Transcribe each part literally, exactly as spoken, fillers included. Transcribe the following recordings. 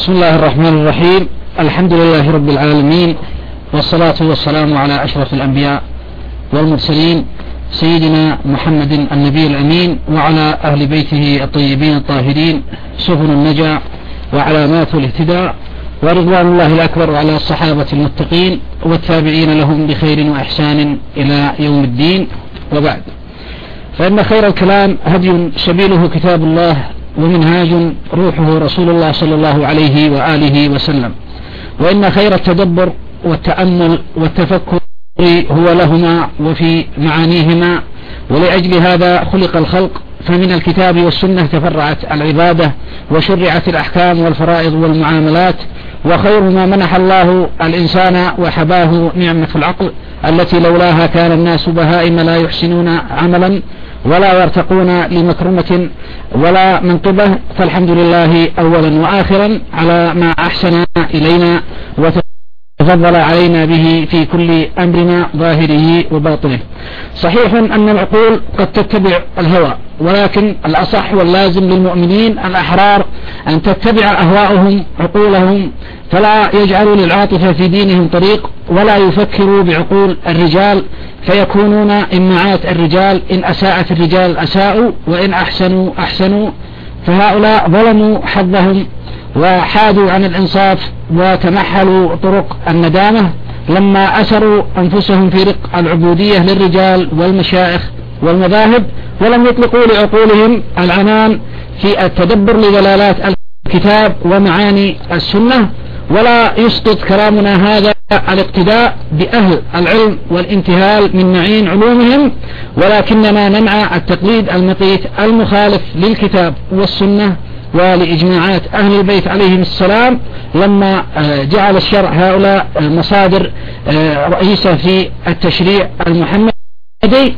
بسم الله الرحمن الرحيم. الحمد لله رب العالمين، والصلاة والسلام على أشرف الأنبياء والمرسلين سيدنا محمد النبي الأمين، وعلى أهل بيته الطيبين الطاهرين سفن النجا وعلامات الاهتداء، ورضوان الله الأكبر على الصحابة المتقين والتابعين لهم بخير وإحسان إلى يوم الدين. وبعد، فإن خير الكلام هدي سبيله كتاب الله، ومنهاج روحه رسول الله صلى الله عليه وآله وسلم، وإن خير التدبر والتأمل والتفكر هو لهما وفي معانيهما، ولأجل هذا خلق الخلق، فمن الكتاب والسنة تفرعت العبادة وشرعت الأحكام والفرائض والمعاملات، وخير ما منح الله الإنسان وحباه نعمة العقل التي لولاها كان الناس بهائم لا يحسنون عملا ولا يرتقون لمكرمة ولا منقبة، فالحمد لله أولا وآخرا على ما أحسن إلينا وتفضل علينا به في كل أمرنا ظاهره وباطنه. صحيح أن العقول قد تتبع الهوى، ولكن الأصح واللازم للمؤمنين الأحرار أن تتبع أهواءهم عقولهم، فلا يجعلوا للعاطفة في دينهم طريق، ولا يفكروا بعقول الرجال فيكونون إمعات الرجال، إن أساءت الرجال أساءوا وإن أحسنوا أحسنوا، فهؤلاء ظلموا حظهم وحادوا عن الإنصاف وتمحلوا طرق الندامة لما أسروا أنفسهم في رق العبودية للرجال والمشايخ والمذاهب، ولم يطلقوا لعقولهم العنان في التدبر لدلالات الكتاب ومعاني السنة. ولا يسقط كلامنا هذا الاقتداء بأهل العلم والانتهال من معين علومهم، ولكننا ننعى التقليد المقيت المخالف للكتاب والسنة ولإجماعات أهل البيت عليهم السلام، لما جعل الشرع هؤلاء مصادر رئيسة في التشريع المحمدي.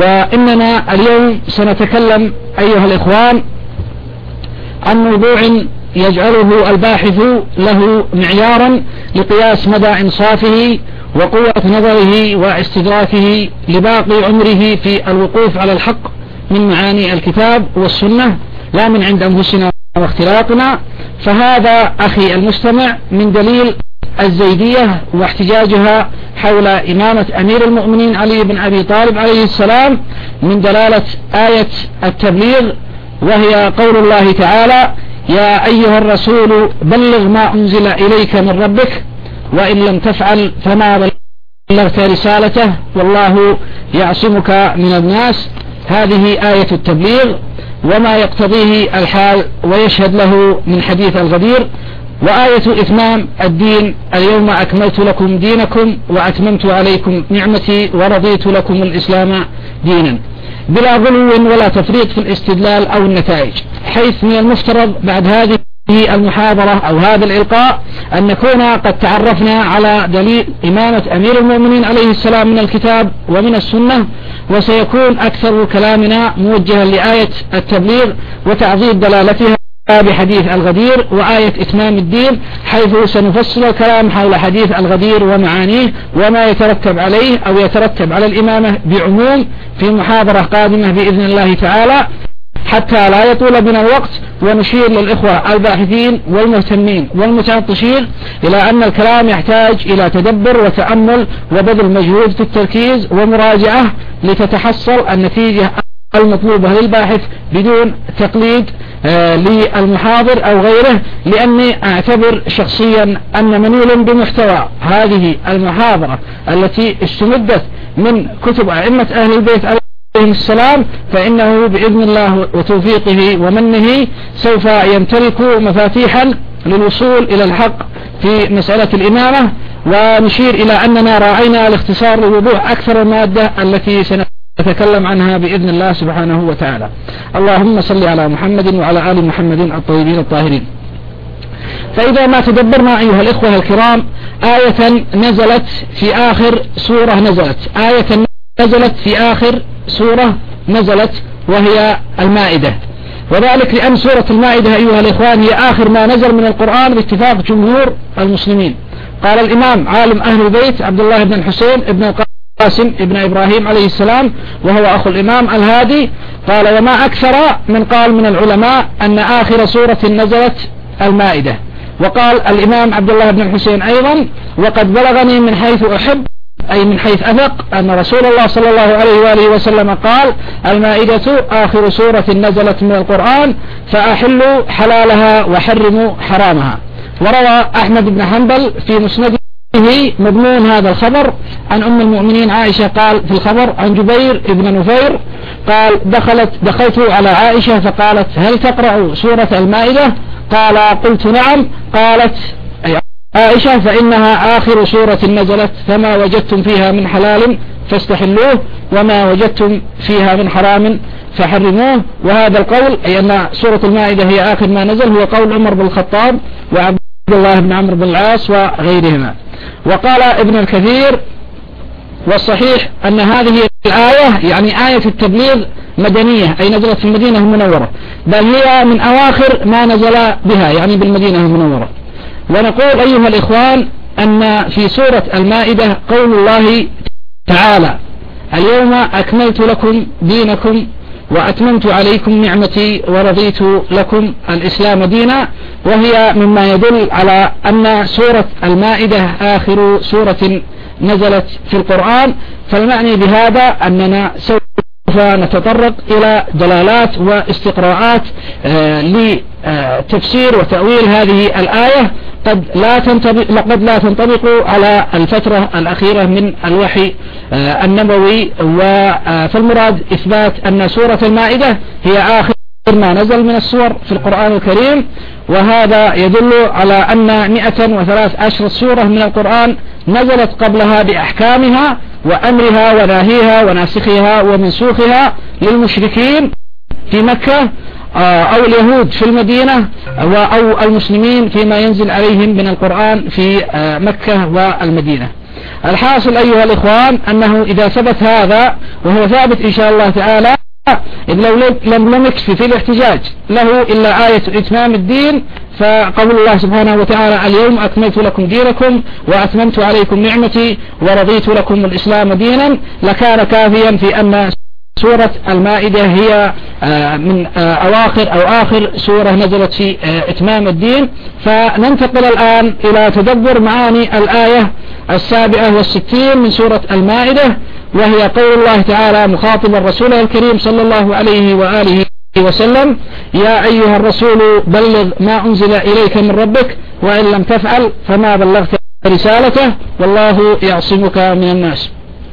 وإننا اليوم سنتكلم أيها الإخوان عن موضوع يجعله الباحث له معيارا لقياس مدى إنصافه وقوة نظره واستدراكه لباقي عمره في الوقوف على الحق من معاني الكتاب والسنة، لا من عند أنفسنا واختلاقنا. فهذا أخي المستمع من دليل الزيدية واحتجاجها حول إمامة أمير المؤمنين علي بن أبي طالب عليه السلام من دلالة آية التبليغ، وهي قول الله تعالى: يا أيها الرسول بلغ ما أنزل إليك من ربك وإن لم تفعل فما بلغت رسالته والله يعصمك من الناس. هذه آية التبليغ وما يقتضيه الحال ويشهد له من حديث الغدير. وآية إتمام الدين: اليوم أكملت لكم دينكم وأتممت عليكم نعمتي ورضيت لكم الإسلام دينا، بلا غلو ولا تفريط في الاستدلال أو النتائج، حيث من المفترض بعد هذه المحاضرة أو هذا الإلقاء أن نكون قد تعرفنا على دليل إمامة أمير المؤمنين عليه السلام من الكتاب ومن السنة، وسيكون أكثر كلامنا موجها لآية التبليغ وتعظيم دلالتها بحديث الغدير وآية إتمام الدين، حيث سنفصل الكلام حول حديث الغدير ومعانيه وما يترتب عليه أو يترتب على الإمامة بعموم في محاضرة قادمة بإذن الله تعالى، حتى لا يطول بنا الوقت. ونشير للإخوة الباحثين والمهتمين والمتعطشين إلى أن الكلام يحتاج إلى تدبر وتأمل وبذل مجهود في التركيز ومراجعة لتتحصل النتيجة المطلوبة للباحث بدون تقليد آه للمحاضر أو غيره، لأني أعتبر شخصيا أن من يلم بمحتوى هذه المحاضرة التي استمدت من كتب أئمة أهل البيت عليهم السلام، فإنه بإذن الله وتوفيقه ومنه سوف يمتلك مفاتيحا للوصول إلى الحق في مسألة الإمامة. ونشير إلى أننا راعينا الاختصار لوضوح أكثر المادة التي سنتكلم عنها بإذن الله سبحانه وتعالى. اللهم صل على محمد وعلى آل محمد الطيبين الطاهرين. فإذا ما تدبرنا أيها الإخوة الكرام آية نزلت في آخر سورة نزلت آية نزلت في آخر سورة نزلت وهي المائدة، وذلك لأن سورة المائدة أيها الإخوان هي آخر ما نزل من القرآن باتفاق جمهور المسلمين. قال الإمام عالم أهل البيت عبد الله بن الحسين ابن القاسم ابن إبراهيم عليه السلام، وهو أخو الإمام الهادي، قال: وما أكثر من قال من العلماء أن آخر سورة نزلت المائدة، وقال الإمام عبد الله بن الحسين أيضا: وقد بلغني من حيث أحب، أي من حيث أثق، أن رسول الله صلى الله عليه وآله وسلم قال: المائدة آخر سورة نزلت من القرآن، فأحلوا حلالها وحرموا حرامها. وروى أحمد بن حنبل في مسنده مضمون هذا الخبر عن أم المؤمنين عائشة، قال في الخبر عن جبير بن نفير قال: دخلت دخلت على عائشة فقالت: هل تقرأ سورة المائدة؟ قال: قلت نعم. قالت عائشة: فإنها آخر سورة نزلت، فما وجدتم فيها من حلال فاستحلوه، وما وجدتم فيها من حرام فحرموه. وهذا القول، أي أن سورة المائدة هي آخر ما نزل، هو قول عمر بن الخطاب وعبد الله بن عمرو بن العاص وغيرهما. وقال ابن الكثير: والصحيح أن هذه الآية يعني آية التبليغ مدنية، أي نزلت في المدينة المنورة، بل هي من أواخر ما نزل بها، يعني بالمدينة المنورة. ونقول أيها الإخوان أن في سورة المائدة قول الله تعالى: اليوم أكملت لكم دينكم وأتممت عليكم نعمتي ورضيت لكم الإسلام دينا، وهي مما يدل على أن سورة المائدة آخر سورة نزلت في القرآن. فالمعني بهذا أننا سوف نتطرق إلى دلالات واستقراءات لتفسير وتأويل هذه الآية قد لا تنطبق قد لا تنطبق على الفترة الأخيرة من الوحي النبوي. فالمراد إثبات أن سورة المائدة هي آخر ما نزل من السور في القرآن الكريم، وهذا يدل على أن مئة وثلاث عشر سورة من القرآن نزلت قبلها بأحكامها وأمرها وناهيها وناسخها ومنسوخها للمشركين في مكة أو اليهود في المدينة أو المسلمين فيما ينزل عليهم من القرآن في مكة والمدينة. الحاصل أيها الإخوان أنه إذا ثبت هذا، وهو ثابت إن شاء الله تعالى، إذ لو لم لم يكفي في الاحتجاج له إلا آية إتمام الدين، فقول الله سبحانه وتعالى: اليوم أكملت لكم دينكم وأتممت عليكم نعمتي ورضيت لكم الإسلام دينا، لكان كافيا في أن سورة المائدة هي من أواخر أو آخر سورة نزلت في إتمام الدين. فننتقل الآن إلى تدبر معاني الآية السابعة والستين من سورة المائدة، وهي قول الله تعالى مخاطبا رسوله الكريم صلى الله عليه وآله وسلم: يا أيها الرسول بلغ ما أنزل إليك من ربك وإن لم تفعل فما بلغت رسالته والله يعصمك من الناس.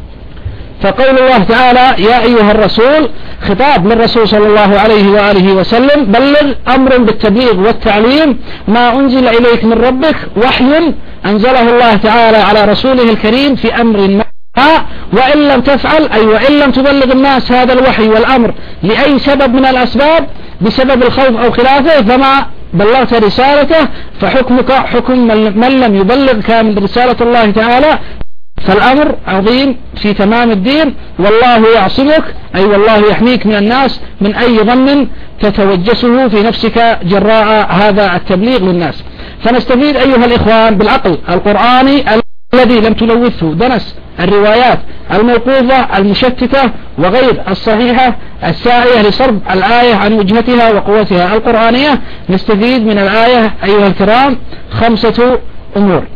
فقول الله تعالى يا أيها الرسول خطاب للرسول صلى الله عليه وآله وسلم، بلغ أمر بالتبليغ والتعليم ما أنزل إليك من ربك، وحي أنزله الله تعالى على رسوله الكريم في أمر ما، وإن لم تفعل أي وإن لم تبلغ الناس هذا الوحي والأمر لأي سبب من الأسباب، بسبب الخوف أو خلافه، فما بلغت رسالته، فحكمك حكم من لم يبلغ كامل رسالة الله تعالى. فالأمر عظيم في تمام الدين، والله يعصمك أي والله يحميك من الناس من أي ظن تتوجسه في نفسك جراء هذا التبليغ للناس. فنستفيد أيها الإخوان بالعقل القرآني الذي لم تلوثه دنس الروايات الموقوفة المشتتة وغير الصحيحة الساعية لصرف الآية عن وجهتها وقوتها القرآنية. نستفيد من الآية أيها الكرام خمسة أمور.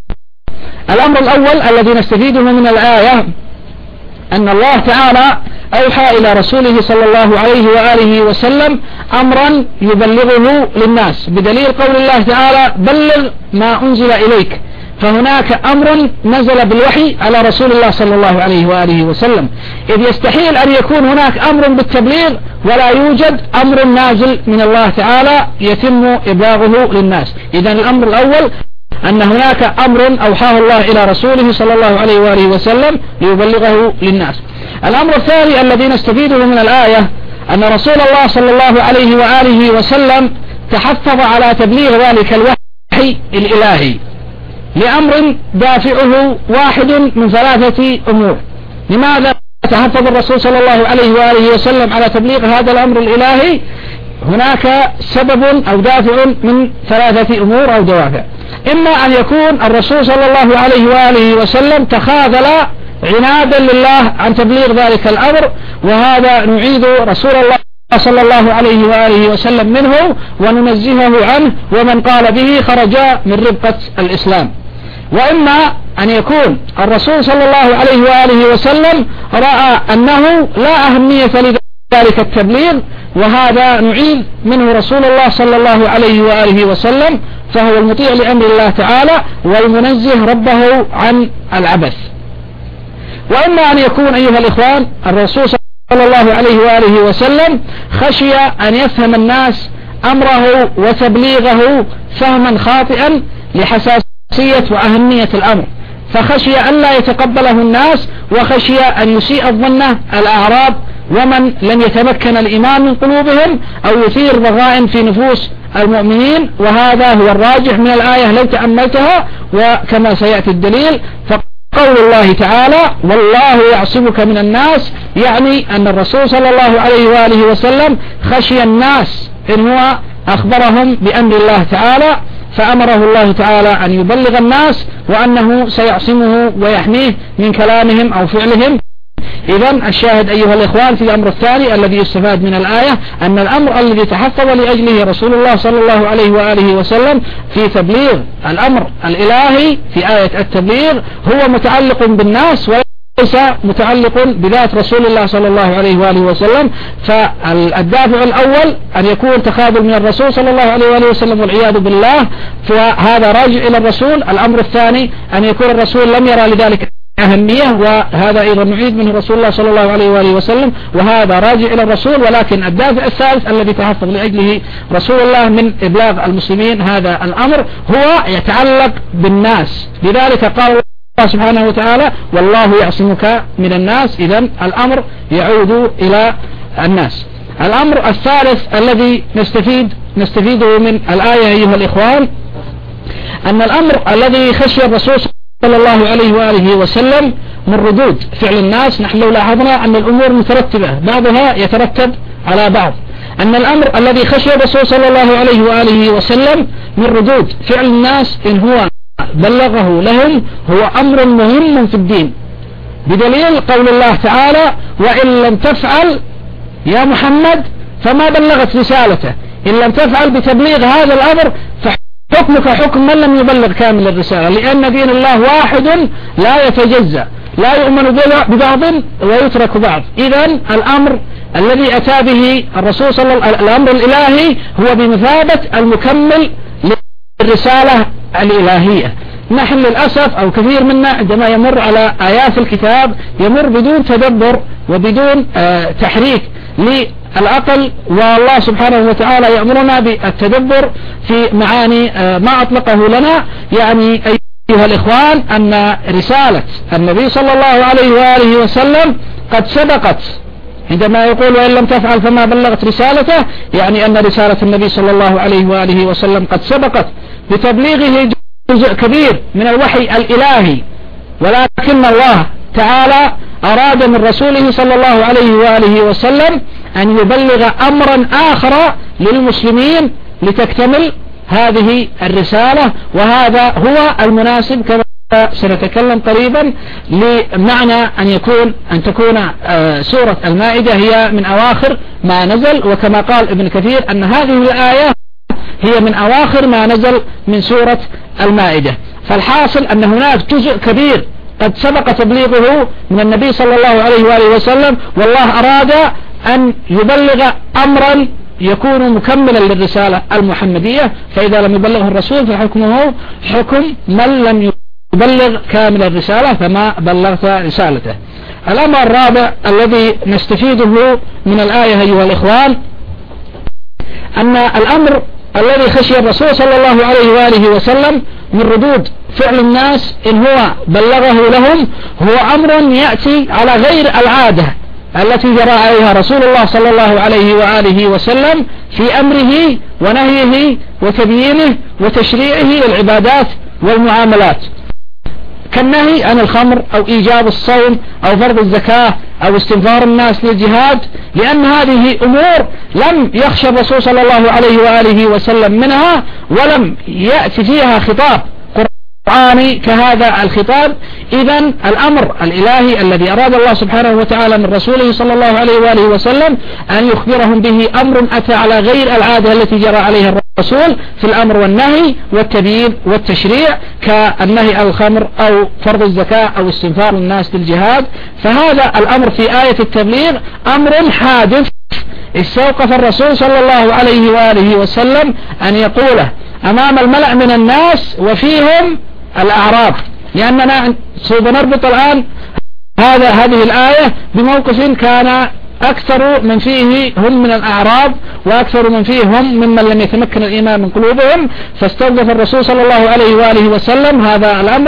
الأمر الأول الذي نستفيده من الآية أن الله تعالى أوحى إلى رسوله صلى الله عليه وآله وسلم أمرا يبلغه للناس، بدليل قول الله تعالى بلغ ما أنزل إليك. فهناك أمر نزل بالوحي على رسول الله صلى الله عليه وآله وسلم، إذ يستحيل أن يكون هناك أمر بالتبليغ ولا يوجد أمر نازل من الله تعالى يتم إبلاغه للناس. إذن الأمر الأول أن هناك أمر أوحاه الله إلى رسوله صلى الله عليه وآله وسلم ليبلغه للناس. الأمر الثاني الذي نستفيده من الآية أن رسول الله صلى الله عليه وآله وسلم تحفظ على تبليغ ذلك الوحي الإلهي لأمر دافعه واحد من ثلاثة أمور. لماذا تحفظ الرسول صلى الله عليه وآله وسلم على تبليغ هذا الأمر الإلهي؟ هناك سبب أو دافع من ثلاثة أمور أو دوافع. إما أن يكون الرسول صلى الله عليه وآله وسلم تخاذل عنادا لله عن تبليغ ذلك الأمر، وهذا نعيد رسول الله صلى الله عليه وآله وسلم منه وننزهه عنه، ومن قال به خرج من ربقة الإسلام. وإما أن يكون الرسول صلى الله عليه وآله وسلم رأى أنه لا أهمية لذلك التبليغ، وهذا نعيد منه رسول الله صلى الله عليه وآله وسلم، فهو المطيع لأمر الله تعالى والمنزه ربه عن العبث. وإما أن يكون أيها الإخوان الرسول صلى الله عليه وآله وسلم خشي أن يفهم الناس أمره وتبليغه فهما خاطئا لحساسية وأهمية الأمر، فخشي أن لا يتقبله الناس، وخشي أن يسيء الظن الأعراب ومن لم يتمكن الإيمان من قلوبهم، أو يثير ضغائن في نفوس المؤمنين. وهذا هو الراجح من الآية لو تأملتها، وكما سيأتي الدليل. فقول الله تعالى والله يعصمك من الناس، يعني أن الرسول صلى الله عليه وآله وسلم خشي الناس إن هو أخبرهم بأمر الله تعالى، فأمره الله تعالى أن يبلغ الناس، وأنه سيعصمه ويحميه من كلامهم أو فعلهم. إذن الشاهد أيها الإخوان في الأمر الثاني الذي يستفاد من الآية أن الأمر الذي تحفظ لأجله رسول الله صلى الله عليه وآله وسلم في تبليغ الأمر الإلهي في آية التبليغ هو متعلق بالناس وليس متعلق بذات رسول الله صلى الله عليه وآله وسلم. فالدافع الأول أن يكون تخاذل من الرسول صلى الله عليه وآله وسلم والعياذ بالله، فهذا راجع إلى الرسول. الأمر الثاني أن يكون الرسول لم يرى لذلك أهمية، وهذا أيضا نعيد منه رسول الله صلى الله عليه وآله وسلم، وهذا راجع إلى الرسول. ولكن الدافع الثالث الذي تحفظ لأجله رسول الله من إبلاغ المسلمين هذا الأمر هو يتعلق بالناس. لذلك قال الله سبحانه وتعالى والله يعصمك من الناس، إذن الأمر يعود إلى الناس. الأمر الثالث الذي نستفيد نستفيده من الآية أيها الإخوان أن الأمر الذي خشي الرسول صلى الله عليه وآله وسلم من ردود فعل الناس. نحن لو لاحظنا أن الأمور مترتبة بعضها يترتب على بعض، أن الأمر الذي خشي الرسول صلى الله عليه وآله وسلم من ردود فعل الناس إن هو بلغه لهم هو أمر مهم في الدين، بدليل قول الله تعالى وإن لم تفعل يا محمد فما بلغت رسالته. إن لم تفعل بتبليغ هذا الأمر فحكمك حكم من لم يبلغ كامل الرسالة، لأن دين الله واحد لا يتجزأ، لا يؤمن ببعض ويترك بعض. إذن الأمر الذي أتى به الرسول صلى الله عليه وسلم الأمر الإلهي هو بمثابة المكمل للرسالة الإلهية. نحن للأسف أو كثير منا عندما يمر على آيات الكتاب يمر بدون تدبر وبدون آه تحريك للعقل، والله سبحانه وتعالى يأمرنا بالتدبر في معاني آه ما أطلقه لنا. يعني أيها الإخوان أن رسالة النبي صلى الله عليه وآله وسلم قد سبقت، عندما يقول وإن لم تفعل فما بلغت رسالته، يعني أن رسالة النبي صلى الله عليه وآله وسلم قد سبقت بتبليغه جزء كبير من الوحي الإلهي، ولكن الله تعالى أراد من رسوله صلى الله عليه وآله وسلم أن يبلغ أمرا آخر للمسلمين لتكتمل هذه الرسالة، وهذا هو المناسب كما سنتكلم قريبا لمعنى أن يكون أن تكون سورة المائدة هي من أواخر ما نزل، وكما قال ابن كثير أن هذه الآية هي من أواخر ما نزل من سورة المائدة. فالحاصل أن هناك جزء كبير قد سبق تبليغه من النبي صلى الله عليه وآله وسلم، والله أراد أن يبلغ أمرا يكون مكملا للرسالة المحمدية، فإذا لم يبلغه الرسول فحكمه حكم من لم يبلغ كامل الرسالة فما بلغت رسالته. الأمر الرابع الذي نستفيده من الآية أيها الإخوان أن الأمر الذي خشي الرسول صلى الله عليه وآله وسلم من ردود فعل الناس إن هو بلغه لهم هو أمر يأتي على غير العادة التي جرى عليها رسول الله صلى الله عليه وآله وسلم في أمره ونهيه وتبيينه وتشريعه للعبادات والمعاملات، كالنهي عن الخمر أو إيجاب الصوم أو فرض الزكاة أو استنفار الناس للجهاد، لأن هذه أمور لم يخشى الرسول صلى الله عليه وآله وسلم منها، ولم يأتي فيها خطاب القرآن كهذا الخطاب. إذن الأمر الإلهي الذي أراد الله سبحانه وتعالى من رسوله صلى الله عليه وآله وسلم أن يخبرهم به أمر أتى على غير العادة التي جرى عليها الرسول في الأمر والنهي والتبيين والتشريع، كالنهي عن الخمر أو فرض الزكاة أو استنفار الناس للجهاد. فهذا الأمر في آية التبليغ أمر حادث استوقف الرسول صلى الله عليه وآله وسلم أن يقوله أمام الملأ من الناس وفيهم الأعراب، لأننا سوف نربط الآن هذا هذه الآية بموقف كان أكثر من فيه هم من الأعراب وأكثر من فيه هم ممن لم يتمكن الإيمان من قلوبهم. فاستوقف الرسول صلى الله عليه وآله وسلم هذا الأمر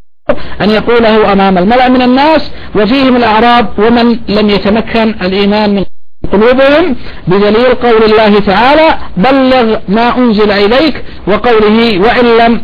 أن يقوله أمام الملأ من الناس وفيهم الأعراب ومن لم يتمكن الإيمان من قلوبهم، بدليل قول الله تعالى بلغ ما أنزل إليك، وقوله وإن لم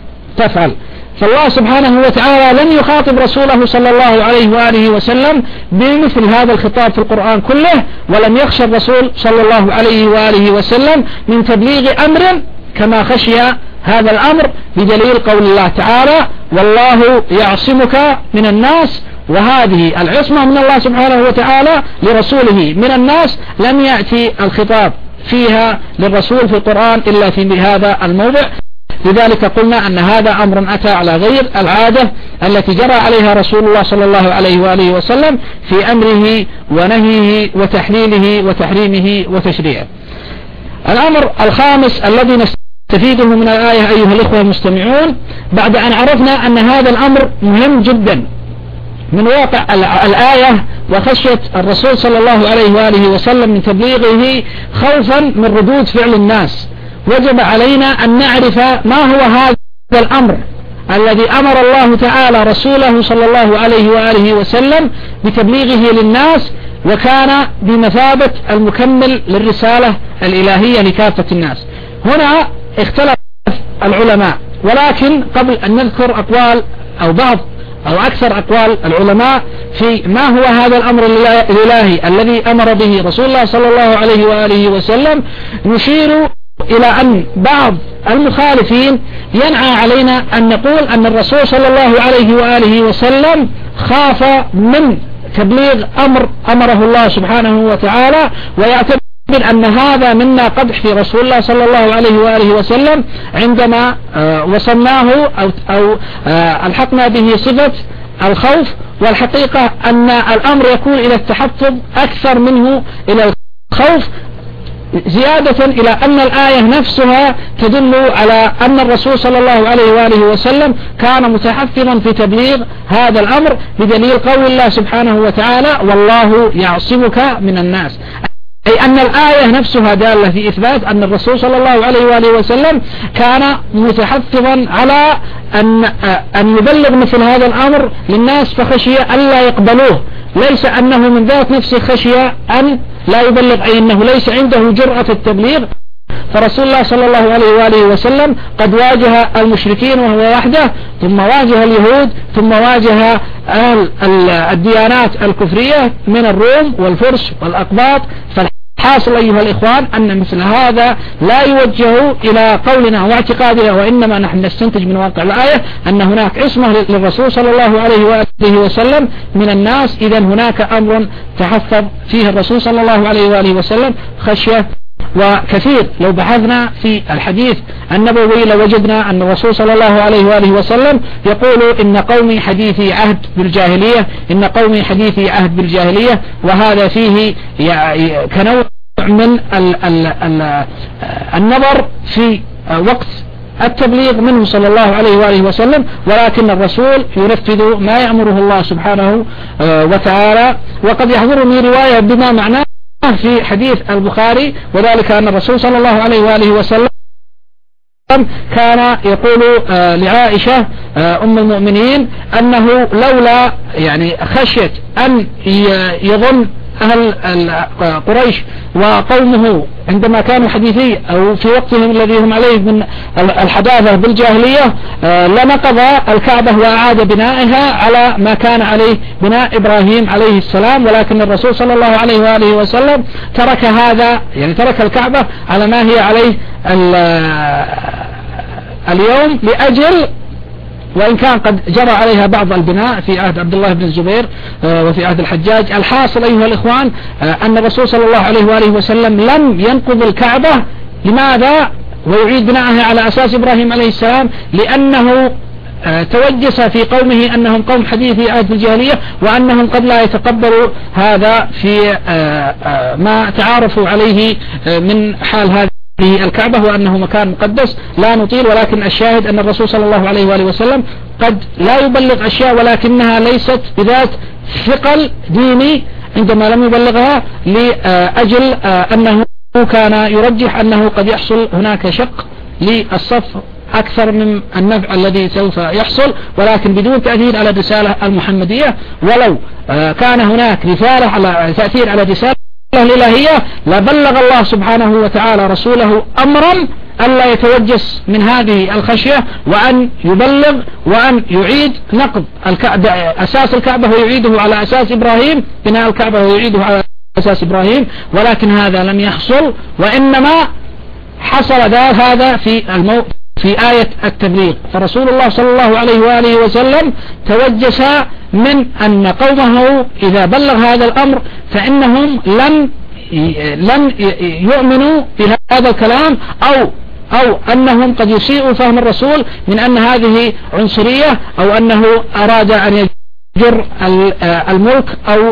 تفعل. فالله سبحانه وتعالى لم يخاطب رسوله صلى الله عليه وآله وسلم بمثل هذا الخطاب في القرآن كله، ولم يخشى الرسول صلى الله عليه وآله وسلم من تبليغ أمر كما خشي هذا الأمر، بدليل قول الله تعالى والله يعصمك من الناس. وهذه العصمة من الله سبحانه وتعالى لرسوله من الناس لم يأتي الخطاب فيها للرسول في القرآن إلا في هذا الموضع. لذلك قلنا أن هذا أمر أتى على غير العادة التي جرى عليها رسول الله صلى الله عليه وآله وسلم في أمره ونهيه وتحليله وتحريمه وتشريعه. الأمر الخامس الذي نستفيده من الآية أيها الإخوة المستمعون، بعد أن عرفنا أن هذا الأمر مهم جدا من واقع الآية وخشية الرسول صلى الله عليه وآله وسلم من تبليغه خوفا من ردود فعل الناس، وجب علينا أن نعرف ما هو هذا الأمر الذي أمر الله تعالى رسوله صلى الله عليه وآله وسلم بتبليغه للناس، وكان بمثابة المكمل للرسالة الإلهية لكافة الناس. هنا اختلف العلماء، ولكن قبل أن نذكر أقوال أو بعض أو أكثر أقوال العلماء في ما هو هذا الأمر الإلهي الذي أمر به رسول الله صلى الله عليه وآله وسلم، نشير إلى أن بعض المخالفين ينعى علينا أن نقول أن الرسول صلى الله عليه وآله وسلم خاف من تبليغ أمر أمره الله سبحانه وتعالى، ويعتبر أن هذا منا قدح في رسول الله صلى الله عليه وآله وسلم عندما وصلناه أو, أو الحقنا به صفة الخوف. والحقيقة أن الأمر يكون إلى التحفظ أكثر منه إلى الخوف، زيادة إلى أن الآية نفسها تدل على أن الرسول صلى الله عليه وآله وسلم كان متحفظا في تبليغ هذا الأمر، بدليل قول الله سبحانه وتعالى والله يعصمك من الناس، أي أن الآية نفسها دالة في إثبات أن الرسول صلى الله عليه وآله وسلم كان متحفظا على أن أن يبلغ مثل هذا الأمر للناس، فخشي ألا يقبلوه، ليس أنه من ذات نفسه خشي أن لا يبلغ، أي أنه ليس عنده جرأة التبليغ. فرسول الله صلى الله عليه وآله وسلم قد واجه المشركين وهو وحده، ثم واجه اليهود، ثم واجه أهل الديانات الكفرية من الروم والفرس والأقباط. فالحاصل أيها الإخوان أن مثل هذا لا يوجه إلى قولنا واعتقادنا، وإنما نحن نستنتج من واقع الآية أن هناك عصمة للرسول صلى الله عليه وآله وسلم من الناس. إذن هناك أمر تحفظ فيه الرسول صلى الله عليه وآله وسلم خشية. وكثير لو بحثنا في الحديث النبوي لوجدنا أن الرسول صلى الله عليه وآله وسلم يقول إن قومي حديثي عهد بالجاهلية، إن قومي حديثي عهد بالجاهلية، وهذا فيه كنوع من ال ال ال النظر في وقت التبليغ منه صلى الله عليه وآله وسلم، ولكن الرسول ينفذ ما يأمره الله سبحانه وتعالى. وقد يحضرني رواية بما معناه في حديث البخاري، وذلك أن الرسول صلى الله عليه وآله وسلم كان يقول لعائشة أم المؤمنين أنه لولا يعني خشية أن يظن أهل قريش وقومه عندما كانوا حديثي أو في وقتهم الذي هم عليه من الحداثة بالجاهلية لنقض الكعبة وأعاد بنائها على ما كان عليه بناء إبراهيم عليه السلام، ولكن الرسول صلى الله عليه وآله وسلم ترك هذا، يعني ترك الكعبة على ما هي عليه اليوم لأجل وإن كان قد جرى عليها بعض البناء في عهد عبد الله بن الزبير وفي عهد الحجاج. الحاصل أيها الإخوان أن الرسول صلى الله عليه وآله وسلم لم ينقض الكعبة. لماذا؟ ويعيد بناءها على أساس إبراهيم عليه السلام، لأنه توجس في قومه أنهم قوم حديثي عهد الجاهلية، وأنهم قد لا يتقبلوا هذا في ما تعارفوا عليه من حال هذه الكعبة، وأنه مكان مقدس. لا نطيل، ولكن الشاهد أن الرسول صلى الله عليه وآله وسلم قد لا يبلغ أشياء ولكنها ليست بذات ثقل ديني عندما لم يبلغها، لأجل أنه كان يرجح أنه قد يحصل هناك شق للصف أكثر من النفع الذي سوف يحصل، ولكن بدون تأثير على الرسالة المحمدية. ولو كان هناك رسالة على تأثير على الرسالة الإلهية لبلغ الله سبحانه وتعالى رسوله أمرا ألا يتوجس من هذه الخشية، وأن يبلغ وأن يعيد نقض الكعبة أساس الكعبة ويعيده على أساس إبراهيم، بناء الكعبة ويعيده على أساس إبراهيم، ولكن هذا لم يحصل. وإنما حصل هذا في المو في آية التبليغ. فرسول الله صلى الله عليه وآله وسلم توجس من أن قومه إذا بلغ هذا الأمر فإنهم لن لن يؤمنوا بهذا الكلام، أو أو أنهم قد يسيئوا فهم الرسول من أن هذه عنصرية، أو أنه أراد أن يجر الملك أو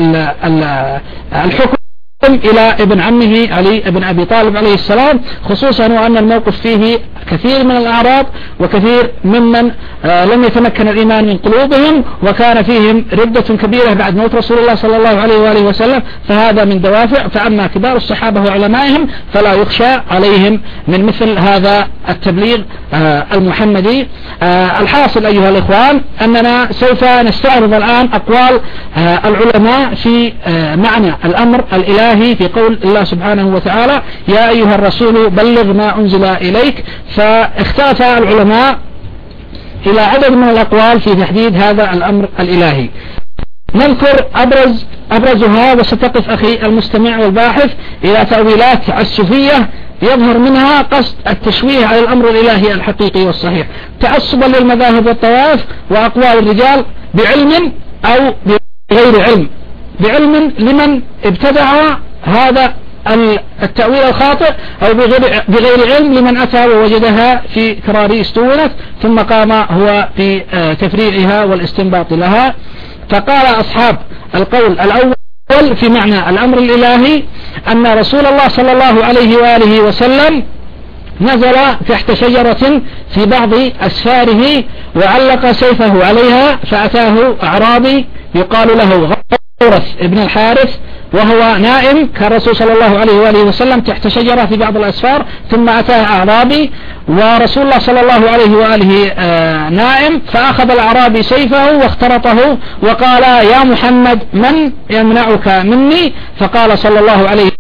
الحكم إلى ابن عمه علي بن أبي طالب عليه السلام، خصوصا وأن الموقف فيه كثير من الأعراب وكثير ممن لم يتمكن الإيمان من قلوبهم، وكان فيهم ردة كبيرة بعد موت رسول الله صلى الله عليه وآله وسلم، فهذا من دوافع. فأما كبار الصحابة وعلمائهم فلا يخشى عليهم من مثل هذا التبليغ المحمدي. الحاصل أيها الإخوان أننا سوف نستعرض الآن أقوال العلماء في معنى الأمر الإلهي في قول الله سبحانه وتعالى: يا أيها الرسول بلغ ما أنزل إليك. فاختلف العلماء إلى عدد من الأقوال في تحديد هذا الأمر الإلهي. نذكر أبرز أبرزها، وستقف أخي المستمع والباحث إلى تأويلات تعسفية يظهر منها قصد التشويه على الأمر الإلهي الحقيقي والصحيح، تعصبا للمذاهب والطوائف وأقوال الرجال بعلم أو بغير علم. بعلم لمن ابتدع هذا التأويل الخاطئ، أو بغير, بغير علم لمن أتى ووجدها في كراريس دونت ثم قام هو بتفريعها والاستنباط لها. فقال أصحاب القول الأول في معنى الأمر الإلهي أن رسول الله صلى الله عليه وآله وسلم نزل تحت شجرة في بعض أسفاره وعلق سيفه عليها، فأتاه أعرابي يقال له غورث ابن الحارث وهو نائم، كان الرسول صلى الله عليه وآله وسلم تحت شجرة في بعض الأسفار، ثم أتاه أعرابي ورسول الله صلى الله عليه وآله آه نائم، فأخذ الأعرابي سيفه واخترطه وقال: يا محمد من يمنعك مني؟ فقال صلى الله عليه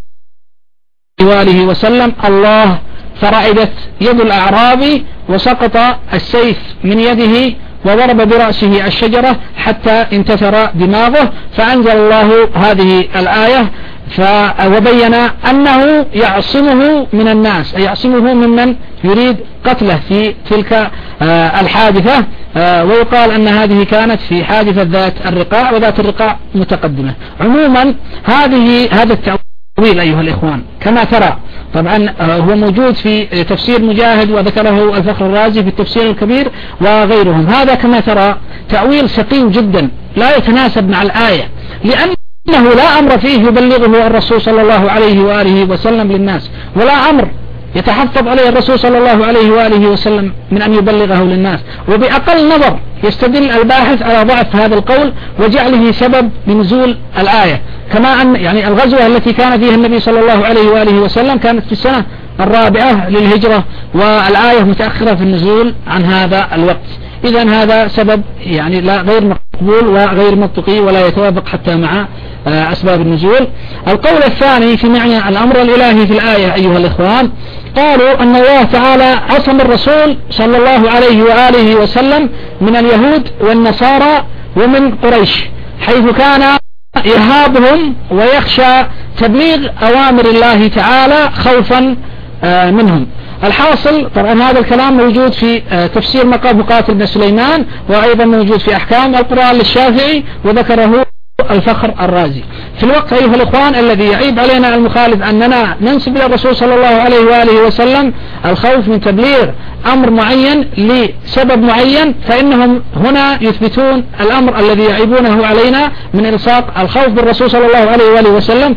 وآله وسلم: الله. فرعدت يد الأعرابي وسقط السيف من يده وضرب برأسه الشجرة حتى انتثر دماغه، فأنزل الله هذه الآية وبين أنه يعصمه من الناس، أي يعصمه ممن يريد قتله في تلك الحادثة. ويقال أن هذه كانت في حادثة ذات الرقاع، وذات الرقاع متقدمة. عموما هذه هذا التأويل أيها الإخوان كما ترى طبعا هو موجود في تفسير مجاهد، وذكره الفخر الرازي في التفسير الكبير وغيرهم. هذا كما ترى تأويل سقيم جدا لا يتناسب مع الآية، لأنه لا أمر فيه يبلغه الرسول صلى الله عليه وآله وسلم للناس، ولا أمر يتحفظ عليه الرسول صلى الله عليه وآله وسلم من أن يبلغه للناس. وبأقل نظر يستدل الباحث على ضعف هذا القول وجعله سبب لنزول الآية، كما أن يعني الغزوة التي كان فيها النبي صلى الله عليه وآله وسلم كانت في السنة الرابعة للهجرة، والآية متأخرة في النزول عن هذا الوقت. إذن هذا سبب يعني لا غير مقبول وغير منطقي ولا يتوافق حتى مع أسباب النزول. القول الثاني في معنى الأمر الإلهي في الآية أيها الإخوان، قالوا أن الله تعالى عصم الرسول صلى الله عليه وآله وسلم من اليهود والنصارى ومن قريش، حيث كان يهابهم ويخشى تبليغ أوامر الله تعالى خوفا منهم. الحاصل طبعا هذا الكلام موجود في تفسير مقام مقاتل بن سليمان، وأيضا موجود في أحكام القرآن للشافعي، وذكره الفخر الرازي. في الوقت أيها الإخوان الذي يعيب علينا المخالف أننا ننسب إلى الرسول صلى الله عليه وآله وسلم الخوف من تبليغ أمر معين لسبب معين، فإنهم هنا يثبتون الأمر الذي يعيبونه علينا من إلصاق الخوف بالرسول صلى الله عليه وآله وسلم.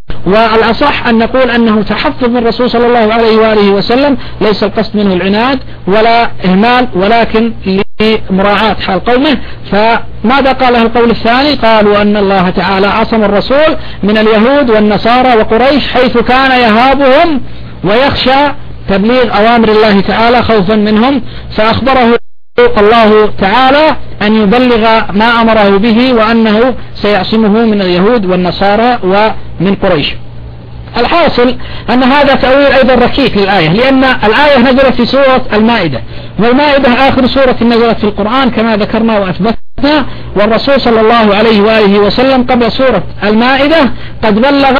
والأصح أن نقول أنه تحفظ من الرسول صلى الله عليه وآله وسلم، ليس القصد منه العناد ولا إهمال، ولكن لمراعاة حال قومه. فماذا قال القول الثاني؟ قالوا أن الله تعالى عصم الرسول من اليهود والنصارى وقريش حيث كان يهابهم ويخشى تبليغ أوامر الله تعالى خوفا منهم، فأخبره الله تعالى أن يبلغ ما أمره به وأنه سيعصمه من اليهود والنصارى ومن قريش. الحاصل أن هذا تأويل أيضا ركيك للآية، لأن الآية نزلت في سورة المائدة، والمائدة آخر سورة نزلت في القرآن كما ذكرنا وأثبتنا، والرسول صلى الله عليه وآله وسلم قبل سورة المائدة قد بلغ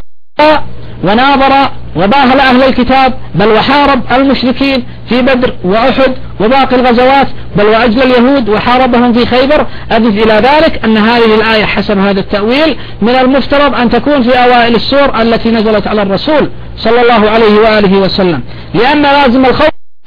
وناظر وباهل أهل الكتاب، بل وحارب المشركين في بدر وأحد وباقي الغزوات، بل وأجل اليهود وحاربهم في خيبر. أضف إلى ذلك أن هذه الآية حسب هذا التأويل من المفترض أن تكون في أوائل السور التي نزلت على الرسول صلى الله عليه وآله وسلم، لأن لازم الخوف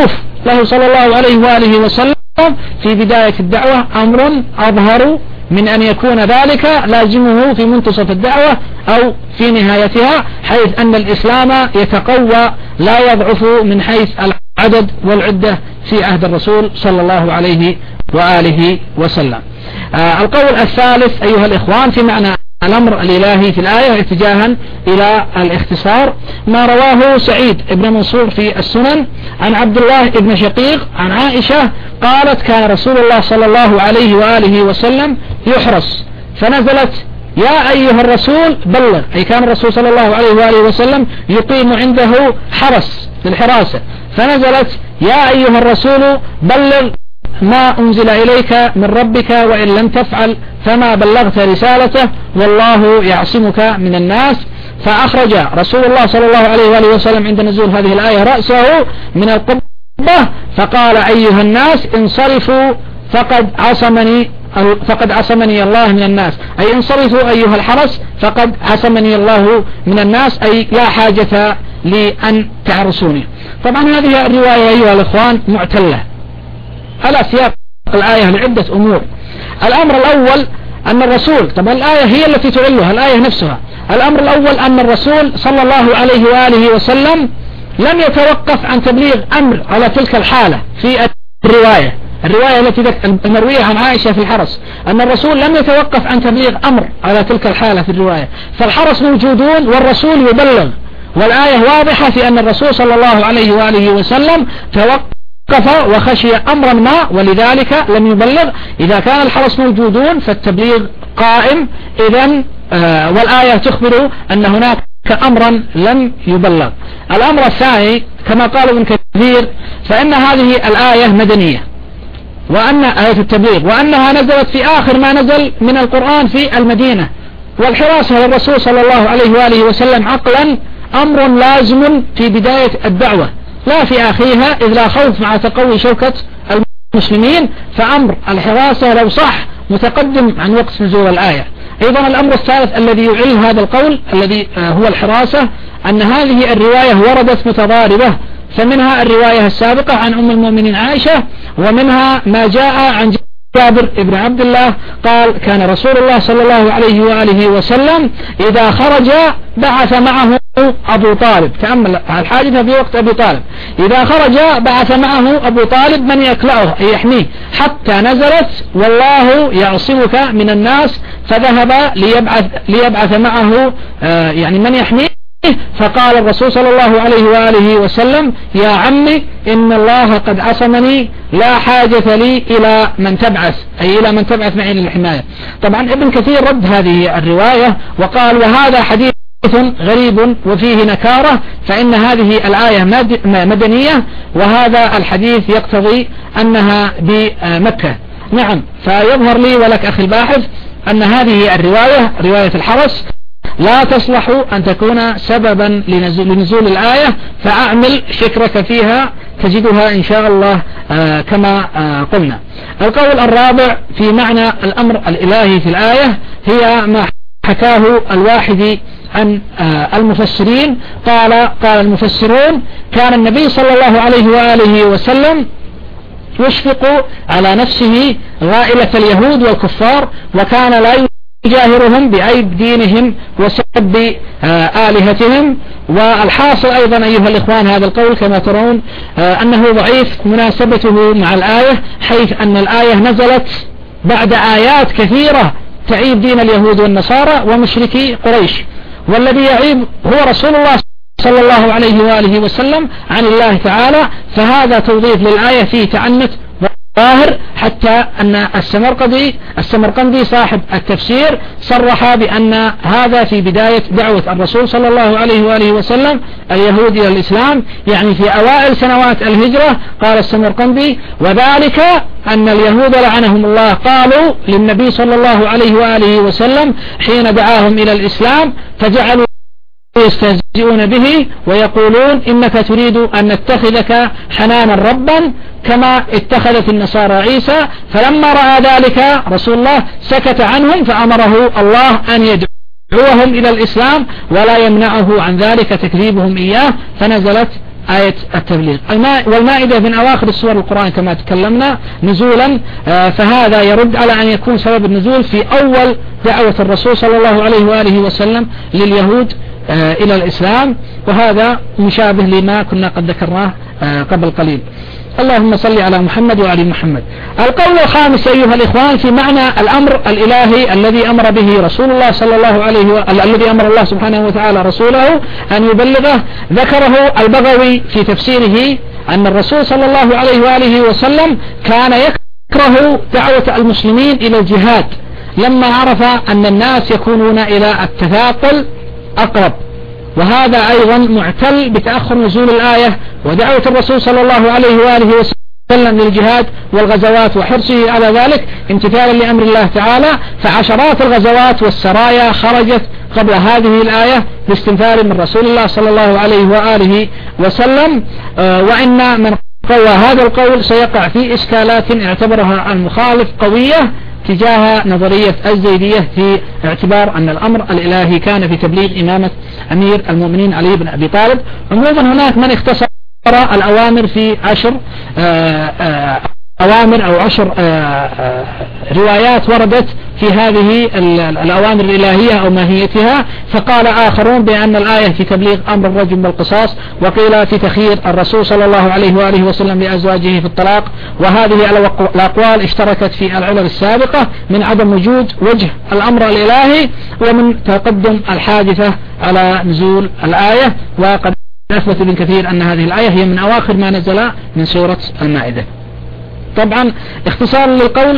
له صلى الله عليه وآله وسلم في بداية الدعوة أمر أظهر من أن يكون ذلك لازمه في منتصف الدعوة أو في نهايتها، حيث أن الإسلام يتقوى لا يضعف من حيث العدد والعدة في عهد الرسول صلى الله عليه وآله وسلم. آه القول الثالث أيها الإخوان في معنى الأمر الإلهي في الآية اتجاها إلى الاختصار، ما رواه سعيد بن منصور في السنن عن عبد الله بن شقيق عن عائشة قالت كان رسول الله صلى الله عليه وآله وسلم يحرس، فنزلت يا أيها الرسول بلغ، أي كان الرسول صلى الله عليه وآله وسلم يقيم عنده حرس للحراسة، فنزلت يا أيها الرسول بلغ ما أنزل إليك من ربك وإن لم تفعل فما بلغت رسالته والله يعصمك من الناس. فأخرج رسول الله صلى الله عليه وآله وسلم عند نزول هذه الآية رأسه من القبة فقال أيها الناس انصرفوا فقد عصمني فقد عصمني الله من الناس، أي انصرفوا أيها الحرس فقد عصمني الله من الناس، أي لا حاجة لأن تعرسوني. طبعا هذه الرواية أيها الإخوان معتلة على سياق الآية لعدة أمور. الأمر الأول أن الرسول، طبعا الآية هي التي تعلها الآية نفسها. الأمر الأول أن الرسول صلى الله عليه وآله وسلم لم يتوقف عن تبليغ أمر على تلك الحالة. في الرواية الرواية التي المروية عن عائشة في الحرس أن الرسول لم يتوقف عن تبليغ أمر على تلك الحالة في الرواية، فالحرس موجودون والرسول يبلغ، والآية واضحة في أن الرسول صلى الله عليه وآله وسلم توقف وخشي أمرا ما ولذلك لم يبلغ. إذا كان الحرس موجودون فالتبليغ قائم إذن، آه والآية تخبر أن هناك أمرا لم يبلغ. الأمر الثاني كما قال ابن كثير فإن هذه الآية مدنية، وأن آية التبليغ وأنها نزلت في آخر ما نزل من القرآن في المدينة، والحراسة للرسول صلى الله عليه وآله وسلم عقلا أمر لازم في بداية الدعوة لا في آخرها، إذ لا خوف مع تقوي شوكة المسلمين، فأمر الحراسة لو صح متقدم عن وقت نزول الآية. أيضا الأمر الثالث الذي يعل هذا القول الذي هو الحراسة أن هذه الرواية وردت متضاربة، فمنها الرواية السابقة عن أم المؤمنين عائشة، ومنها ما جاء عن جابر ابن عبد الله قال كان رسول الله صلى الله عليه وآله وسلم إذا خرج بعث معه أبو طالب، تأمل الحادثة في وقت أبي طالب، إذا خرج بعث معه أبو طالب من يكلأه أي يحميه، حتى نزلت والله يعصمك من الناس، فذهب ليبعث, ليبعث معه آه يعني من يحميه، فقال الرسول صلى الله عليه وآله وسلم يا عمي إن الله قد عصمني لا حاجة لي إلى من تبعث، أي إلى من تبعث معي للحماية. طبعا ابن كثير رد هذه الرواية وقال وهذا حديث غريب وفيه نكارة، فإن هذه الآية مدنية وهذا الحديث يقتضي أنها بمكة. نعم، فيظهر لي ولك أخي الباحث أن هذه الرواية رواية الحرس لا تصلح أن تكون سببا لنزول, لنزول الآية، فأعمل فكرك فيها تجدها إن شاء الله آه كما آه قلنا. القول الرابع في معنى الأمر الإلهي في الآية هي ما حكاه الواحد عن آه المفسرين. قال قال المفسرون: كان النبي صلى الله عليه وآله وسلم يشفق على نفسه غائلة اليهود والكفار، وكان لا يجاهرهم بعيب دينهم وسب آه آلهتهم. والحاصل أيضا أيها الإخوان هذا القول كما ترون آه أنه ضعيف مناسبته مع الآية، حيث أن الآية نزلت بعد آيات كثيرة تعيب دين اليهود والنصارى ومشركي قريش، والذي يعيب هو رسول الله صلى الله عليه وآله وسلم عن الله تعالى. فهذا توظيف للآية فيه تعنت ظاهر، حتى أن السمرقندي السمرقندي صاحب التفسير صرح بأن هذا في بداية دعوة الرسول صلى الله عليه وآله وسلم اليهود إلى الإسلام، يعني في أوائل سنوات الهجرة. قال السمرقندي: وذلك أن اليهود لعنهم الله قالوا للنبي صلى الله عليه وآله وسلم حين دعاهم إلى الإسلام، فجعلوا يستهزئون به ويقولون: إنك تريد أن نتخذك حنانا ربا كما اتخذت النصارى عيسى. فلما رأى ذلك رسول الله سكت عنهم، فأمره الله أن يدعوهم إلى الإسلام ولا يمنعه عن ذلك تكذيبهم إياه، فنزلت آية التبليغ. والمائدة من أواخر السور القرآن كما تكلمنا نزولا، فهذا يرد على أن يكون سبب النزول في أول دعوة الرسول صلى الله عليه وآله وسلم لليهود إلى الإسلام، وهذا مشابه لما كنا قد ذكرناه قبل قليل. اللهم صل على محمد وعلى محمد. القول الخامس أيها الإخوان في معنى الأمر الإلهي الذي أمر به رسول الله صلى الله عليه و... الذي أمر الله سبحانه وتعالى رسوله أن يبلغه. ذكره البغوي في تفسيره أن الرسول صلى الله عليه وآله وسلم كان يكره دعوة المسلمين إلى الجهاد، لما عرف أن الناس يكونون إلى التثاقل أقرب، وهذا أيضا معتل بتأخر نزول الآية ودعوة الرسول صلى الله عليه وآله وسلم للجهاد والغزوات وحرصه على ذلك امتثالا لأمر الله تعالى. فعشرات الغزوات والسرايا خرجت قبل هذه الآية باستنفار من رسول الله صلى الله عليه وآله وسلم. آه وإن من قوى هذا القول سيقع في إشكالات اعتبرها المخالف قوية تجاه نظرية الزيدية، في اعتبار أن الأمر الإلهي كان في تبليغ إمامة أمير المؤمنين علي بن أبي طالب. عموما هناك من اختصر الأوامر في عشر آآ آآ أوامر أو عشر آآ روايات وردت في هذه الأوامر الإلهية أو ماهيتها، فقال آخرون بأن الآية في تبليغ أمر الرجم بالقصاص، وقيل في تخيير الرسول صلى الله عليه وآله وسلم لأزواجه في الطلاق. وهذه الأقوال اشتركت في العلل السابقة من عدم وجود وجه الأمر الإلهي ومن تقدم الحادثة على نزول الآية. وقد أثبت ابن كثير أن هذه الآية هي من أواخر ما نزل من سورة المائدة. طبعا اختصار للقول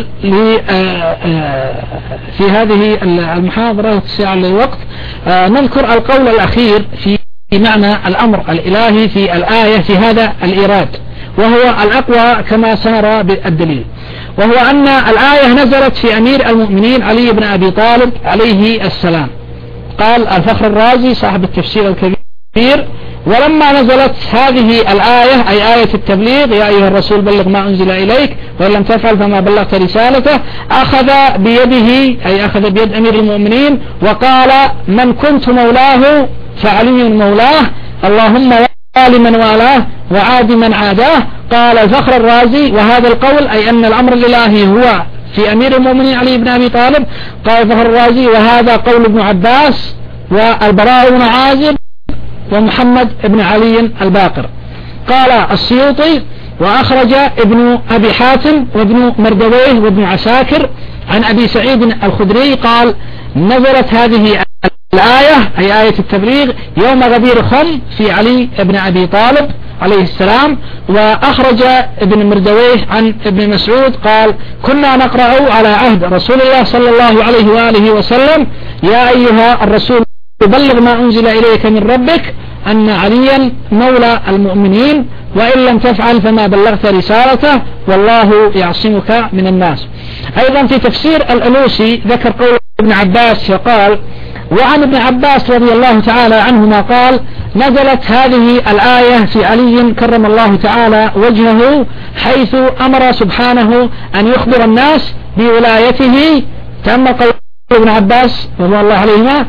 في هذه المحاضرة الساعة للوقت، نذكر القول الأخير في معنى الأمر الإلهي في الآية في هذا الإيراد، وهو الأقوى كما سنرى بالدليل، وهو أن الآية نزلت في أمير المؤمنين علي بن أبي طالب عليه السلام. قال الفخر الرازي صاحب التفسير الكبير: ولما نزلت هذه الآية أي آية التبليغ يا أيها الرسول بلغ ما أنزل إليك وإن لم تفعل فما بلغت رسالته، أخذ بيده أي أخذ بيد أمير المؤمنين وقال: من كنت مولاه فعلي مولاه، اللهم والي من والاه وعاد من عاداه. قال الفخر الرازي: وهذا القول أي أن الأمر الإلهي هو في أمير المؤمنين علي بن أبي طالب. قال الفخر الرازي: وهذا قول ابن عباس والبراء بن عازب ومحمد بن علي الباقر. قال السيوطي: وأخرج ابن أبي حاتم وابن مردويه وابن عساكر عن أبي سعيد الخدري قال: نزلت هذه الآية أي آية التبليغ يوم غدير خم في علي بن أبي طالب عليه السلام. وأخرج ابن مردويه عن ابن مسعود قال: كنا نقرأ على عهد رسول الله صلى الله عليه وآله وسلم: يا أيها الرسول تبلغ ما أنزل إليك من ربك أن عليا مولى المؤمنين وإن لم تفعل فما بلغت رسالته والله يعصمك من الناس. أيضا في تفسير الألوسي ذكر قول ابن عباس فقال: وعن ابن عباس رضي الله تعالى عنهما قال: نزلت هذه الآية في علي كرم الله تعالى وجهه، حيث أمر سبحانه أن يخبر الناس بولايته. تم قول ابن عباس رضي الله عليهما،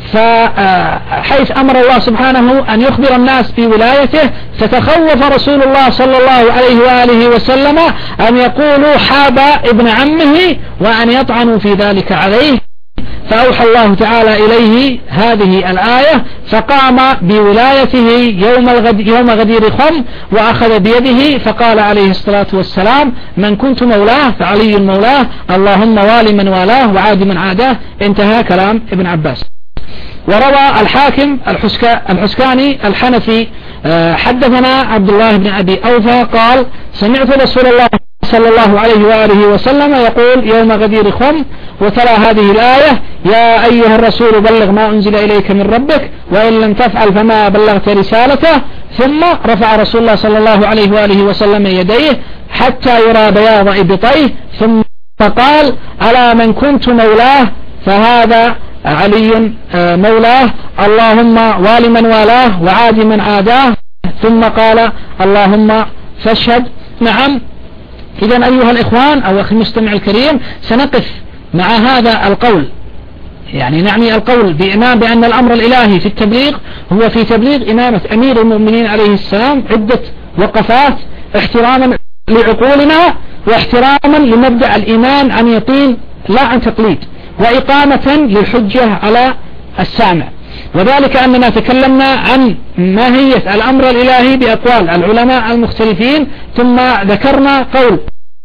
فحيث أمر الله سبحانه أن يخبر الناس بولايته، فتخوف رسول الله صلى الله عليه وآله وسلم أن يقولوا حاب ابن عمه وأن يطعنوا في ذلك عليه، فأوحى الله تعالى إليه هذه الآية، فقام بولايته يوم, الغد يوم غدير خم، وأخذ بيده فقال عليه الصلاة والسلام: من كنت مولاه فعلي مولاه، اللهم والي من والاه وعاد من عاداه. انتهى كلام ابن عباس. وروى الحاكم الحسكاني الحنفي حدثنا عبد الله بن أبي أوفى قال: سمعت رسول الله صلى الله عليه وآله وسلم يقول يوم غدير خم، وتلا هذه الآية: يا أيها الرسول بلغ ما أنزل إليك من ربك وإن لم تفعل فما بلغت رسالته. ثم رفع رسول الله صلى الله عليه وآله وسلم يديه حتى يرى بياض إبطيه، ثم قال: ألا من كنت مولاه فهذا علي مولاه، اللهم وال من والاه وعاد من عاداه. ثم قال: اللهم فاشهد. نعم، إذن أيها الإخوان أو أخي المستمع الكريم، سنقف مع هذا القول، يعني نعني القول بإمام بأن الأمر الإلهي في التبليغ هو في تبليغ إمامة أمير المؤمنين عليه السلام، عدة وقفات احتراما لعقولنا واحتراما لمبدأ الإيمان عن يقين لا عن تقليد، وإقامة للحجة على السامع. وذلك أننا تكلمنا عن ماهية الأمر الإلهي بأقوال العلماء المختلفين، ثم ذكرنا قول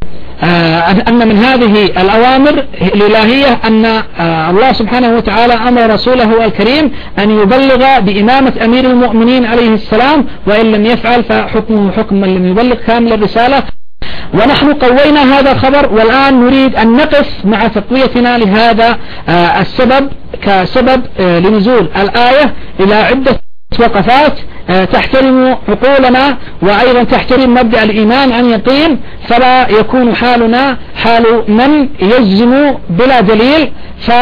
آه أن من هذه الأوامر الإلهية أن آه الله سبحانه وتعالى أمر رسوله الكريم أن يبلغ بإمامة أمير المؤمنين عليه السلام، وإن لم يفعل فحكمه حكم من لم يبلغ كامل الرسالة. ونحن قوينا هذا الخبر، والآن نريد أن نقف مع تقويتنا لهذا آه السبب كسبب آه لنزول الآية إلى عدة وقفات آه تحترم عقولنا، وأيضا تحترم مبدأ الإيمان عن يقين، فلا يكون حالنا حال من يجزم بلا دليل،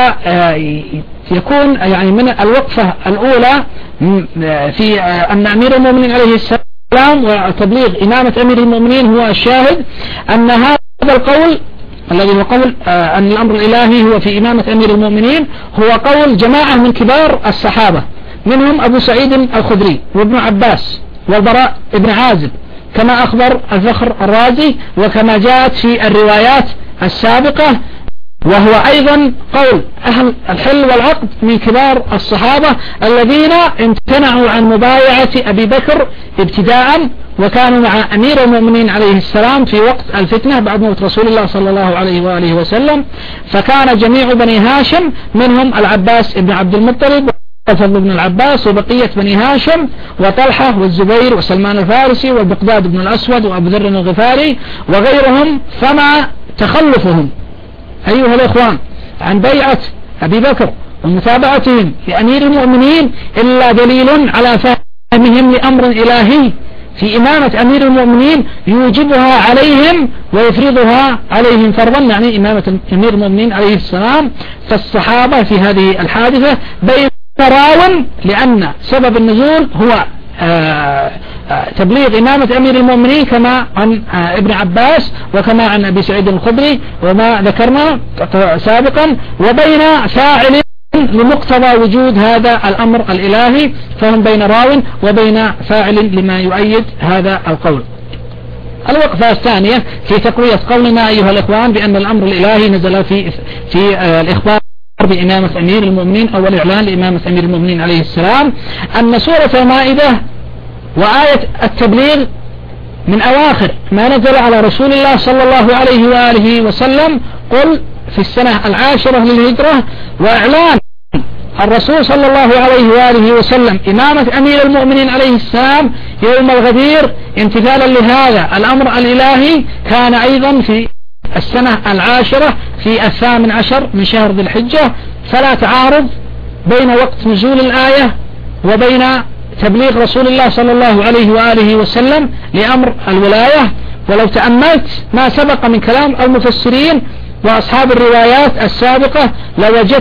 فيكون يعني من الوقفة الأولى في آه أن أمير المؤمنين عليه السلام وتبليغ إمامة أمير المؤمنين هو الشاهد، أن هذا القول الذي هو قول آه أن الأمر الإلهي هو في إمامة أمير المؤمنين هو قول جماعة من كبار الصحابة، منهم أبو سعيد الخدري وابن عباس والبراء ابن عازب، كما أخبر الفخر الرازي وكما جاءت في الروايات السابقة، وهو أيضا قول أهل الحل والعقد من كبار الصحابة الذين امتنعوا عن مبايعة أبي بكر ابتداء، وكانوا مع أمير المؤمنين عليه السلام في وقت الفتنة بعد موت رسول الله صلى الله عليه وآله وسلم. فكان جميع بني هاشم منهم العباس بن عبد المطلب وفضل بن العباس وبقية بني هاشم وطلحة والزبير وسلمان الفارسي والبقداد بن الأسود وأبو ذر الغفاري وغيرهم، فما تخلفهم أيها الإخوان عن بيعة أبي بكر ومتابعتهم لأمير المؤمنين إلا دليل على فهمهم لأمر إلهي في إمامة أمير المؤمنين يوجبها عليهم ويفرضها عليهم فرضا، يعني إمامة أمير المؤمنين عليه السلام. فالصحابة في هذه الحادثة بين راو، لأن سبب النزول هو آآ آآ تبليغ إمامة أمير المؤمنين كما عن ابن عباس وكما عن أبي سعيد الخدري وما ذكرنا سابقا، وبين فاعل لمقتضى وجود هذا الأمر الإلهي، فهم بين راو وبين فاعل لما يؤيد هذا القول. الوقفة الثانية في تقوية قولنا أيها الإخوان بأن الأمر الإلهي نزل في في الإخبار بإمامة أمير المؤمنين أو الإعلان لإمامة أمير المؤمنين عليه السلام، أن سورة المائدة وآية التبليغ من أواخر ما نزل على رسول الله صلى الله عليه وآله وسلم، قل في السنة العاشرة للهجرة، وإعلان الرسول صلى الله عليه وآله وسلم إمامة أمير المؤمنين عليه السلام يوم الغدير امتثالا لهذا الأمر الإلهي كان أيضا في السنة العاشرة في الثامن عشر من شهر ذي الحجة، فلا تعارض بين وقت نزول الآية وبين تبليغ رسول الله صلى الله عليه وآله وسلم لأمر الولاية. ولو تأملت ما سبق من كلام المفسرين وأصحاب الروايات السابقة لوجدت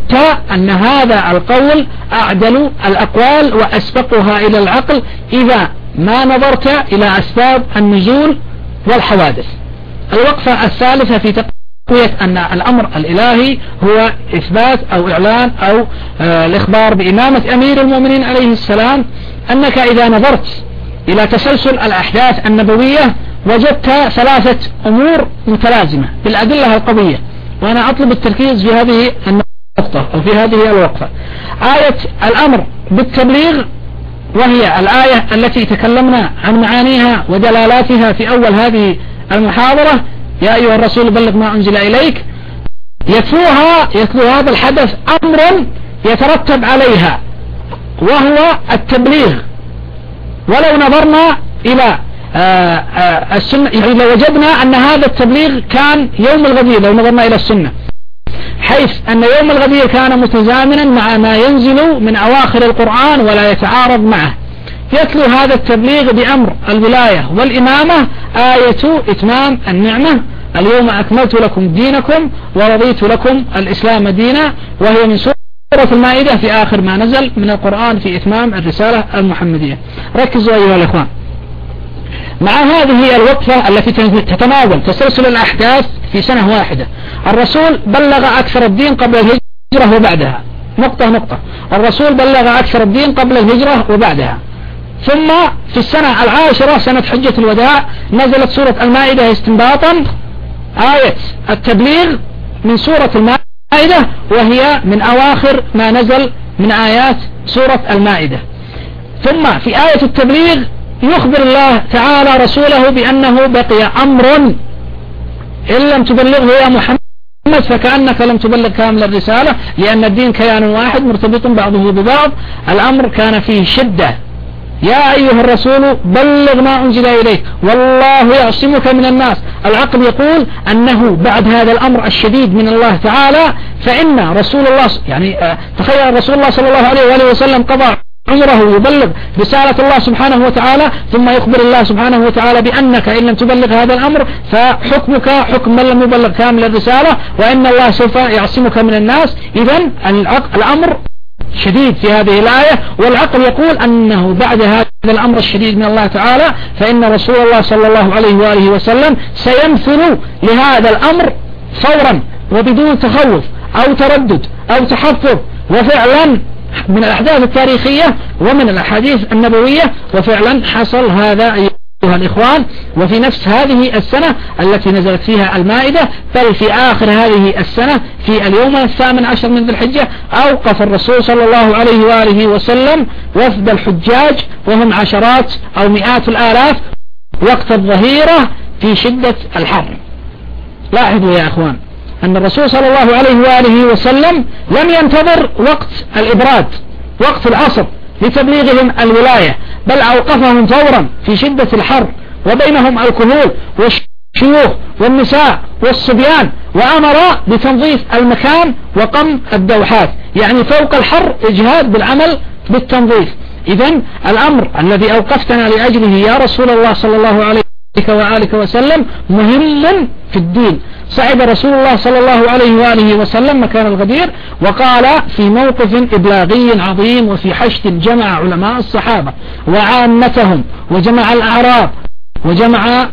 وجدت أن هذا القول أعدل الأقوال وأسبقها إلى العقل إذا ما نظرت إلى أسباب النزول والحوادث. الوقفة الثالثة في تقوية أن الأمر الإلهي هو إثبات أو إعلان أو آه الإخبار بإمامة أمير المؤمنين عليه السلام، أنك إذا نظرت إلى تسلسل الأحداث النبوية وجدت ثلاثة أمور متلازمة بالأدلة القوية، وأنا أطلب التركيز في هذه النقطة أو في هذه الوقفة. آية الأمر بالتبليغ، وهي الآية التي تكلمنا عن معانيها ودلالاتها في أول هذه المحاضرة، يا أيها الرسول بلغ ما أنزل إليك، يتلوها يتلو هذا الحدث أمرا يترتب عليها وهو التبليغ. ولو نظرنا إلى آآ آآ السنة، يعني لو وجدنا أن هذا التبليغ كان يوم الغدير، لو نظرنا إلى السنة، حيث أن يوم الغدير كان متزامنا مع ما ينزل من أواخر القرآن ولا يتعارض معه، يتلو هذا التبليغ بأمر الولاية والإمامة آية إتمام النعمة، اليوم أكملت لكم دينكم ورضيت لكم الإسلام دينا، وهي من سورة المائدة في آخر ما نزل من القرآن في إتمام الرسالة المحمدية. ركزوا أيها الإخوان مع هذه الوقفة التي تتناول تسلسل الأحداث في سنة واحدة. الرسول بلغ أكثر الدين قبل الهجرة وبعدها، نقطة نقطة. الرسول بلغ أكثر الدين قبل الهجرة وبعدها، ثم في السنة العاشرة سنة حجة الوداع نزلت سورة المائدة استنباطا آية التبليغ من سورة المائدة، وهي من أواخر ما نزل من آيات سورة المائدة. ثم في آية التبليغ يخبر الله تعالى رسوله بأنه بقي أمر إن لم تبلغه يا محمد فكأنك لم تبلغ كامل الرسالة، لأن الدين كيان واحد مرتبط بعضه ببعض. الأمر كان فيه شدة، يا أيها الرسول بلغ ما أنزل إليك والله يعصمك من الناس. العقل يقول أنه بعد هذا الأمر الشديد من الله تعالى فإن رسول الله، يعني تخيل رسول الله صلى الله عليه وآله وسلم قضى عمره يبلغ رسالة الله سبحانه وتعالى، ثم يخبر الله سبحانه وتعالى بأنك إن لم تبلغ هذا الأمر فحكمك حكم من لم يبلغ كامل الرسالة، وإن الله سوف يعصمك من الناس. إذن الأمر شديد في هذه الآية، والعقل يقول أنه بعد هذا الأمر الشديد من الله تعالى فإن رسول الله صلى الله عليه وآله وسلم سيمثل لهذا الأمر فورا وبدون تخوف أو تردد أو تحفظ. وفعلا من الأحداث التاريخية ومن الأحاديث النبوية، وفعلا حصل هذا أيها الإخوان. وفي نفس هذه السنة التي نزلت فيها المائدة، بل في آخر هذه السنة في اليوم الثامن عشر من ذي الحجة، أوقف الرسول صلى الله عليه وآله وسلم وفد الحجاج وهم عشرات أو مئات الآلاف وقت الظهيرة في شدة الحر. لاحظوا يا أخوان أن الرسول صلى الله عليه وآله وسلم لم ينتظر وقت الإبراد وقت العصر لتبليغهم الولاية، بل أوقفهم فورا في شدة الحر وبينهم الكهول والشيوخ والنساء والصبيان، وأمر بتنظيف المكان وقم الدوحات، يعني فوق الحر إجهاد بالعمل بالتنظيف. إذن الأمر الذي أوقفتنا لأجله يا رسول الله صلى الله عليه وآله وسلم مهم في الدين. صعد رسول الله صلى الله عليه وآله وسلم مكان الغدير وقال في موقف إبلاغي عظيم وفي حشد جمع علماء الصحابة وعامتهم وجمع الأعراب وجمع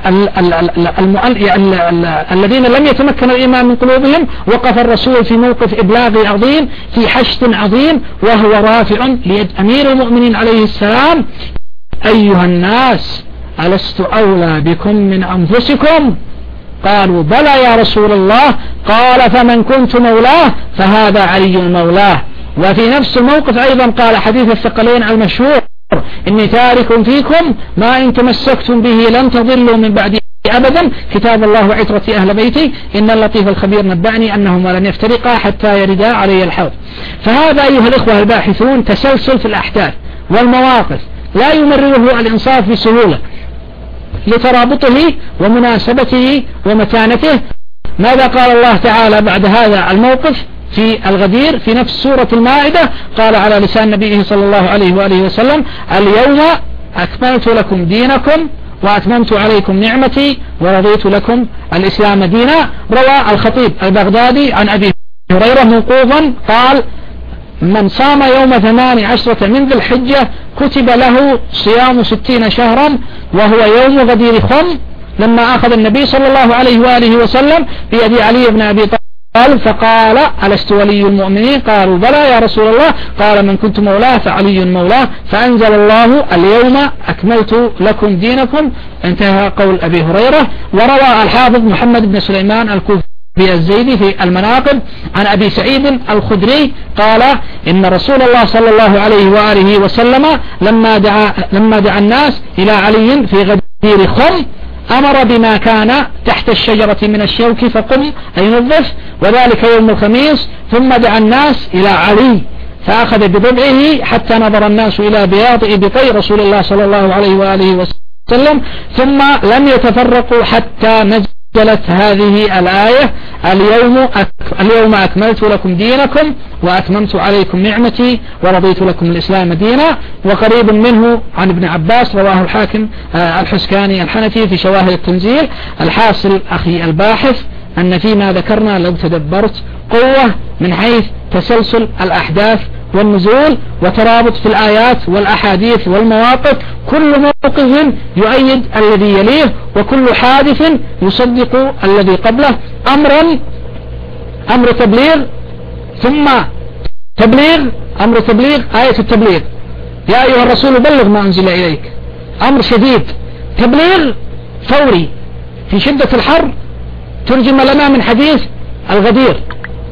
الذين لم يتمكن الإيمان من قلوبهم. وقف الرسول في موقف إبلاغي عظيم في حشد عظيم وهو رافع ليد أمير المؤمنين عليه السلام: أيها الناس ألست أولى بكم من أنفسكم؟ قالوا بلى يا رسول الله. قال فمن كنت مولاه فهذا علي مولاه. وفي نفس الموقف أيضا قال حديث الثقلين المشهور: إني تارك فيكم ما إن تمسكتم به لن تضلوا من بعدي أبدا، كتاب الله وعترتي أهل بيتي، إن اللطيف الخبير نبأني أنهما لن يفترقا حتى يردا علي الحوض. فهذا أيها الإخوة الباحثون تسلسل في الأحداث والمواقف لا يمرره الإنصاف بسهولة لترابطه ومناسبته ومتانته. ماذا قال الله تعالى بعد هذا الموقف في الغدير في نفس سورة المائدة؟ قال على لسان نبيه صلى الله عليه وآله وسلم: اليوم أكملت لكم دينكم وأتممت عليكم نعمتي ورضيت لكم الإسلام دينا. روى الخطيب البغدادي عن أبي هريرة موقوفا قال: من صام يوم ثمان عشرة من ذي الحجة كتب له صيام ستين شهرا، وهو يوم غدير خم. لما أخذ النبي صلى الله عليه وآله وسلم بيد علي بن أبي طالب فقال: ألست ولي المؤمنين؟ قالوا: بلى يا رسول الله. قال: من كنت مولاه فعلي مولاه. فأنزل الله: اليوم أكملت لكم دينكم. انتهى قول أبي هريرة. وروى الحافظ محمد بن سليمان الكوفي الزيدي في المناقب عن أبي سعيد الخدري قال: إن رسول الله صلى الله عليه وآله وسلم لما دعا, لما دعا الناس إلى علي في غدير خم أمر بما كان تحت الشجرة من الشوك فقم أي نظف، وذلك يوم الخميس. ثم دعا الناس إلى علي فأخذ بضبعه حتى نظر الناس إلى بياض إبطي رسول الله صلى الله عليه وآله وسلم، ثم لم يتفرقوا حتى نزلت هذه الآية: اليوم, أك... اليوم أكملت لكم دينكم وأتممت عليكم نعمتي ورضيت لكم الإسلام دينا. وقريب منه عن ابن عباس رواه الحاكم آه الحسكاني الحنفي في شواهد التنزيل. الحاصل أخي الباحث أن فيما ذكرنا لو تدبرت قوة من حيث تسلسل الأحداث والنزول وترابط في الآيات والأحاديث والمواقف، كل موقف يؤيد الذي يليه، وكل حادث يصدق الذي قبله. أمرا أمر تبليغ، ثم تبليغ أمر تبليغ آية التبليغ: يا أيها الرسول بلغ ما أنزل إليك. أمر شديد، تبليغ فوري في شدة الحر. ترجم لنا من حديث الغدير: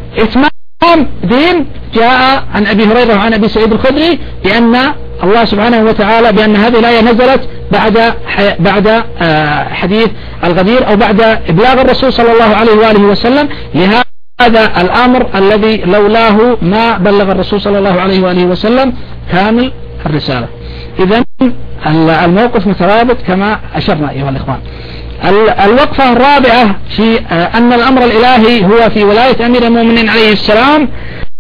إتمام دين. جاء عن أبي هريرة وعن أبي سعيد الخدري بأن الله سبحانه وتعالى بأن هذه الآية نزلت بعد بعد حديث الغدير أو بعد إبلاغ الرسول صلى الله عليه وآله وسلم لهذا الأمر الذي لولاه ما بلغ الرسول صلى الله عليه وآله وسلم كامل الرسالة. إذن الموقف مترابط كما أشرنا أيها الإخوان. الوقفة الرابعة في أن الأمر الإلهي هو في ولاية أمير المؤمنين عليه السلام،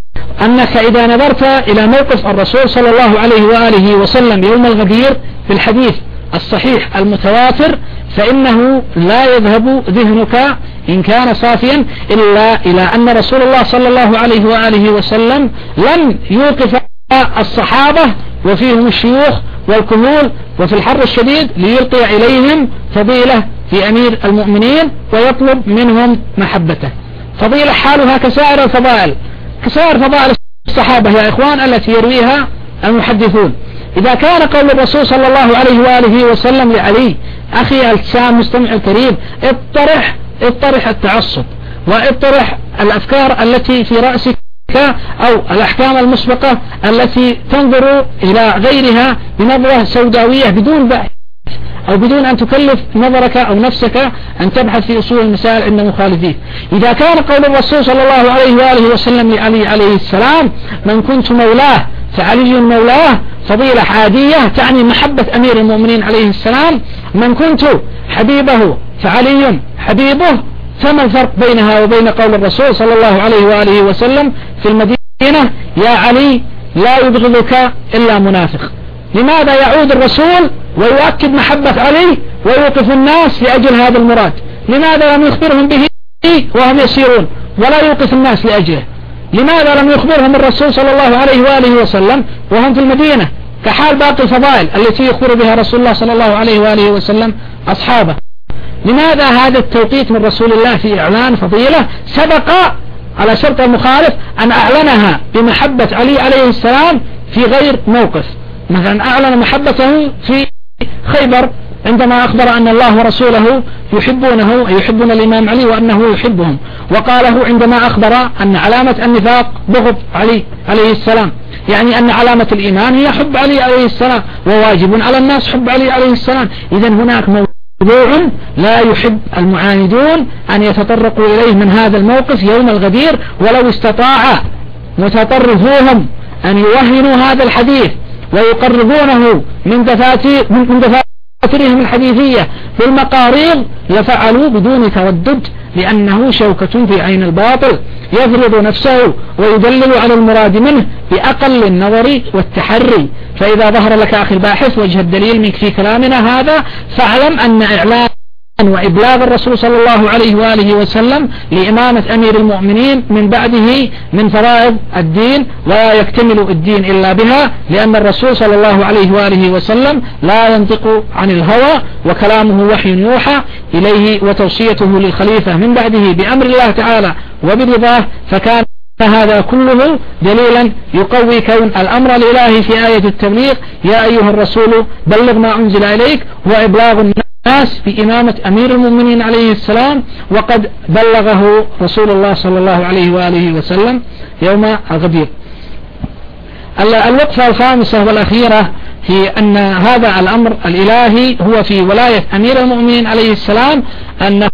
أنك إذا نظرت إلى موقف الرسول صلى الله عليه وآله وسلم يوم الغدير في الحديث الصحيح المتواتر، فإنه لا يذهب ذهنك إن كان صافيا إلا إلى أن رسول الله صلى الله عليه وآله وسلم لم يوقف الصحابة وفيهم الشيوخ والكهول وفي الحر الشديد ليلقي إليهم فضيلة في أمير المؤمنين ويطلب منهم محبته. فضيلة حالها كسائر الفضائل، كسائر فضائل الصحابة يا إخوان التي يرويها المحدثون. إذا كان قول الرسول صلى الله عليه وآله وسلم لعلي: أخي السام مستمع الكريم، اطرح اطرح التعصب واطرح الأفكار التي في رأسك أو الأحكام المسبقة التي تنظر إلى غيرها بنظرة سوداوية بدون بحث أو بدون أن تكلف نظرك أو نفسك أن تبحث في أصول المسائل عند مخالفيه. إذا كان قول الرسول صلى الله عليه وآله وسلم لعلي عليه السلام: من كنت مولاه فعلي مولاه، فضيلة عادية تعني محبة أمير المؤمنين عليه السلام. من كنت حبيبه فعلي حبيبه، فما الفرق بينها وبين قول الرسول صلى الله عليه وآله وسلم في المدينة: يا علي لا يبغضك إلا منافق؟ لماذا يعود الرسول ويؤكد محبة علي ويوقف الناس لأجل هذا المراد؟ لماذا لم يخبرهم به وهم يسيرون ولا يوقف الناس لأجله؟ لماذا لم يخبرهم الرسول صلى الله عليه وآله وسلم وهم في المدينة كحال باقي الفضائل التي يخبر بها رسول الله صلى الله عليه وآله وسلم أصحابه؟ لماذا هذا التوقيت من رسول الله في إعلان فضيلة سبق على شرط المخالف أن أعلنها بمحبة علي عليه السلام في غير موقف؟ مثلا أعلن محبته في خيبر عندما أخبر أن الله ورسوله يحبونه يحبون الإمام علي وأنه يحبهم، وقاله عندما أخبر أن علامة النفاق بغض علي عليه السلام، يعني أن علامة الإيمان هي حب علي عليه السلام، وواجب على الناس حب علي عليه السلام. إذن هناك موضوع لا يحب المعاندون أن يتطرقوا إليه من هذا الموقف يوم الغدير، ولو استطاع متطرفوهم أن يوهنوا هذا الحديث ويقربونه من دفاتر من دفاترهم الحديثية في المقاريض لفعلوا بدون تردد، لأنه شوكة في عين الباطل يفرض نفسه ويدلل على المراد منه بأقل النظر والتحري. فإذا ظهر لك أخي الباحث وجه الدليل منك في كلامنا هذا، فاعلم أن إعلان وإبلاغ الرسول صلى الله عليه وآله وسلم لإمامة أمير المؤمنين من بعده من فرائض الدين، ولا يكتمل الدين إلا بها، لأن الرسول صلى الله عليه وآله وسلم لا ينطق عن الهوى، وكلامه وحي يوحى إليه، وتوصيته للخليفة من بعده بأمر الله تعالى وبرضاه، فكان هذا كله دليلا يقوي كون الأمر الإلهي في آية التبليغ يا أيها الرسول بلغ ما أنزل إليك هو إبلاغ الناس بإمامة أمير المؤمنين عليه السلام، وقد بلغه رسول الله صلى الله عليه وآله وسلم يوم الغدير. الوقفة الخامسة والأخيرة في أن هذا الأمر الإلهي هو في ولاية أمير المؤمنين عليه السلام، أنه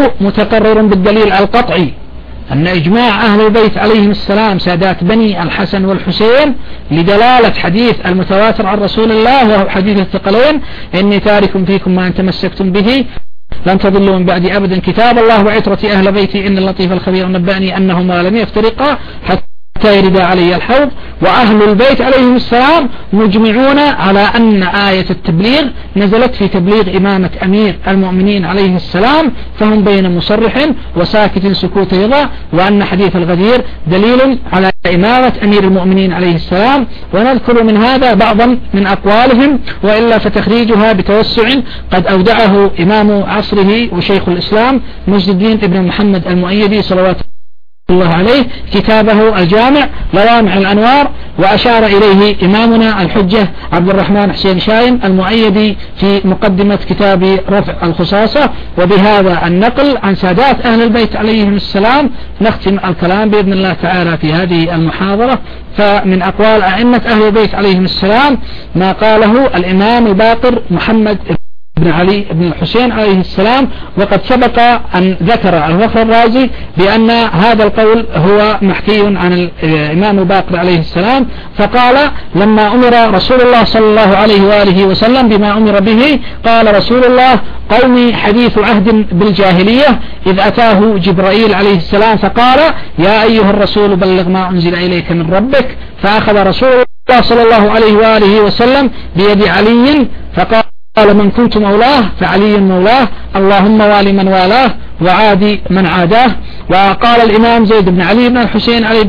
متقرر بالدليل القطعي أن إجماع أهل البيت عليهم السلام سادات بني الحسن والحسين لدلالة حديث المتواتر عن رسول الله وهو حديث الثقلين إني تارك فيكم ما أن تمسكتم به لن تضلوا من بعد أبدا كتاب الله وعترة أهل بيتي إن اللطيف الخبير نبأني أنهما لم يفترقا حتى يرد علي الحوض. وأهل البيت عليهم السلام مجمعون على أن آية التبليغ نزلت في تبليغ إمامة أمير المؤمنين عليه السلام، فهم بين مصرح وساكت سكوت رضا، وأن حديث الغدير دليل على إمامة أمير المؤمنين عليه السلام. ونذكر من هذا بعضا من أقوالهم، وإلا فتخريجها بتوسع قد أودعه إمام عصره وشيخ الإسلام مجد الدين ابن محمد المؤيدي صلوات الله عليه كتابه الجامع لوامع الأنوار، وأشار إليه إمامنا الحجة عبد الرحمن حسين شايم المؤيدي في مقدمة كتاب رفع الخصاصة. وبهذا النقل عن سادات أهل البيت عليهم السلام نختم الكلام بإذن الله تعالى في هذه المحاضرة. فمن أقوال أئمة أهل البيت عليهم السلام ما قاله الإمام الباقر محمد بن علي بن الحسين عليه السلام، وقد سبق أن ذكر الفخر الرازي بأن هذا القول هو محكي عن الإمام الباقر عليه السلام، فقال لما أمر رسول الله صلى الله عليه وآله وسلم بما أمر به قال رسول الله قومي حديث عهد بالجاهلية، إذ أتاه جبرائيل عليه السلام فقال يا أيها الرسول بلغ ما أنزل إليك من ربك، فأخذ رسول الله صلى الله عليه وآله وسلم بيد علي فقال قال من كنت مولاه فعلي مولاه، اللهم والي من والاه وعادي من عاداه. وقال الإمام زيد بن علي بن الحسين علي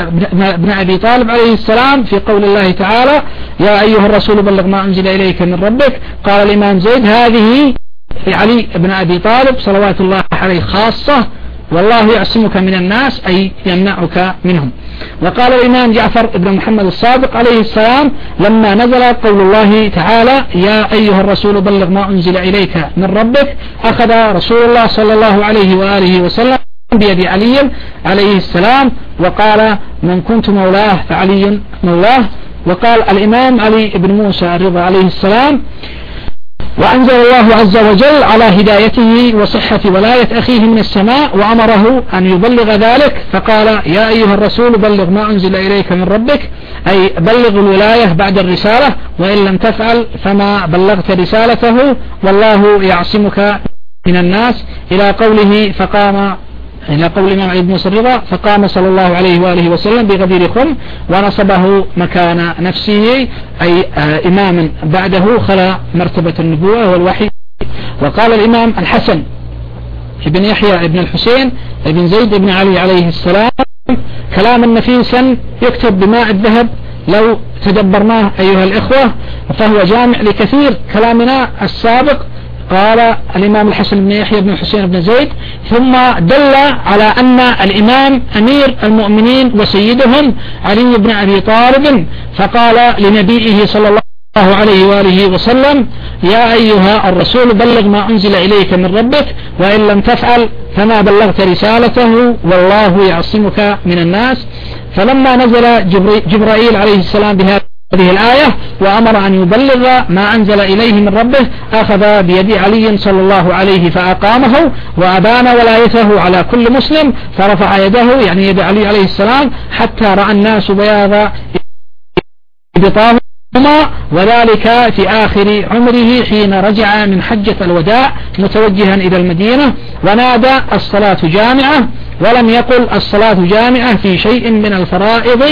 بن أبي طالب عليه السلام في قول الله تعالى يا أيها الرسول بلغ ما أنزل إليك من ربك، قال الإمام زيد هذه علي بن أبي طالب صلوات الله عليه خاصة، والله يعصمك من الناس أي يمنعك منهم. وقال الإمام جعفر بن محمد الصادق عليه السلام لما نزل قول الله تعالى يا أيها الرسول بلغ ما أنزل إليك من ربك، أخذ رسول الله صلى الله عليه وآله وسلم بيد علي عليه السلام وقال من كنت مولاه فعلي مولاه. وقال الإمام علي بن موسى الرضا عليه السلام وأنزل الله عز وجل على هدايته وصحة ولاية أخيه من السماء وأمره أن يبلغ ذلك، فقال يا أيها الرسول بلغ ما أنزل إليك من ربك، أي بلغ الولاية بعد الرسالة، وإن لم تفعل فما بلغت رسالته والله يعصمك من الناس، إلى قوله فقام إلى قول الإمام علي بن موسى الرضا فقام صلى الله عليه وآله وسلم بغدير خم ونصبه مكان نفسه أي إماما بعده خلا مرتبة النبوة والوحي. وقال الإمام الحسن ابن يحيى ابن الحسين ابن زيد ابن علي عليه السلام كلاما نفيسا يكتب بماء الذهب لو تدبرناه أيها الإخوة، فهو جامع لكثير كلامنا السابق. قال الإمام الحسن بن يحيى بن حسين بن زيد ثم دل على أن الإمام أمير المؤمنين وسيدهم علي بن أبي طالب، فقال لنبيه صلى الله عليه وآله وسلم يا أيها الرسول بلغ ما أنزل إليك من ربك، وإن لم تفعل فما بلغت رسالته والله يعصمك من الناس. فلما نزل جبرائيل عليه السلام بهذا هذه الآية وأمر أن يبلغ ما أنزل إليه من ربه أخذ بيد علي صلى الله عليه فأقامه وأبان ولايته على كل مسلم، فرفع يده يعني يد علي عليه السلام حتى رأى الناس بياض إبطاهما، وذلك في آخر عمره حين رجع من حجة الوداع متوجها إلى المدينة، ونادى الصلاة جامعة، ولم يقل الصلاة جامعة في شيء من الفرائض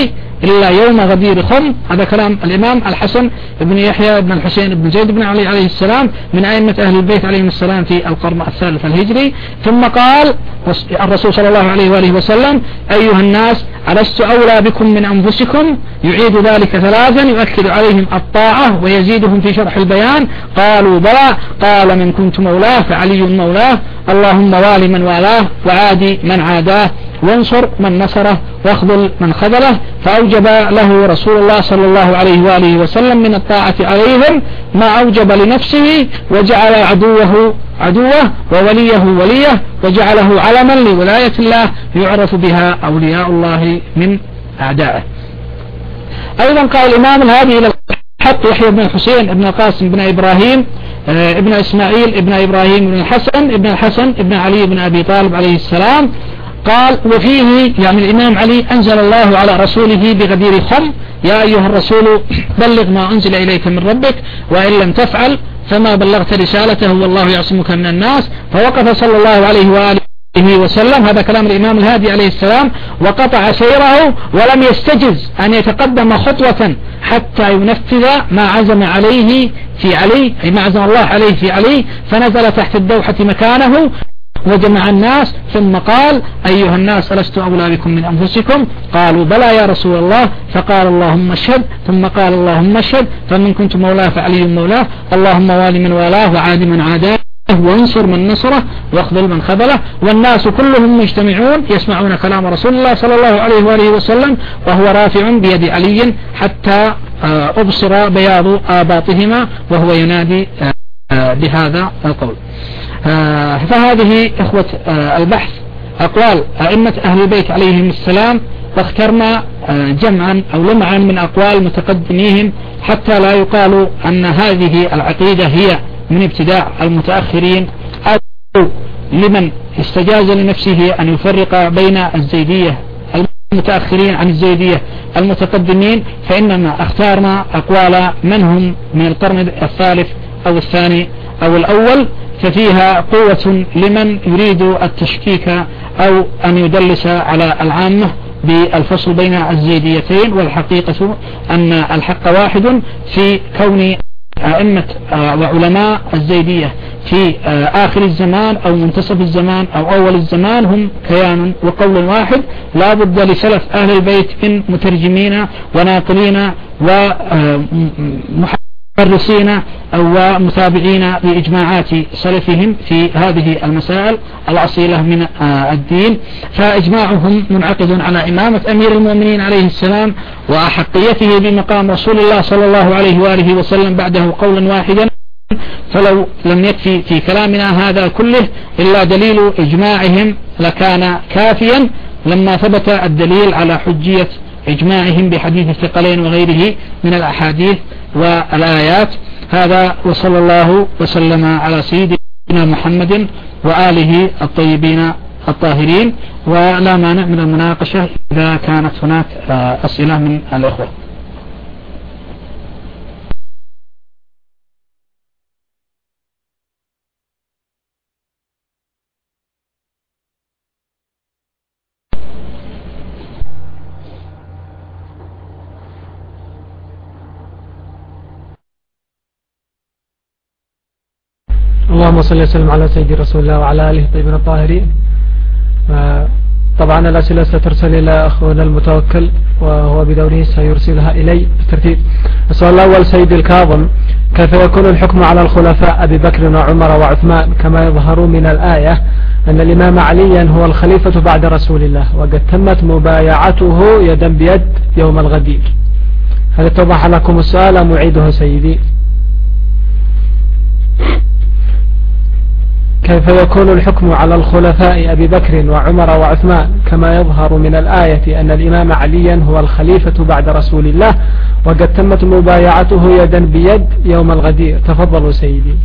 إلا يوم غدير خم. هذا كلام الإمام الحسن بن يحيى بن الحسين بن زيد بن علي عليه السلام من أئمة أهل البيت عليهم السلام في القرن الثالث الهجري. ثم قال الرسول صلى الله عليه وآله وسلم: أيها الناس ألست أولى بكم من أنفسكم؟ يعيد ذلك ثلاثا يؤكد عليهم الطاعة ويزيدهم في شرح البيان. قالوا بلى. قال: من كنت مولاه فعلي مولاه، اللهم وال من والاه وعادي من عاداه وانصر من نصره واخذل من خذله. فأوجب له رسول الله صلى الله عليه وآله وسلم من الطاعة عليهم ما أوجب لنفسه، وجعل عدوه عدوه ووليه وليه، وجعله علما لولاية الله يعرف بها أولياء الله من أعدائه. أيضا قال الإمام الهادي إلى الحق يحيى بن الحسين ابن القاسم بن إبراهيم ابن إسماعيل ابن إبراهيم بن الحسن ابن الحسن ابن علي بن أبي طالب عليه السلام قال: وفيه يعني الإمام علي: أنزل الله على رسوله بغدير خم: يا أيها الرسول بلغ ما أنزل إليك من ربك، وإن لم تفعل فما بلغت رسالته والله يعصمك من الناس. فوقف صلى الله عليه وآله وسلم، هذا كلام الإمام الهادي عليه السلام، وقطع سيره ولم يستجز أن يتقدم خطوة حتى ينفذ ما عزم عليه في علي، أي ما عزم الله عليه في علي. فنزل تحت الدوحة مكانه وجمع الناس ثم قال: أيها الناس ألست أولى بكم من أنفسكم؟ قالوا بلى يا رسول الله. فقال: اللهم اشهد. ثم قال: اللهم اشهد. فمن كنت مولاه فعلي مولاه، اللهم وال من والاه وعاد من عاداه وانصر من نصره واخذل من خذله. والناس كلهم مجتمعون يسمعون كلام رسول الله صلى الله عليه وآله وسلم وهو رافع بيد علي حتى أبصر بياض آباطهما وهو ينادي بهذا القول. فهذه إخوة البحث أقوال أئمة أهل البيت عليهم السلام، واخترنا جمعا أو لمعا من أقوال متقدميهم حتى لا يقال أن هذه العقيدة هي من ابتداع المتأخرين أو لمن استجاز لنفسه أن يفرق بين الزيدية المتأخرين عن الزيدية المتقدمين. فإننا اختارنا أقوال من هم من القرن الثالث أو الثاني أو الأول، ففيها قوة لمن يريد التشكيك أو أن يدلس على العامة بالفصل بين الزيديتين. والحقيقة أن الحق واحد في كون أئمة وعلماء الزيدية في آخر الزمان أو منتصف الزمان أو أول الزمان هم كيان وقول واحد، لا بد لسلف أهل البيت من مترجمين وناقلين ومحرسين أو متابعين لإجماعات سلفهم في هذه المسائل الأصيلة من الدين. فإجماعهم منعقد على إمامة أمير المؤمنين عليه السلام وأحقيته بمقام رسول الله صلى الله عليه وآله وسلم بعده قولا واحدا. فلو لم يكفي في كلامنا هذا كله إلا دليل إجماعهم لكان كافيا لما ثبت الدليل على حجية إجماعهم بحديث الثقلين وغيره من الأحاديث والآيات. هذا وصلى الله وسلم على سيدنا محمد وآله الطيبين الطاهرين. ولا مانع من المناقشة إذا كانت هناك أسئلة من الأخوة. اللهم صل وسلم على سيدي رسول الله وعلى آله الطيبين الطاهرين. طبعا الأسئلة سترسل إلى أخونا المتوكل وهو بدوره سيرسلها إلي بالترتيب. السؤال الأول: سيدي الكاظم، كيف يكون الحكم على الخلفاء أبي بكر وعمر وعثمان كما يظهر من الآية أن الإمام عليا هو الخليفة بعد رسول الله وقد تمت مبايعته يدا بيد يوم الغدير؟ هل اتضح لكم السؤال معيده سيدي؟ كيف يكون الحكم على الخلفاء أبي بكر وعمر وعثمان كما يظهر من الآية أن الإمام عليا هو الخليفة بعد رسول الله وقد تمت مبايعته يدا بيد يوم الغدير؟ تفضلوا سيدي.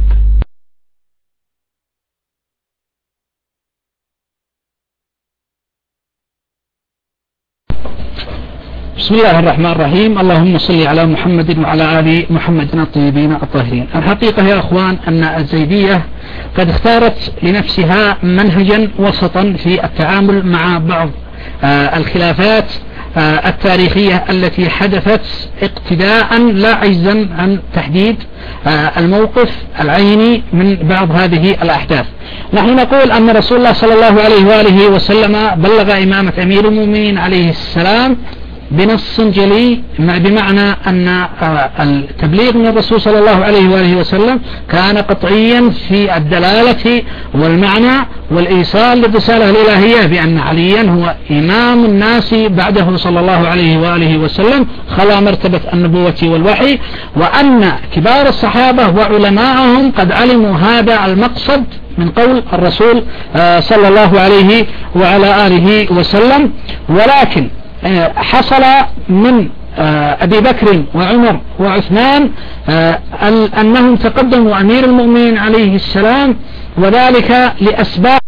بسم الله الرحمن الرحيم. اللهم صل على محمد وعلى آل محمد الطيبين الطاهرين. الحقيقة يا أخوان أن الزيدية قد اختارت لنفسها منهجا وسطا في التعامل مع بعض الخلافات التاريخية التي حدثت اقتداء لا عجزا عن تحديد الموقف العيني من بعض هذه الأحداث. نحن نقول أن رسول الله صلى الله عليه وآله وسلم بلغ إمامة أمير المؤمنين عليه السلام بنص جلي، بمعنى أن التبليغ من الرسول صلى الله عليه وآله وسلم كان قطعيا في الدلالة والمعنى والإيصال للرسالة الإلهية، بأن عليا هو إمام الناس بعده صلى الله عليه وآله وسلم خلا مرتبة النبوة والوحي، وأن كبار الصحابة وعلماءهم قد علموا هذا المقصد من قول الرسول صلى الله عليه وعلى آله وسلم. ولكن حصل من أبي بكر وعمر وعثمان أنهم تقدموا أمير المؤمنين عليه السلام، وذلك لأسباب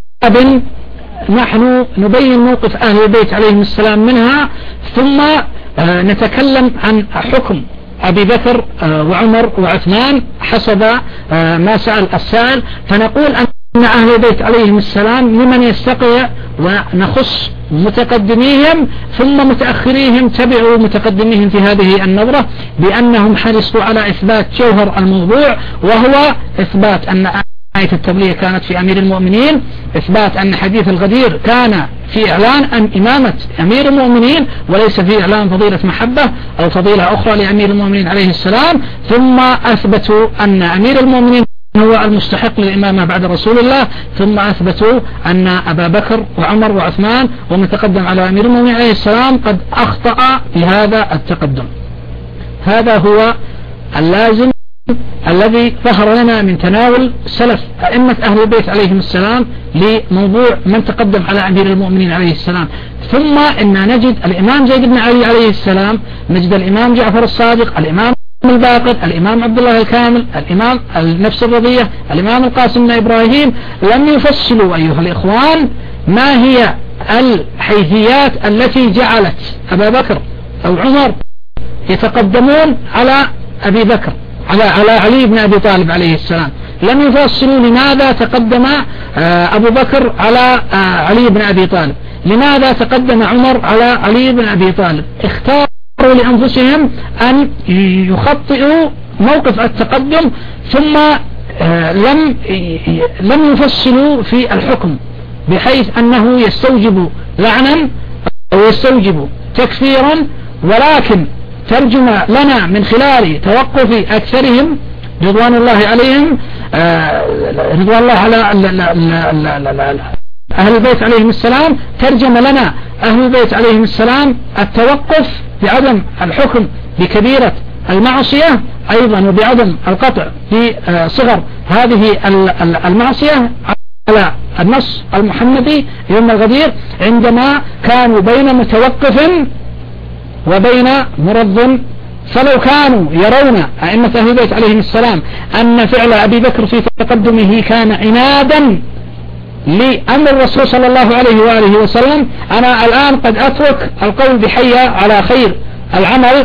نحن نبين موقف أهل البيت عليهم السلام منها، ثم نتكلم عن حكم أبي بكر وعمر وعثمان حسب ما سأل السائل. فنقول أن أهل البيت عليهم السلام لمن يستقي، ونخص متقدميهم ثم متأخريهم تبعوا متقدميهم في هذه النظرة، بأنهم حرصوا على إثبات جوهر الموضوع، وهو إثبات أن آية التبليغ كانت في أمير المؤمنين، إثبات أن حديث الغدير كان في إعلان أن إمامة أمير المؤمنين وليس في إعلان فضيلة محبة أو فضيلة أخرى لأمير المؤمنين عليه السلام، ثم أثبتوا أن أمير المؤمنين هو المستحق للإمامة بعد رسول الله، ثم أثبتوا أن أبا بكر وعمر وعثمان ومن تقدم على أمير المؤمنين عليه السلام قد أخطأ بهذا التقدم. هذا هو اللازم الذي ظهر لنا من تناول سلف أئمة أهل البيت عليهم السلام لموضوع من تقدم على أمير المؤمنين عليه السلام. ثم إن نجد الإمام زيد بن علي عليه السلام، نجد الإمام جعفر الصادق، الإمام الباقر، الإمام عبد الله الكامل، الإمام النفس الرضية، الإمام القاسم بن إبراهيم، لم يفصلوا أيها الإخوان ما هي الحيثيات التي جعلت أبا بكر أو عمر يتقدمون على أبي بكر على على علي بن أبي طالب عليه السلام. لم يفصلوا لماذا تقدم أبو بكر على علي بن أبي طالب، لماذا تقدم عمر على علي بن أبي طالب. اختار لأنفسهم أن يخطئوا موقف التقدم، ثم لم لم يفصلوا في الحكم بحيث أنه يستوجب لعنا أو يستوجب تكفيرا، ولكن ترجم لنا من خلال توقف أكثرهم رضوان الله عليهم رضوان الله على أهل البيت عليهم السلام، ترجم لنا أهل البيت عليهم السلام التوقف بعدم الحكم بكبيرة المعصية أيضا، وبعدم القطع في صغر هذه المعصية على النص المحمدي يوم الغدير، عندما كانوا بين متوقف وبين مرض. فلو كانوا يرون أئمة أهل البيت عليهم السلام أن فعل أبي بكر في تقدمه كان عنادا لأمر الرسول صلى الله عليه وآله وسلم، أنا الآن قد أترك القول بحي على خير العمل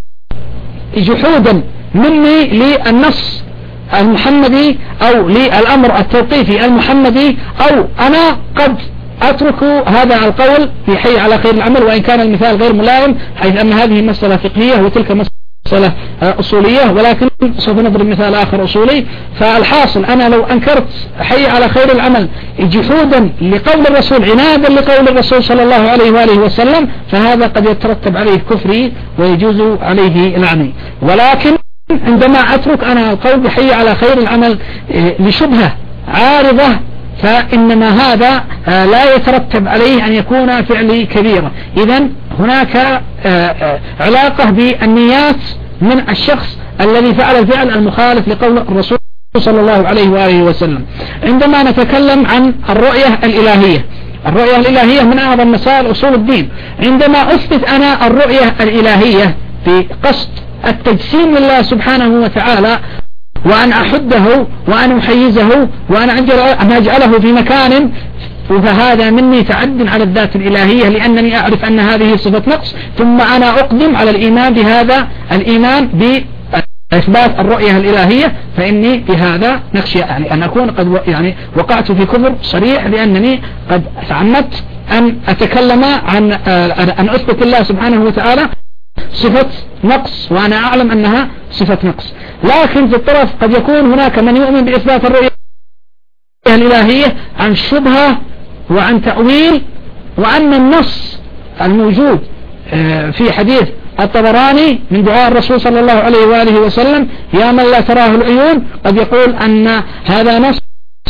جحودا مني للنص المحمدي أو للأمر التوقيفي المحمدي، أو أنا قد أترك هذا القول بحي على خير العمل، وإن كان المثال غير ملائم، حيث أن هذه مسألة فقهية وتلك مسألة أصولية، ولكن سوف نضرب مثال آخر أصولي. فالحاصل أنا لو أنكرت حي على خير العمل جحودا لقول الرسول، عنادا لقول الرسول صلى الله عليه وآله وسلم، فهذا قد يترتب عليه كفري ويجوز عليه لعني. ولكن عندما أترك أنا القول بحي على خير العمل لشبهة عارضة، فإنما هذا لا يترتب عليه أن يكون فعلي كبيرة. إذن هناك علاقة بالنيات من الشخص الذي فعل الفعل المخالف لقول الرسول صلى الله عليه وآله وسلم. عندما نتكلم عن الرؤية الإلهية، الرؤية الإلهية من أعظم مسائل أصول الدين. عندما أثبت أنا الرؤية الإلهية بقصد التجسيم لله سبحانه وتعالى، وأن أحده وأن أحيزه وأن أجعله في مكان، فهذا مني تعد على الذات الإلهية، لأنني أعرف أن هذه صفة نقص، ثم أنا أقدم على الإيمان بهذا الإيمان بإثبات الرؤية الإلهية، فإني بهذا نخشى يعني أن أكون قد يعني وقعت في كفر صريح، لأنني قد تعمدت أن أتكلم عن أن أثبت الله سبحانه وتعالى صفة نقص وأنا أعلم أنها صفة نقص. لكن في الطرف قد يكون هناك من يؤمن بإثبات الرؤية الإلهية عن شبهة وعن تأويل، وأن النص الموجود في حديث الطبراني من دعاء الرسول صلى الله عليه وآله وسلم يا من لا تراه العيون قد يقول أن هذا نص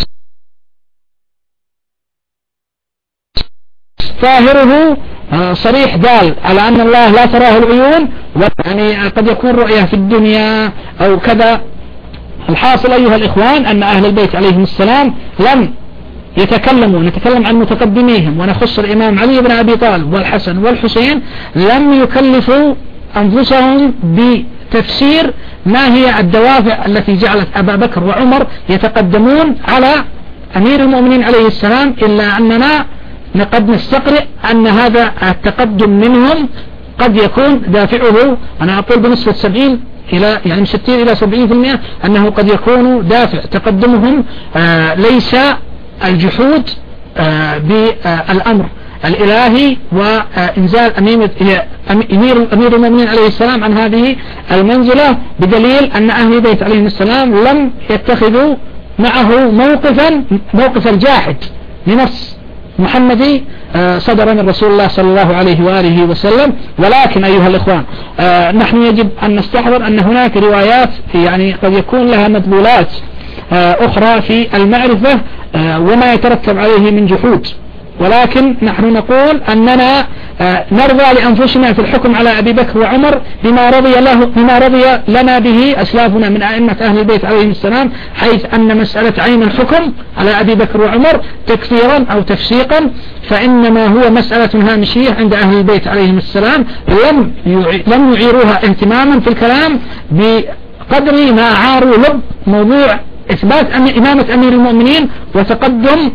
ظاهره صريح دال على أن الله لا تراه العيون، يعني قد يكون رؤية في الدنيا أو كذا. الحاصل أيها الإخوان أن أهل البيت عليهم السلام لم يتكلموا، نتكلم عن متقدميهم ونخص الإمام علي بن أبي طالب والحسن والحسين، لم يكلفوا أنفسهم بتفسير ما هي الدوافع التي جعلت أبا بكر وعمر يتقدمون على أمير المؤمنين عليه السلام، إلا أننا قد نستقرئ أن هذا التقدم منهم قد يكون دافعه، أنا أقول بنسبة سبعين إلى يعني ستين إلى سبعين في المئة أنه قد يكون دافع تقدمهم آه ليس الجحود آه بالأمر الإلهي وإنزال أمير أمير المؤمنين عليه السلام عن هذه المنزلة، بدليل أن أهل البيت عليهم السلام لم يتخذوا معه موقفا موقف الجاحد لنص محمدي صدر من رسول الله صلى الله عليه وآله وسلم. ولكن أيها الإخوان نحن يجب أن نستحضر أن هناك روايات يعني قد يكون لها مدلولات أخرى في المعرفة وما يترتب عليه من جحود، ولكن نحن نقول أننا نرضى لأنفسنا في الحكم على أبي بكر وعمر بما رضي له بما رضي لنا به أسلافنا من أئمة أهل البيت عليهم السلام، حيث أن مسألة عين الحكم على أبي بكر وعمر تكفيرا أو تفسيقا فإنما هو مسألة هامشية عند أهل البيت عليهم السلام، لم لم يعيروها اهتماما في الكلام بقدر ما عاروا لب موضوع إثبات إمامة أمير المؤمنين وتقدم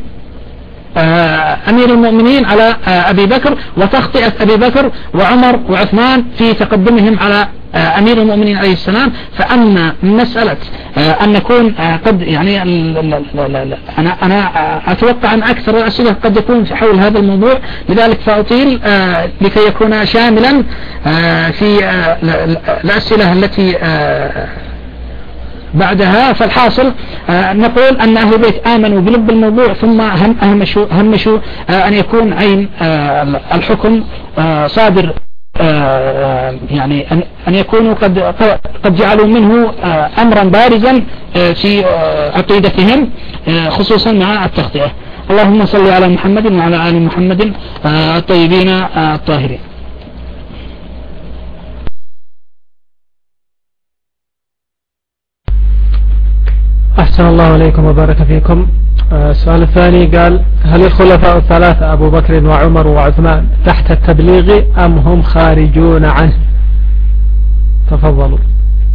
أمير المؤمنين على أبي بكر وتخطئة أبي بكر وعمر وعثمان في تقدمهم على أمير المؤمنين عليه السلام. فأما مسألة أن نكون قد يعني أنا أنا أتوقع أن أكثر الأسئلة قد يكون في حول هذا الموضوع، لذلك فأطيل لكي يكون شاملا في الأسئلة التي بعدها. فالحاصل آه نقول أن أهل البيت آمنوا بلب الموضوع ثم هم همشوا, همشوا آه أن يكون عين آه الحكم آه صادر آه يعني أن, أن يكونوا قد قد جعلوا منه آه أمرا بارزا آه في آه عقيدتهم آه خصوصا مع التخطئة. اللهم صل على محمد وعلى آل محمد آه الطيبين آه الطاهرين. أحسن الله عليكم وبارك فيكم. السؤال الثاني قال: هل الخلفاء الثلاثة أبو بكر وعمر وعثمان تحت التبليغ أم هم خارجون عنه؟ تفضلوا.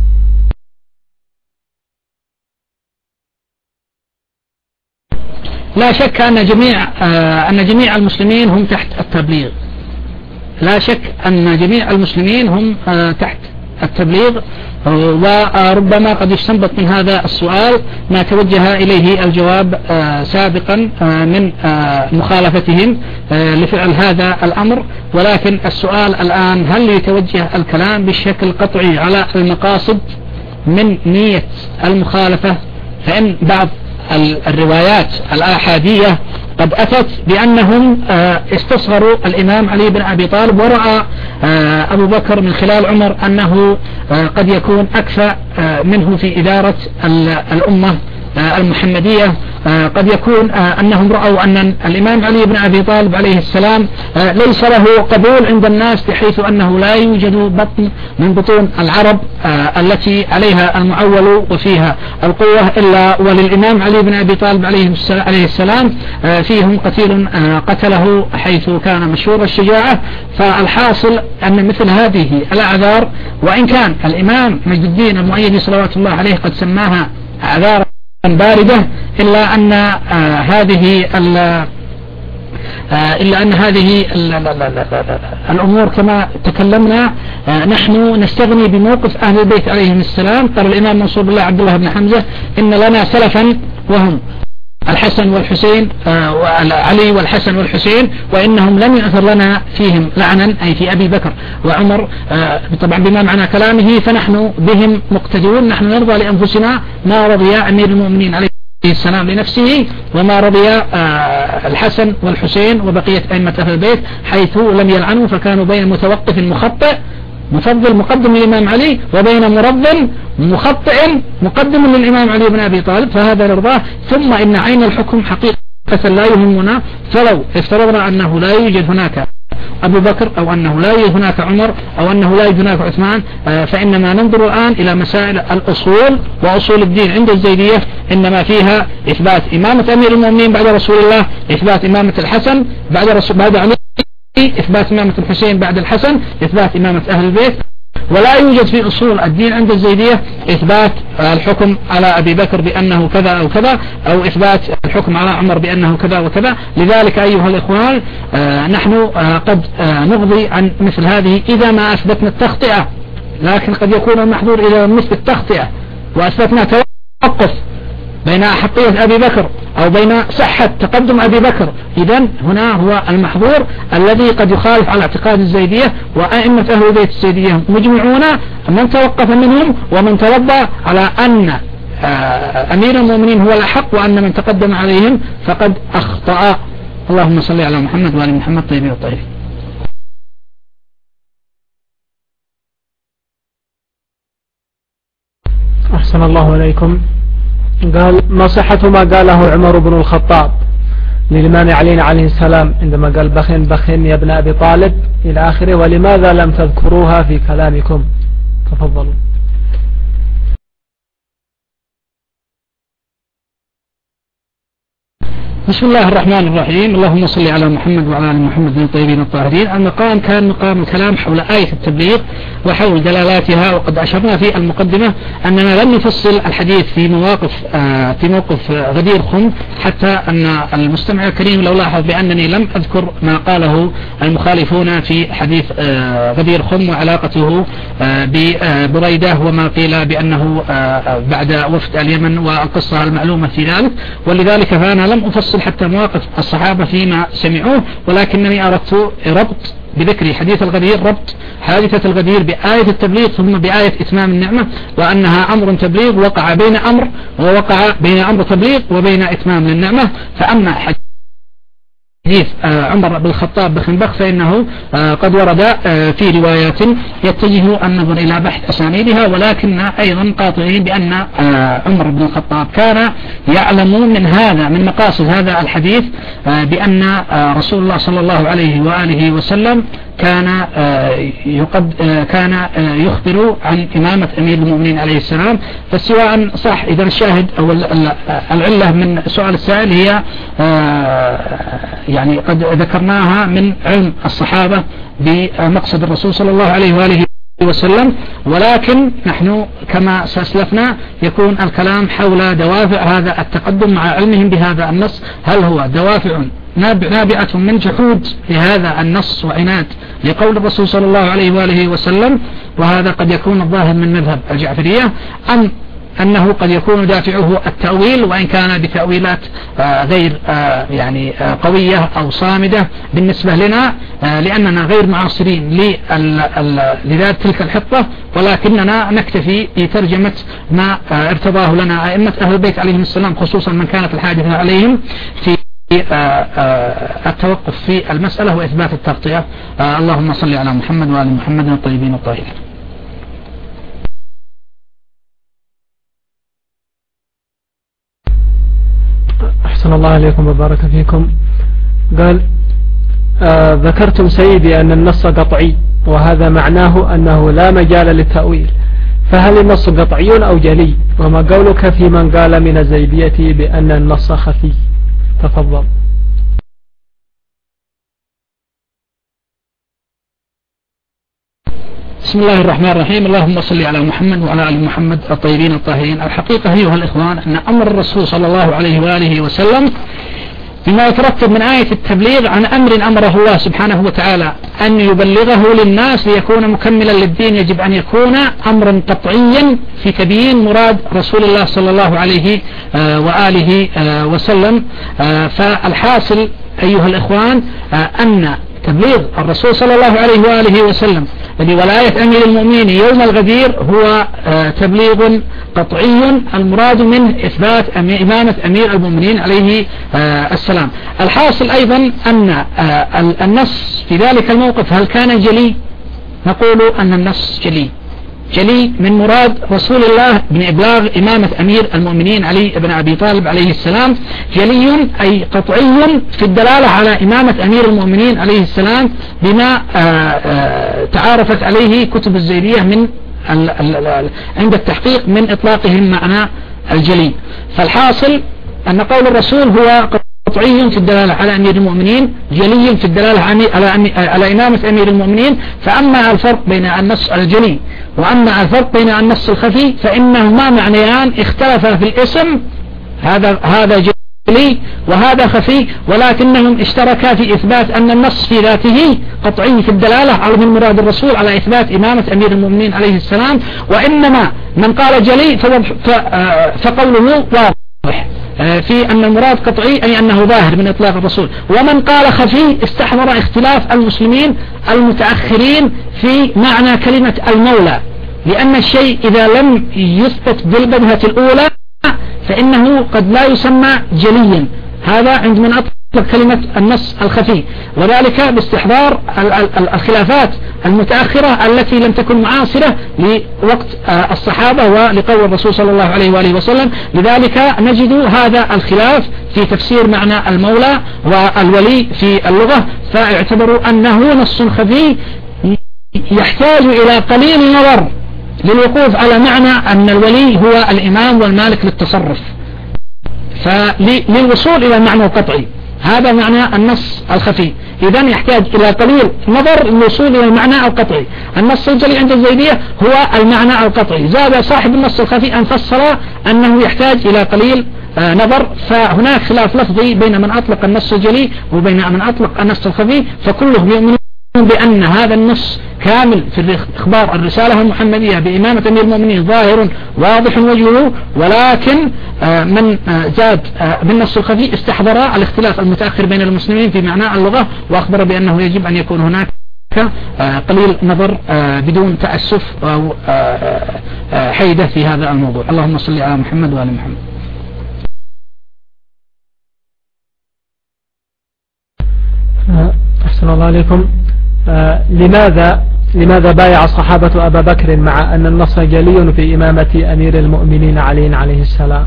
لا شك أن جميع أن جميع المسلمين هم تحت التبليغ، لا شك أن جميع المسلمين هم تحت التبليغ، وربما قد يستنبط من هذا السؤال ما توجه إليه الجواب سابقا من مخالفتهم لفعل هذا الأمر. ولكن السؤال الآن: هل يتوجه الكلام بالشكل قطعي على المقاصد من نية المخالفة؟ فإن بعض الروايات الآحادية قد أتت بأنهم استصغروا الإمام علي بن أبي طالب، ورأى أبو بكر من خلال عمر أنه قد يكون أكفأ منه في إدارة الأمة المحمدية. قد يكون أنهم رأوا أن الإمام علي بن أبي طالب عليه السلام ليس له قبول عند الناس، بحيث أنه لا يوجد بطن من بطون العرب التي عليها المعول وفيها القوة إلا وللإمام علي بن أبي طالب عليه السلام فيهم قتيل قتله حيث كان مشهور الشجاعة. فالحاصل أن مثل هذه الأعذار، وإن كان الإمام مجد الدين المؤيدي صلوات الله عليه قد سماها أعذار باردة، إلا أن آه هذه آه إلا أن هذه الأمور كما تكلمنا آه نحن نستغني بموقف أهل البيت عليهم السلام. قال الإمام منصور بالله عبد الله بن حمزة: إن لنا سلفا وهم الحسن والحسين علي والحسن والحسين وإنهم لم يأثر لنا فيهم لعنا أي في أبي بكر وعمر طبعا بما معنى كلامه فنحن بهم مقتدون. نحن نرضى لأنفسنا ما رضي أمير المؤمنين عليه السلام لنفسه وما رضي الحسن والحسين وبقية أئمة أهل البيت حيث لم يلعنوا، فكانوا بين متوقف مخطئ مفضل مقدم للإمام علي وبين مرض مخطئ مقدم للإمام علي بن أبي طالب، فهذا نرضاه. ثم إن عين الحكم حقيقة لا يهمنا، فلو افترضنا أنه لا يوجد هناك أبو بكر أو أنه لا يوجد هناك عمر أو أنه لا يوجد هناك عثمان، فإنما ننظر الآن إلى مسائل الأصول وأصول الدين عند الزيدية، إنما فيها إثبات إمامة أمير المؤمنين بعد رسول الله، إثبات إمامة الحسن بعد رسول بعد علي، إثبات إمامة الحسين بعد الحسن، إثبات إمامة أهل البيت. ولا يوجد في أصول الدين عند الزيدية إثبات الحكم على أبي بكر بأنه كذا أو كذا، أو إثبات الحكم على عمر بأنه كذا وكذا. لذلك أيها الإخوان آه نحن آه قد آه نغضي عن مثل هذه إذا ما أثبتنا التخطئة، لكن قد يكون المحظور إذا لم نثبت التخطئة وأثبتنا توقف بين أحقية أبي بكر أو بين صحة تقدم أبي بكر، إذن هنا هو المحظور الذي قد يخالف على اعتقاد الزيدية. وأئمة أهل البيت الزيدية مجمعون من توقف منهم ومن ترضى على أن أمير المؤمنين هو الأحق وأن من تقدم عليهم فقد أخطأ. اللهم صل على محمد وآل محمد طيبين الطاهرين. أحسن الله عليكم. قال: ما صحة ما قاله عمر بن الخطاب للإمام علي عليه السلام عندما قال بخن بخن يا ابن أبي طالب إلى آخره، ولماذا لم تذكروها في كلامكم؟ تفضلوا. بسم الله الرحمن الرحيم. اللهم صل على محمد وعلى آل محمد الطيبين الطاهرين. المقام كان مقام الكلام حول آية التبليغ وحول دلالاتها، وقد أشرنا في المقدمة أننا لم نفصل الحديث في مواقف آه في موقف آه غدير خم، حتى أن المستمع الكريم لو لاحظ بأنني لم أذكر ما قاله المخالفون في حديث آه غدير خم وعلاقته آه ببريدة وما قيل بأنه آه بعد وفد اليمن والقصة المعلومة في ذلك، ولذلك فأنا لم أفصل حتى مواقف الصحابة فيما سمعوه، ولكنني أردت ربط بذكر حديث الغدير، ربط حادثة الغدير بآية التبليغ ثم بآية إتمام النعمة، وأنها أمر تبليغ وقع بين أمر ووقع بين أمر تبليغ وبين إتمام للنعمة. فأما حديث عمر بن الخطاب بخنبخ فإنه قد ورد في روايات يتجه النظر إلى بحث أسانيدها، ولكن أيضا قاطعين بأن عمر بن الخطاب كان يعلم من هذا من مقاصد هذا الحديث بأن رسول الله صلى الله عليه وآله وسلم كان يقد كان يخبر عن إمامة أمير المؤمنين عليه السلام. فسواء صح إذا الشاهد أو العلة من سؤال السائل هي يعني قد ذكرناها من علم الصحابة بمقصد الرسول صلى الله عليه وآله وسلم، ولكن نحن كما سأسلفنا يكون الكلام حول دوافع هذا التقدم مع علمهم بهذا النص. هل هو دوافع نابعة من جحود لهذا النص وعناد لقول الرسول صلى الله عليه وآله وسلم، وهذا قد يكون الظاهر من مذهب الجعفرية، أم أنه قد يكون دافعه التأويل، وإن كان بتأويلات غير يعني قوية أو صامدة بالنسبة لنا لأننا غير معاصرين لذات تلك الحطة، ولكننا نكتفي بترجمة ما ارتضاه لنا أئمة أهل البيت عليهم السلام، خصوصا من كانت الحادثة عليهم في التوقف في المسألة وإثبات التغطية. اللهم صل على محمد وآل محمد الطيبين الطاهرين. أحسن الله عليكم وبارك فيكم. قال: آه ذكرتم سيدي أن النص قطعي، وهذا معناه أنه لا مجال للتأويل، فهل النص قطعي أو جلي؟ وما قولك في من قال من الزيدية بأن النص خفي؟ تفضل. بسم الله الرحمن الرحيم. اللهم صل على محمد وعلى آل محمد الطيبين الطاهرين. الحقيقة أيها الإخوان أن أمر الرسول صلى الله عليه وآله وسلم بما يترتب من آية التبليغ عن أمر أمره الله سبحانه وتعالى أن يبلغه للناس ليكون مكملا للدين، يجب أن يكون أمرا قطعيا في تبيين مراد رسول الله صلى الله عليه وآله وسلم. فالحاصل أيها الإخوان أن تبليغ الرسول صلى الله عليه وآله وسلم بولاية أمير المؤمنين يوم الغدير هو تبليغ قطعي المراد منه إثبات إمامة أمير المؤمنين عليه السلام. الحاصل أيضا أن النص في ذلك الموقف هل كان جلي؟ نقول أن النص جلي جلي من مراد رسول الله من إبلاغ إمامة أمير المؤمنين علي بن أبي طالب عليه السلام، جلي أي قطعي في الدلالة على إمامة أمير المؤمنين عليه السلام بما تعارفت عليه كتب الزيدية من عند التحقيق من إطلاقهم معنى الجلي. فالحاصل أن قول الرسول هو قطعي في الدلالة على أمير المؤمنين، جلي في الدلالة على على إمامة أمير المؤمنين. فأما الفرق بين النص الجلي وأما الفرق بين النص الخفي فإنهما معنيان اختلفا في الاسم، هذا هذا جلي وهذا خفي، ولكنهم اشتركا في إثبات أن النص في ذاته قطعي في الدلالة على من مراد الرسول على إثبات إمامة أمير المؤمنين عليه السلام. وإنما من قال جلي فقوله واضح في أن المراد قطعي أي أنه ظاهر من إطلاق الرسول. ومن قال خفي استحضر اختلاف المسلمين المتأخرين في معنى كلمة المولى، لأن الشيء إذا لم يثبت بالبدهة الأولى فإنه قد لا يسمى جليا، هذا عند من أطلق كلمة النص الخفي، وذلك باستحضار الخلافات المتأخرة التي لم تكن معاصرة لوقت الصحابة ولقول الرسول صلى الله عليه وآله وسلم. لذلك نجد هذا الخلاف في تفسير معنى المولى والولي في اللغة، فاعتبروا أنه نص خفي يحتاج إلى قليل نظر للوقوف على معنى أن الولي هو الإمام والمالك للتصرف، فللوصول إلى المعنى القطعي هذا معنى النص الخفي. إذن يحتاج إلى قليل نظر للوصول إلى المعنى القطعي. النص الجلي عند الزيدية هو المعنى القطعي، زاد صاحب النص الخفي أن فسر أنه يحتاج إلى قليل نظر. فهناك خلاف لفظي بين من أطلق النص الجلي وبين من أطلق النص الخفي، فكلهم يؤمنون بأن هذا النص كامل في إخبار الرسالة المحمدية بإمامة أمير المؤمنين ظاهر واضح وجهه، ولكن من زاد بالنص الخفي استحضر الاختلاف المتأخر بين المسلمين في معنى اللغة، وأخبر بأنه يجب أن يكون هناك قليل نظر بدون تأسف أو حيدة في هذا الموضوع. اللهم صل على محمد وآل محمد. أحسن الله عليكم. آه لماذا لماذا بايع الصحابة أبا بكر مع أن النص جلي في إمامة أمير المؤمنين علي عليه السلام؟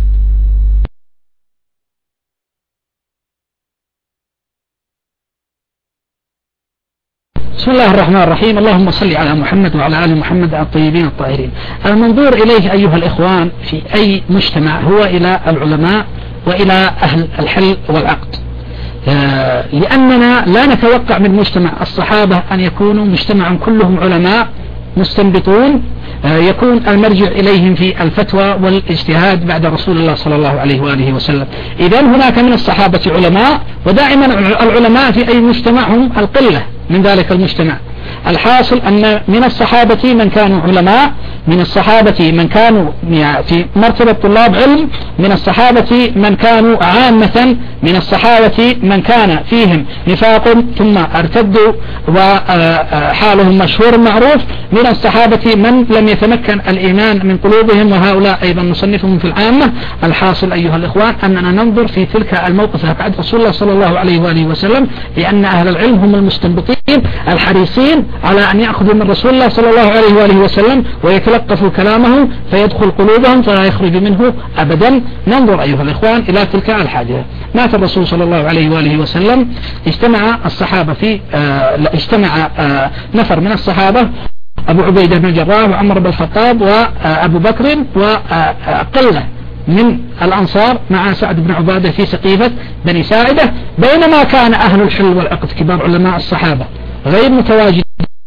بسم الله الرحمن الرحيم. اللهم صل على محمد وعلى آل محمد الطيبين الطاهرين. المنظور إليه أيها الإخوان في أي مجتمع هو إلى العلماء وإلى أهل الحل والعقد، لأننا لا نتوقع من مجتمع الصحابة أن يكونوا مجتمعا كلهم علماء مستنبطون يكون المرجع إليهم في الفتوى والاجتهاد بعد رسول الله صلى الله عليه وآله وسلم. إذن هناك من الصحابة علماء، ودائما العلماء في أي مجتمع هم القلة من ذلك المجتمع. الحاصل أن من الصحابة من كانوا علماء، من الصحابة من كانوا في مرتبة طلاب علم، من الصحابة من كانوا عامة، من الصحابة من كان فيهم نفاق ثم ارتدوا وحالهم مشهور معروف، من الصحابة من لم يتمكن الإيمان من قلوبهم، وهؤلاء أيضا نصنفهم في العامة. الحاصل أيها الإخوان أننا ننظر في تلك الموقف بعد رسول الله صلى الله عليه وآله وسلم، لأن أهل العلم هم المستنبطين الحريصين على أن يأخذوا من رسول الله صلى الله عليه وآله وسلم ويتلقفوا كلامه فيدخل قلوبهم فلا يخرج منه أبدا. ننظر أيها الإخوان إلى تلك الحاجة. مات الرسول صلى الله عليه وآله وسلم، اجتمع الصحابة في آه اجتمع آه نفر من الصحابة، أبو عبيدة بن الجراح وعمر بن الخطاب وأبو بكر وقلة من الأنصار مع سعد بن عبادة في سقيفة بني ساعدة، بينما كان أهل الحل والعقد كبار علماء الصحابة غير متواجدين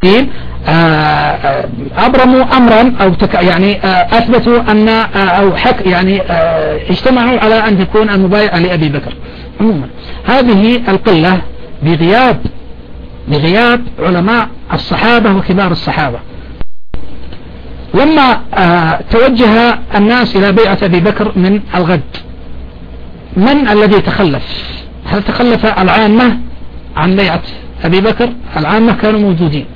أبرموا أمرا أو تك يعني أثبتوا أن أو حق يعني اجتمعوا على أن تكون المبايعة لأبي بكر. عموما. هذه القلة بغياب بغياب علماء الصحابة وكبار الصحابة. لما آه توجه الناس إلى بيعة أبي بكر من الغد، من الذي تخلف؟ هل تخلف العامة عن بيعة أبي بكر؟ العامة كانوا موجودين.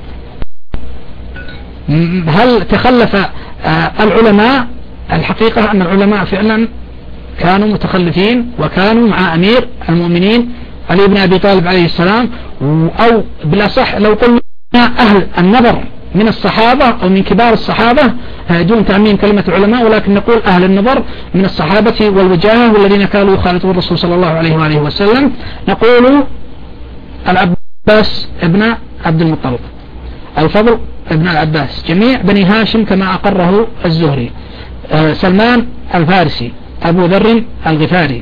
هل تخلف آه العلماء؟ الحقيقة أن العلماء فعلا كانوا متخلفين، وكانوا مع أمير المؤمنين علي بن أبي طالب عليه السلام، أو بالأصح لو قلنا أهل النظر من الصحابة أو من كبار الصحابة دون تعميم كلمة العلماء، ولكن نقول أهل النظر من الصحابة والوجاهة والذين كانوا يخالطون الرسول صلى الله عليه وآله وسلم. نقول العباس ابن عبد المطلب، الفضل ابن العباس، جميع بني هاشم كما أقره الزهري، سلمان الفارسي، أبو ذر الغفاري،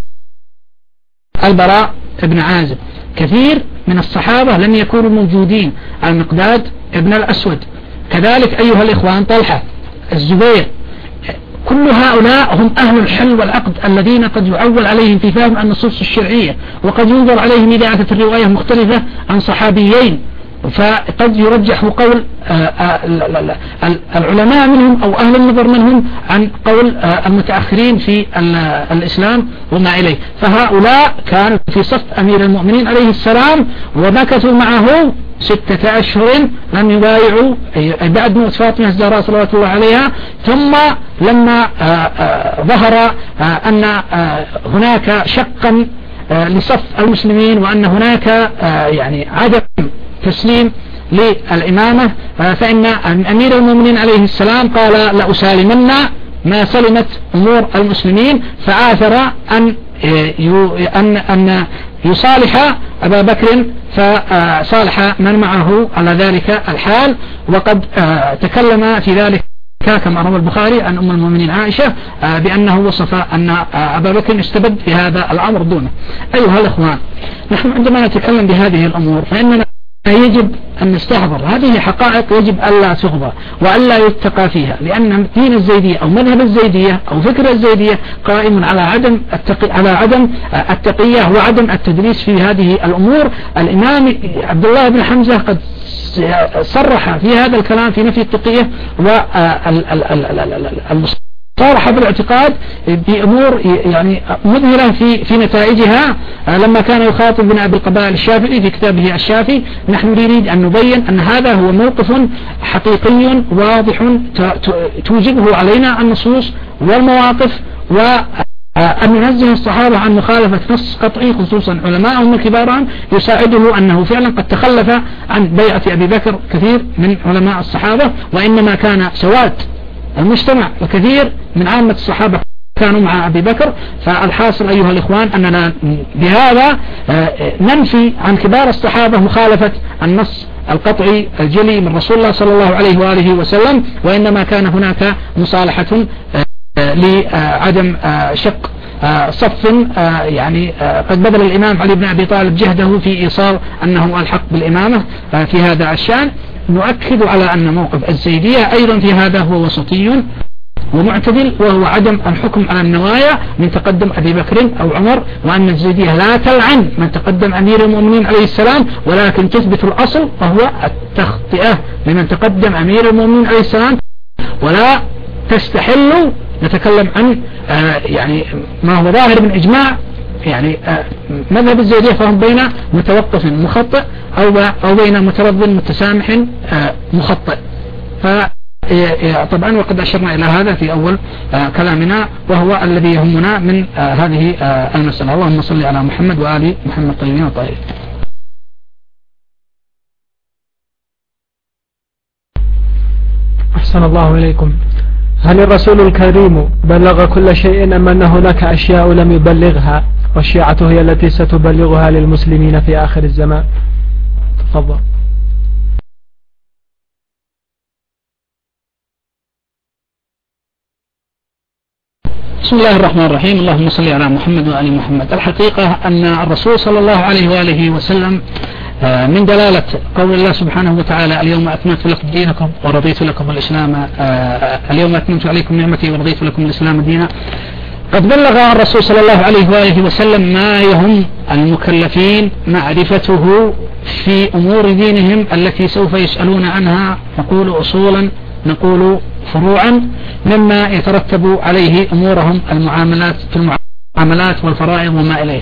البراء ابن عازب. كثير من الصحابة لم يكونوا موجودين، المقداد ابن الأسود، كذلك أيها الإخوان طلحة، الزبير، كل هؤلاء هم أهل الحل والعقد الذين قد يعول عليهم في فهم النصوص الشرعية، وقد ينظر عليهم إذا أتت الرواية مختلفة عن صحابيين، فقد يرجح قول العلماء منهم أو أهل النظر منهم عن قول المتأخرين في الإسلام وما إليه. فهؤلاء كانوا في صف أمير المؤمنين عليه السلام، ومكثوا معه ستة أشهر لم يبايعوا بعد موت فاطمة الزهراء صلوات الله عليها. ثم لما ظهر أن هناك شقا لصف المسلمين، وأن هناك يعني عدم تسليم للإمامة، فإن أمير المؤمنين عليه السلام قال لأسالمن ما سلمت أمور المسلمين، فآثر أن أن أن يصالح أبا بكر، فصالح من معه على ذلك الحال. وقد تكلم في ذلك كما روى البخاري عن أم المؤمنين عائشة بأنه وصف أن أبا بكر استبد في هذا الأمر دونه. أيها الإخوان، نحن عندما نتكلم بهذه الأمور فإننا يجب أن نستحضر هذه حقائق يجب ألا تغضى وألا يتقى فيها، لأن دين الزيدية أو مذهب الزيدية أو فكر الزيدية قائم على عدم التقي على عدم التقية وعدم التدريس في هذه الأمور. الإمام عبد الله بن حمزة قد صرح في هذا الكلام في نفي التقية والمصارحة بالاعتقاد بأمور يعني مذهلة في في نتائجها، لما كان يخاطب ابن أبي القبائل الشافعي في كتابه الشافي. نحن نريد أن نبين أن هذا هو موقف حقيقي واضح توجبه علينا النصوص والمواقف، و أن ننزه الصحابة عن مخالفة نص قطعي، خصوصا علماءهم الكبار، يساعده أنه فعلا قد تخلف عن بيعة أبي بكر كثير من علماء الصحابة، وإنما كان سواد المجتمع وكثير من عامة الصحابة كانوا مع أبي بكر. فالحاصل أيها الإخوان أننا بهذا ننفي عن كبار الصحابة مخالفة النص القطعي الجلي من رسول الله صلى الله عليه وآله وسلم، وإنما كان هناك مصالحة لعدم شق صف، يعني قد بذل الإمام علي بن أبي طالب جهده في إيصال أنه الحق بالإمامة في هذا الشأن. نؤكد على أن موقف الزيدية أيضا في هذا هو وسطي ومعتدل، وهو عدم الحكم على النوايا من تقدم أبي بكر أو عمر، وأن الزيدية لا تلعن من تقدم أمير المؤمنين عليه السلام، ولكن تثبت الأصل وهو التخطئة لمن تقدم أمير المؤمنين عليه السلام، ولا تستحل نتكلم عن آه يعني ما هو ظاهر من إجماع يعني آه مذهب الزيدية، فهم بين متوقف مخطئ أو أو بين مترض متسامح آه مخطئ. فطبعا وقد أشرنا إلى هذا في أول آه كلامنا، وهو الذي يهمنا من آه هذه آه المسألة. اللهم صل على محمد وآل محمد طيبين وطاهرين. أحسن الله إليكم. هل الرسول الكريم بلغ كل شيء أم أن هناك أشياء لم يبلغها، والشيعة هي التي ستبلغها للمسلمين في آخر الزمان؟ تفضل. بسم الله الرحمن الرحيم. اللهم صل على محمد وآل محمد. الحقيقة أن الرسول صلى الله عليه وآله وسلم من دلالة قول الله سبحانه وتعالى اليوم أكملت لكم دينكم ورضيت لكم الإسلام اليوم أكملت عليكم نعمتي ورضيت لكم الإسلام دينا، قد بلغ الرسول صلى الله عليه وآله وسلم ما يهم المكلفين معرفته في أمور دينهم التي سوف يسألون عنها، نقول أصولا نقول فروعا، مما يترتب عليه أمورهم المعاملات في المعاملات والفرائض وما إليه.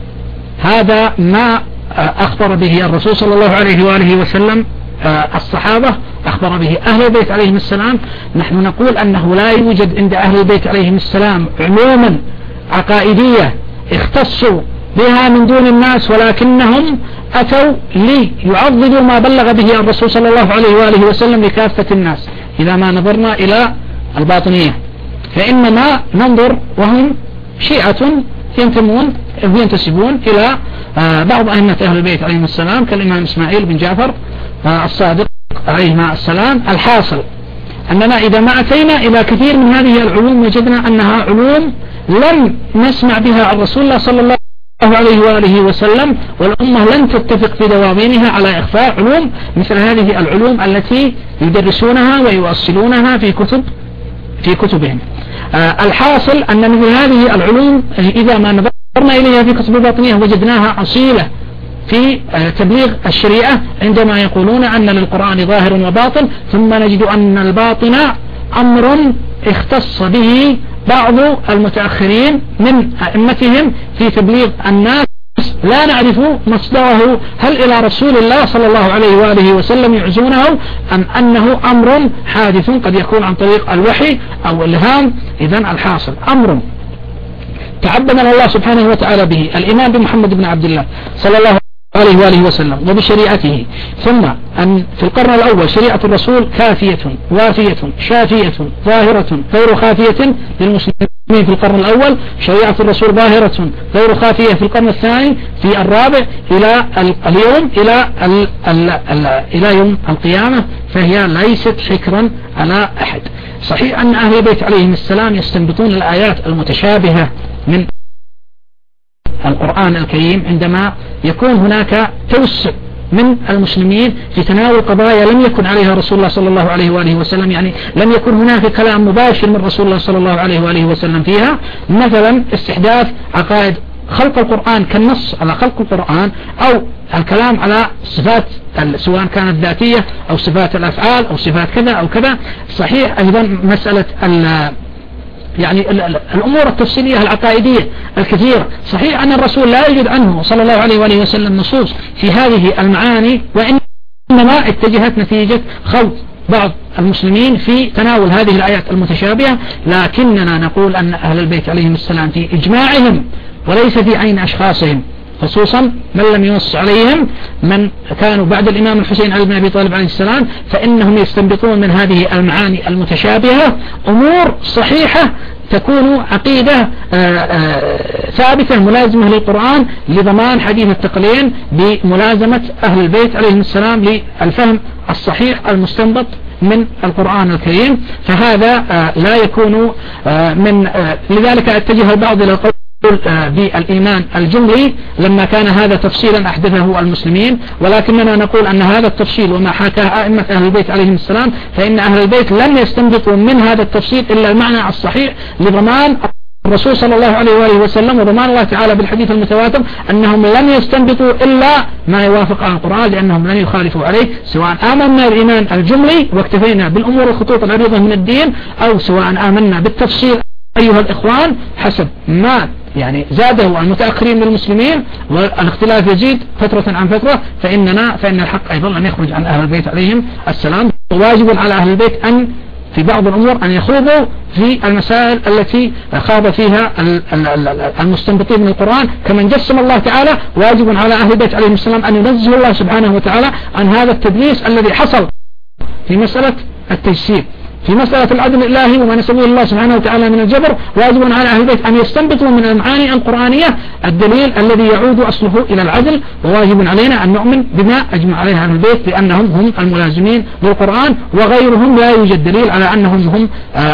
هذا ما أخبر به الرسول صلى الله عليه وآله وسلم الصحابة، أخبر به أهل البيت عليهم السلام. نحن نقول أنه لا يوجد عند أهل البيت عليهم السلام علوما عقائدية اختصوا بها من دون الناس، ولكنهم أتوا ليعضدوا ما بلغ به الرسول صلى الله عليه وآله وسلم لكافة الناس. إذا ما نظرنا إلى الباطنية فإنما ننظر وهم شيعة ينتمون ينتسبون إلى بعض أئمة أهل البيت عليهم السلام كالإمام إسماعيل بن جعفر الصادق عليهما السلام. الحاصل أننا إذا ما أتينا إلى كثير من هذه العلوم وجدنا أنها علوم لم نسمع بها عن رسول الله صلى الله عليه وآله وسلم، والأمة لن تتفق في دواوينها على إخفاء علوم مثل هذه العلوم التي يدرسونها ويؤصلونها في كتب في كتبهم. آه الحاصل أن مثل هذه العلوم إذا ما نظرنا إليها في كتب الباطنية وجدناها أصيلة في آه تبليغ الشريعة، عندما يقولون أن للقرآن ظاهر وباطن، ثم نجد أن الباطن أمر اختص به بعض المتأخرين من أئمتهم في تبليغ الناس، لا نعرف مصدره، هل إلى رسول الله صلى الله عليه وآله وسلم يعزونه أم أنه أمر حادث قد يكون عن طريق الوحي أو الإلهام. إذن الحاصل أمر تعبدنا الله سبحانه وتعالى به، الإيمان بمحمد بن عبد الله صلى الله عليه وآله وسلم وبشريعته، ثم أن في القرن الأول شريعة الرسول كافية وافية شافية ظاهرة غير خافية للمسلمين في القرن الأول، شريعة الرسول ظاهرة غير خافية في القرن الثاني، في الرابع إلى اليوم إلى ال ال ال إلى يوم القيامة، فهي ليست حكرا على أحد. صحيح أن أهل البيت عليهم السلام يستنبطون الآيات المتشابهة من القرآن الكريم عندما يكون هناك توسع من المسلمين في تناول قضايا لم يكن عليها رسول الله صلى الله عليه وآله وسلم، يعني لم يكن هناك كلام مباشر من رسول الله صلى الله عليه وآله وسلم فيها، مثلا استحداث عقائد خلق القرآن كالنص على خلق القرآن، أو الكلام على صفات سواء كانت ذاتية أو صفات الأفعال أو صفات كذا أو كذا. صحيح أيضا مسألة يعني الأمور التفصيلية العقائدية الكثيرة، صحيح أن الرسول لا يوجد عنه صلى الله عليه وآله وسلم نصوص في هذه المعاني، وإنما اتجهت نتيجة خلط بعض المسلمين في تناول هذه الآيات المتشابهة. لكننا نقول أن أهل البيت عليهم السلام في إجماعهم وليس في عين أشخاصهم، خصوصا من لم ينص عليهم من كانوا بعد الإمام الحسين علي بن أبي طالب عليه السلام، فإنهم يستنبطون من هذه المعاني المتشابهة أمور صحيحة تكون عقيدة ثابتة ملازمة للقرآن لضمان حديث التقليد بملازمة أهل البيت عليهم السلام للفهم الصحيح المستنبط من القرآن الكريم. فهذا لا يكون من لذلك اتجه البعض إلى القول بالإيمان الجملي لما كان هذا تفصيلا أحدثه المسلمين، ولكننا نقول أن هذا التفصيل وما حكاه أئمة أهل البيت عليهم السلام فإن أهل البيت لم يستنبطوا من هذا التفصيل إلا المعنى الصحيح لضمان الرسول صلى الله عليه وآله وسلم وضمان الله تعالى بالحديث المتواتر أنهم لم يستنبطوا إلا ما يوافق على القرآن، لأنهم لم يخالفوا عليه، سواء آمنا بالإيمان الجملي واكتفينا بالأمور الخطوط العريضة من الدين، أو سواء آمنا بالتفصيل أيها الإخوان حسب ما يعني زاده المتأخرين من المسلمين، والاختلاف يزيد فترة عن فترة، فإننا فإن الحق أيضا أن يخرج عن أهل البيت عليهم السلام. واجب على أهل البيت أن في بعض الأمور أن يخوضوا في المسائل التي خاض فيها المستنبطين من القرآن، كمن جسم الله تعالى. واجب على أهل البيت عليهم السلام أن ينزه الله سبحانه وتعالى عن هذا التدليس الذي حصل في مسألة التجسيم، في مسألة العدل الإلهي وما نسبه الله سبحانه وتعالى من الجبر. واجب على أهل البيت أن يستنبطوا من المعاني القرآنية الدليل الذي يعود أصله إلى العدل، وواجب علينا أن نؤمن بما أجمع عليه أهل البيت لأنهم هم الملازمين للقرآن، وغيرهم لا يوجد دليل على أنهم هم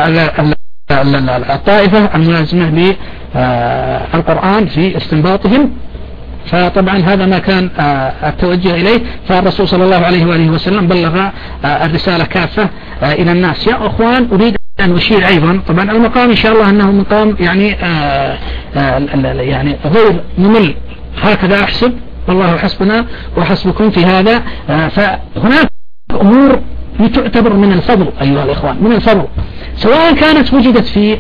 الطائفة الملازمة للقرآن في استنباطهم. فطبعا هذا ما كان التوجه إليه، فالرسول صلى الله عليه وآله وسلم بلغ الرسالة كافة إلى الناس. يا أخوان، أريد أن أشير أيضا، طبعا المقام إن شاء الله أنه مقام يعني آآ آآ يعني غير ممل، هكذا أحسب، والله حسبنا وحسبكم في هذا. فهناك أمور تعتبر من الفضل أيها الإخوان، من الفضل، سواء كانت وجدت في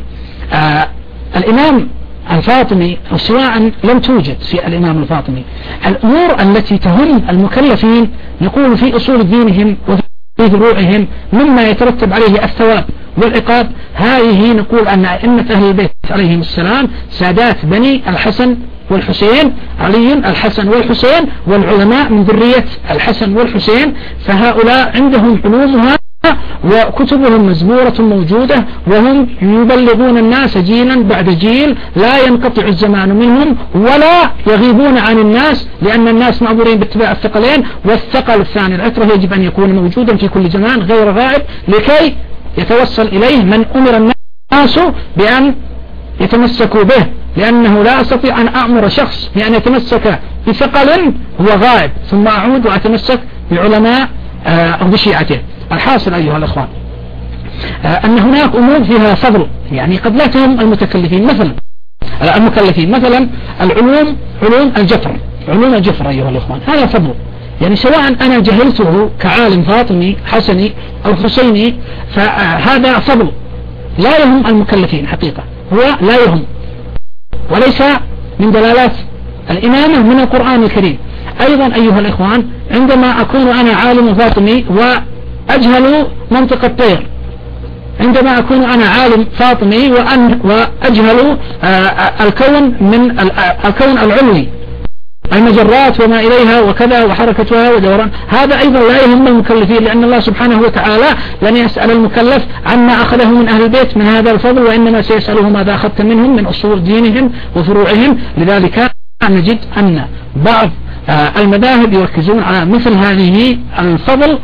الإمام الفاطمي أو سواء لم توجد في الإمام الفاطمي. الأمور التي تهم المكلفين نقول في أصول دينهم وفي فروعهم مما يترتب عليه الثواب والعقاب، هذه نقول أن أئمة أهل البيت عليهم السلام سادات بني الحسن والحسين، علي الحسن والحسين، والعلماء من ذرية الحسن والحسين، فهؤلاء عندهم علومها وكتبهم مزبورة موجودة، وهم يبلغون الناس جيلا بعد جيل، لا ينقطع الزمان منهم ولا يغيبون عن الناس، لأن الناس مأمورين باتباع الثقلين، والثقل الثاني العترة يجب أن يكون موجودا في كل زمان غير غائب، لكي يتوصل إليه من أمر الناس بأن يتمسكوا به، لأنه لا أستطيع أن أأمر شخص بأن يتمسك بثقل هو غائب ثم أعود وأتمسك بعلماء أو بشيعته. الحاصل أيها الأخوان أن هناك أمور فيها فضل، يعني قد لا تهم المتكلفين، مثلا المكلفين مثلا العلوم، علوم الجفر، علوم الجفر أيها الأخوان هذا فضل، يعني سواء أنا جهلته كعالم فاطمي حسني أو حسيني فهذا فضل لا يهم المكلفين حقيقة، هو لا يهم، وليس من دلالات الإمامة من القرآن الكريم. أيضا أيها الإخوان عندما أكون أنا عالم فاطمي وأجهل منطق الطير، عندما أكون أنا عالم فاطمي وأن وأجهل الكون من الكون العلوي، المجرات وما إليها وكذا وحركتها ودوران، هذا أيضا لا يهم المكلفين، لأن الله سبحانه وتعالى لن يسأل المكلف عما أخذه من أهل البيت من هذا الفضل، وإنما سيسأله ماذا أخذت منهم من أصول دينهم وفروعهم. لذلك نجد أن بعض المذاهب يركزون على مثل هذه الفضل،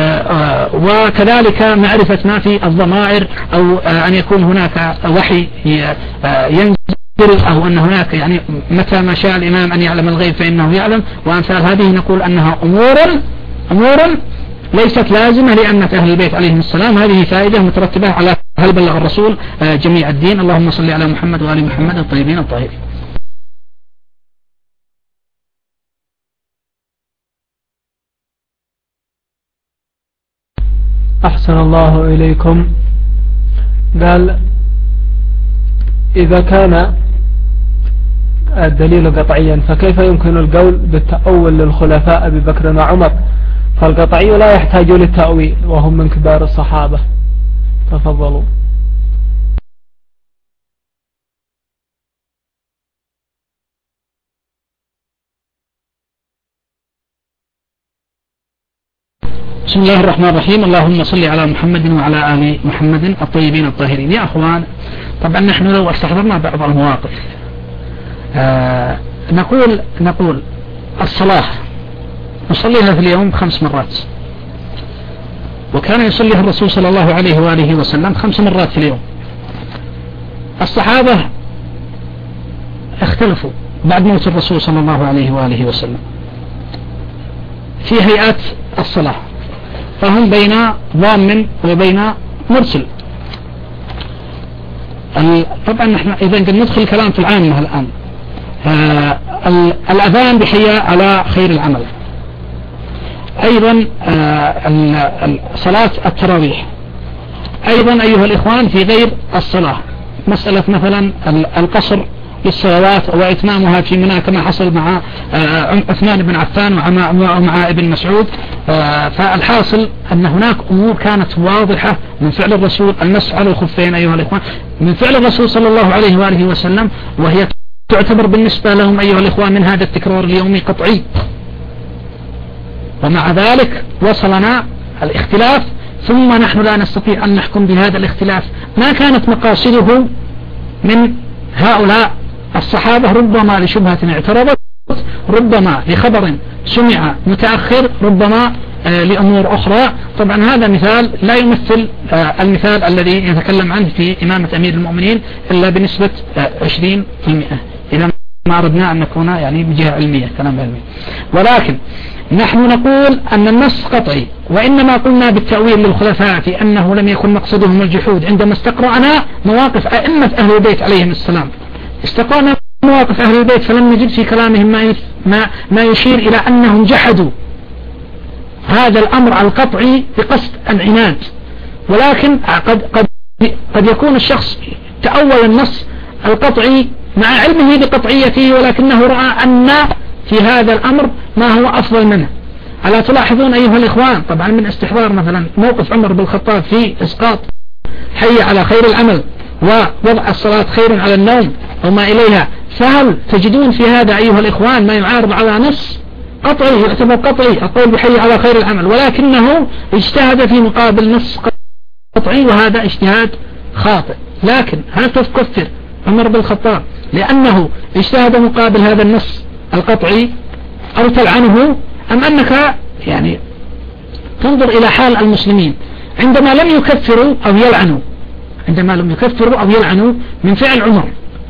وكذلك معرفة ما في الضمائر، أو أن يكون هناك وحي ينزل، أو أن هناك يعني متى ما شاء الإمام أن يعلم الغيب فإنه يعلم، وأمثال هذه نقول أنها أمور أمور ليست لازمة لأئمة أهل البيت عليهم السلام. هذه فائدة مترتبة على هل بلغ الرسول جميع الدين. اللهم صل على محمد وآل محمد الطيبين الطاهرين. أحسن الله إليكم. قال إذا كان الدليل قطعيا فكيف يمكن القول بالتأول للخلفاء أبي بكر وعمر؟ فالقطعي لا يحتاج للتأويل وهم من كبار الصحابة. تفضلوا. بسم الله الرحمن الرحيم. اللهم صل على محمد وعلى آل محمد الطيبين الطاهرين. يا أخوان، طبعا نحن لو استحضرنا بعض المواقف آه نقول نقول الصلاة نصليها في اليوم خمس مرات، وكان يصليها الرسول صلى الله عليه وآله وسلم خمس مرات في اليوم. الصحابة اختلفوا بعد موت الرسول صلى الله عليه وآله وسلم في هيئات الصلاة، فهم بين ضامن وبين مرسل. طبعا نحن إذا قد ندخل الكلام في العامة الآن. آه الأذان بحياء على خير العمل، أيضا آه صلاة التراويح، أيضا أيها الإخوان في غير الصلاة مسألة مثلا القصر للصلوات وإتمامها في منى كما حصل مع عثمان بن عفان ومع ابن مسعود. فالحاصل أن هناك أمور كانت واضحة من فعل الرسول، المسح على الخفين أيها الإخوان من فعل الرسول صلى الله عليه وآله وسلم، وهي تعتبر بالنسبة لهم أيها الإخوان من هذا التكرار اليومي قطعي. ومع ذلك وصلنا الاختلاف، ثم نحن لا نستطيع أن نحكم بهذا الاختلاف. ما كانت مقاصده من هؤلاء الصحابة؟ ربما لشبهة اعترضت، ربما لخبر سمع متأخر، ربما آه لأمور أخرى. طبعا هذا مثال لا يمثل آه المثال الذي يتكلم عنه في إمامة أمير المؤمنين إلا بنسبة آه عشرين في المئة. إذا ما أردنا أن نكون يعني بجهة علمية كلام علمي، ولكن نحن نقول أن النص قطعي، وإنما قلنا بالتأويل للخلفاء في أنه لم يكن مقصدهم الجحود عندما استقرأنا مواقف أئمة أهل البيت عليهم السلام. استقرأنا مواقف أهل البيت فلم نجد في كلامهم ما ما ما يشير إلى أنهم جحدوا هذا الأمر القطعي بقصد العناد، ولكن قد قد قد يكون الشخص تأول النص القطعي مع علمه بقطعيته، ولكنه رأى أن في هذا الأمر ما هو أفضل منه. ألا تلاحظون أيها الإخوان طبعا من استحضار مثلا موقف عمر بن الخطاب في إسقاط حي على خير العمل ووضع الصلاة خير على النوم وما إليها، فهل تجدون في هذا أيها الإخوان ما يعارض على نص قطعي يعتبر قطعي القول بحي على خير العمل، ولكنه اجتهد في مقابل نص قطعي وهذا اجتهاد خاطئ؟ لكن هل تكفر عمر بن الخطاب لأنه اجتهد مقابل هذا النص القطعي أو تلعنه، أم أنك يعني تنظر إلى حال المسلمين عندما لم يكفروا أو يلعنوا عندما لم يكفروا أو يلعنوا من فعل عمر؟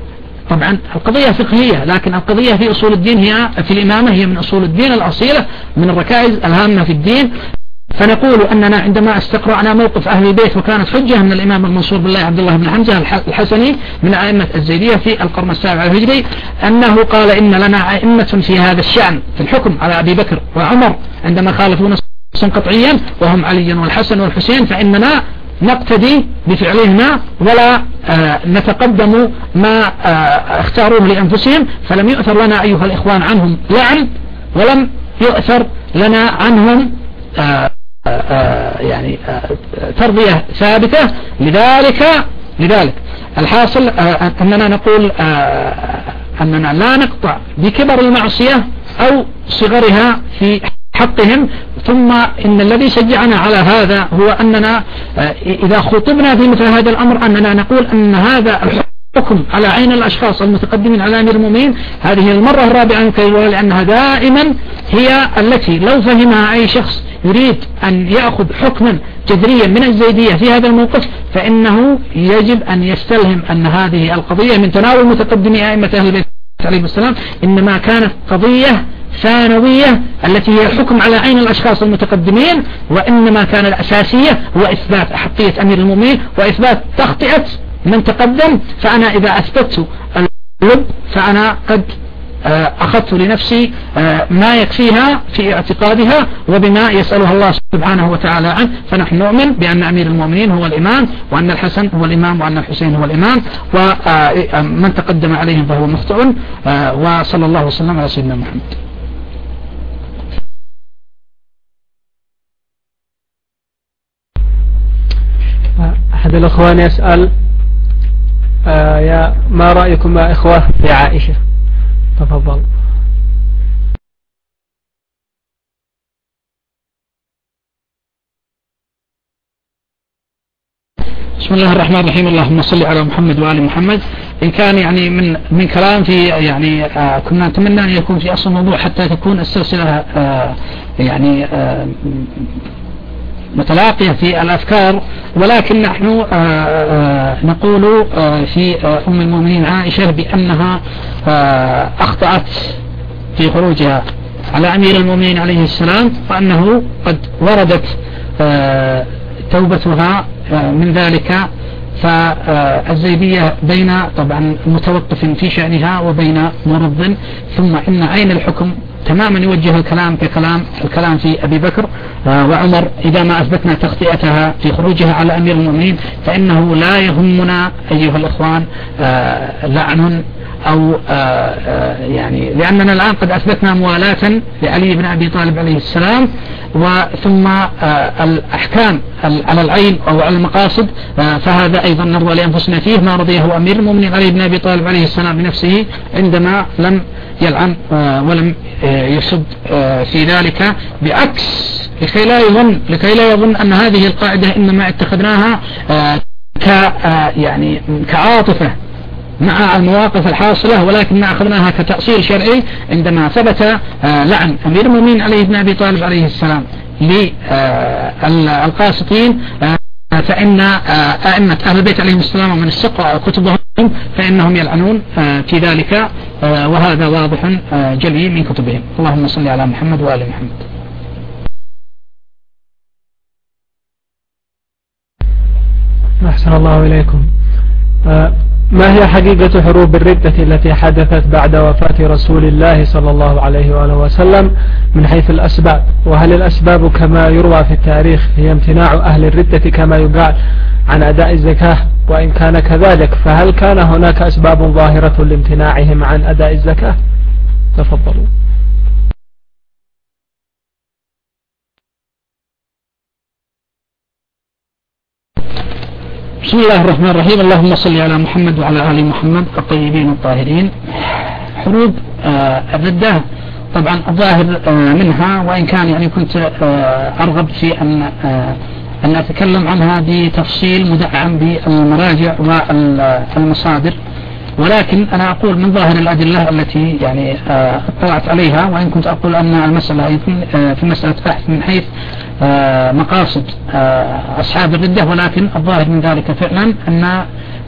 طبعا القضية فقهية، لكن القضية في أصول الدين هي في الإمامة هي من أصول الدين الأصيلة من الركائز الهامة في الدين. فنقول أننا عندما استقرأنا موقف أهل البيت وكانت حجة من الإمام المنصور بالله عبد الله بن حمزة الحسني من أئمة الزيدية في القرن السابع الهجري أنه قال إن لنا أئمة في هذا الشأن في الحكم على أبي بكر وعمر عندما خالفوا نصا قطعيا وهم علي والحسن والحسين، فإننا نقتدي بفعلهما ولا آه نتقدم ما آه اختاروه لأنفسهم. فلم يؤثر لنا أيها الإخوان عنهم لعن، ولم يؤثر لنا عنهم آه آه يعني آه تربية ثابتة. لذلك لذلك الحاصل آه أننا نقول آه أننا لا نقطع بكبر المعصية أو صغرها في حقهم، ثم إن الذي شجعنا على هذا هو أننا إذا خطبنا في مثل هذا الأمر أننا نقول أن هذا الحكم على عين الأشخاص المتقدمين على أمير المؤمنين هذه المرة الرابعة يكررها، لأنها دائما هي التي لو فهمها أي شخص يريد أن يأخذ حكما جذريا من الزيدية في هذا الموقف فإنه يجب أن يستلهم أن هذه القضية من تناول متقدمي أئمة أهل البيت عليه السلام إنما كانت قضية ثانوية التي هي الحكم على عين الأشخاص المتقدمين، وإنما كان الأساسية هو إثبات أحقية أمير المؤمنين وإثبات تخطئة من تقدم. فأنا إذا أثبت اللب فأنا قد أخذت لنفسي ما يكفيها في اعتقادها وبما يسألها الله سبحانه وتعالى عنه. فنحن نؤمن بأن أمير المؤمنين هو الإمام، وأن الحسن هو الإمام، وأن الحسين هو الإمام، ومن تقدم عليهم فهو مخطئ. وصلى الله وسلم على سيدنا محمد. أحد الأخوان يسأل آه يا ما رأيكم يا إخوة في عائشة؟ تفضل. بسم الله الرحمن الرحيم. اللهم صل على محمد وآل محمد. إن كان يعني من من كلام في يعني آه كنا نتمنى أن يكون في أصل الموضوع حتى تكون السلسلة آه يعني آه متلاقية في الأفكار، ولكن نحن نقول في أم المؤمنين عائشة بأنها أخطأت في خروجها على أمير المؤمنين عليه السلام، وأنه قد وردت توبتها من ذلك. فالزيدية بين طبعا متوقف في شأنها وبين مرض، ثم إن عين الحكم تماما يوجه الكلام ككلام الكلام في أبي بكر وعمر. إذا ما أثبتنا تخطئتها في خروجها على أمير المؤمنين فإنه لا يهمنا أيها الإخوان لعن أو يعني لأننا الآن قد أثبتنا موالاة لعلي بن أبي طالب عليه السلام، وثم الأحكام على العين أو على المقاصد فهذا أيضا نرضى لأنفسنا فيه ما رضيه أمير المؤمنين علي بن أبي طالب عليه السلام بنفسه عندما لم يلعن ولم يسب في ذلك، بعكس لكي لا يظن لكي لا يظن أن هذه القاعدة إنما اتخذناها ك يعني كعاطفة مع المواقف الحاصلة، ولكن أخذناها كتأصيل شرعي عندما ثبت لعن أمير المؤمنين علي بن أبي طالب عليه السلام للقاسطين، فإن أئمة أهل البيت عليهم السلام ومن استقرأ كتبهم فإنهم يلعنون في ذلك وهذا واضح جلي من كتبهم. اللهم صل على محمد وآل محمد. أحسن الله إليكم. ما هي حقيقة حروب الردة التي حدثت بعد وفاة رسول الله صلى الله عليه وآله وسلم من حيث الأسباب؟ وهل الأسباب كما يروى في التاريخ هي امتناع أهل الردة كما يقال عن أداء الزكاة؟ وإن كان كذلك فهل كان هناك أسباب ظاهرة لامتناعهم عن أداء الزكاة؟ تفضلوا. بسم الله الرحمن الرحيم. اللهم صل على محمد وعلى آل محمد الطيبين الطاهرين. حروب الردة طبعا الظاهر منها، وإن كان يعني كنت أرغب في أن أن أتكلم عنها بتفصيل مدعم بالمراجع والمصادر، ولكن أنا أقول من ظاهر الأدلة التي يعني اطلعت عليها، وإن كنت أقول أن المسألة يكون في مسألة بحث من حيث مقاصد أصحاب الردة، ولكن الظاهر من ذلك فعلا أن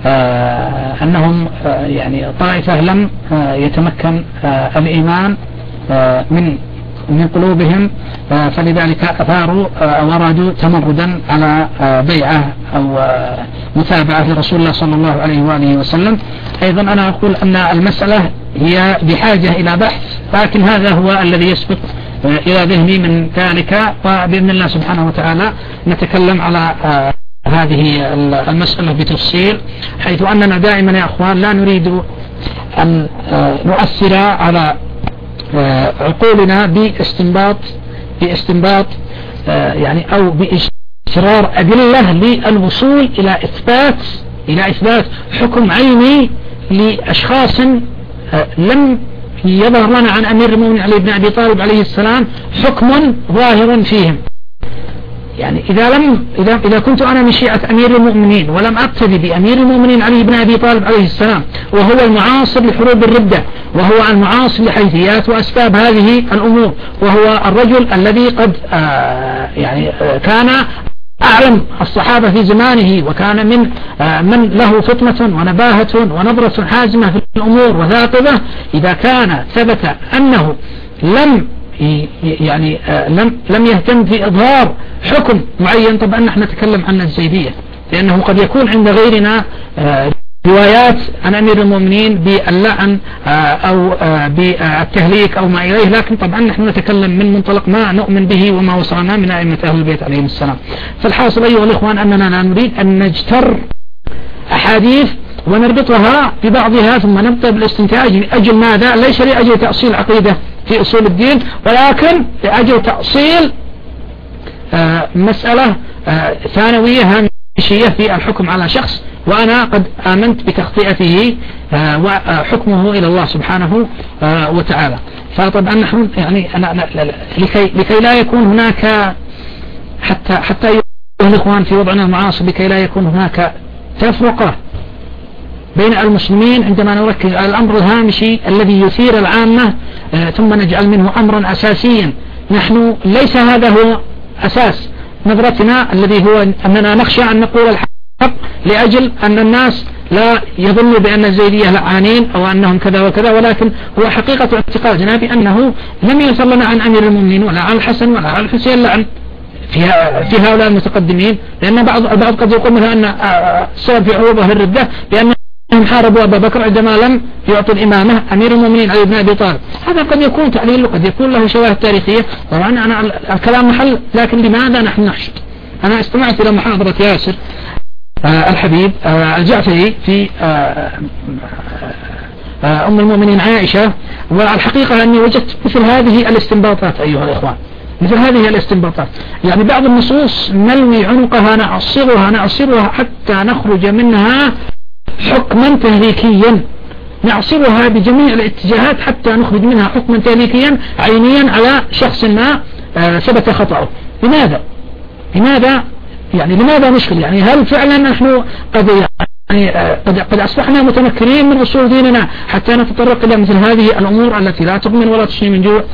أنهم يعني طائفة لم يتمكن الإيمان من من قلوبهم، فلذلك أثاروا أو أرادوا تمردا على بيعة أو متابعة لرسول الله صلى الله عليه وآله وسلم. أيضا أنا أقول أن المسألة هي بحاجة إلى بحث، لكن هذا هو الذي يسبق إلى ذهني من ذلك، وبإذن الله سبحانه وتعالى نتكلم على هذه المسألة بتفصيل، حيث أننا دائما يا أخوان لا نريد أن نؤثر على عقولنا باستنباط باستنباط يعني أو بإصرار أدلة للوصول إلى إثبات إلى إثبات حكم عيني لأشخاص لم يظهر لنا عن أمير المؤمنين علي بن أبي طالب عليه السلام حكم ظاهر فيهم. يعني إذا لم إذا إذا كنت أنا من شيعة أمير المؤمنين ولم أقتدي بأمير المؤمنين علي بن أبي طالب عليه السلام، وهو المعاصر لحروب الردة، وهو المعاصر لحيثيات وأسباب هذه الأمور، وهو الرجل الذي قد آه يعني آه كان أعلم الصحابة في زمانه، وكان من آه من له فطنة ونباهة ونظرة حازمة في الأمور وثاقبة. إذا كان ثبت أنه لم يعني آه لم لم يهتم في إظهار حكم معين، طبعا نحن نتكلم عن الزيدية، لأنه قد يكون عند غيرنا آه روايات عن أمير المؤمنين باللعن آه أو آه بالتهليك أو ما إليه، لكن طبعا نحن نتكلم من منطلق ما نؤمن به وما وصلنا من أئمة أهل البيت عليهم السلام. فالحاصل أيها الإخوان أننا لا نريد أن نجتر أحاديث ونربطها ببعضها ثم نبدأ بالاستنتاج لأجل ماذا؟ ليس لأجل تأصيل عقيدة في أصول الدين، ولكن لأجل تأصيل آه مسألة آه ثانوية هامشية في الحكم على شخص، وأنا قد آمنت بتخطئته آه وحكمه إلى الله سبحانه آه وتعالى. فطبعا نحن يعني أنا لا لا لكي, لكي لا يكون هناك حتى حتى أيها الإخوان في وضعنا المعاصر، لكي لا يكون هناك تفرقة بين المسلمين عندما نركز على الأمر الهامشي الذي يثير العامة آه ثم نجعل منه أمرا أساسيا. نحن ليس هذا هو أساس نظرتنا، الذي هو أننا نخشى أن نقول الحق لأجل أن الناس لا يظنوا بأن الزيدية لعانين أو أنهم كذا وكذا، ولكن هو حقيقة اعتقادنا بأنه لم يصل لنا عن أمير المؤمنين ولا عن الحسن ولا عن الحسين لعن في في هؤلاء المتقدمين، لأن بعض البعض قد يقول مثلا أن السبب في عروض أهل الردة بأن هم حاربوا أبا بكر عندما لم يعطوا الإمامة أمير المؤمنين علي بن أبي طالب. هذا قد يكون تعليل وقد يكون له شواهد تاريخية، طبعا أنا الكلام محل، لكن لماذا نحن نحشد؟ أنا استمعت إلى محاضرة ياسر آه الحبيب آه الجعفري في آه آه أم المؤمنين عائشة، والحقيقة أني وجدت مثل هذه الاستنباطات أيها الإخوان، مثل هذه الاستنباطات. يعني بعض النصوص نلوي عنقها نعصرها نعصرها حتى نخرج منها حكما تهليكيا، نعصرها بجميع الاتجاهات حتى نخرج منها حكما تهليكيا عينيا على شخص ما آه ثبت خطأه. لماذا؟ لماذا يعني لماذا نشكل؟ يعني هل فعلا نحن قد يعني قد قد أصبحنا متمكنين من أصول ديننا حتى نتطرق إلى مثل هذه الأمور التي لا تؤمن ولا تشفي من جوع؟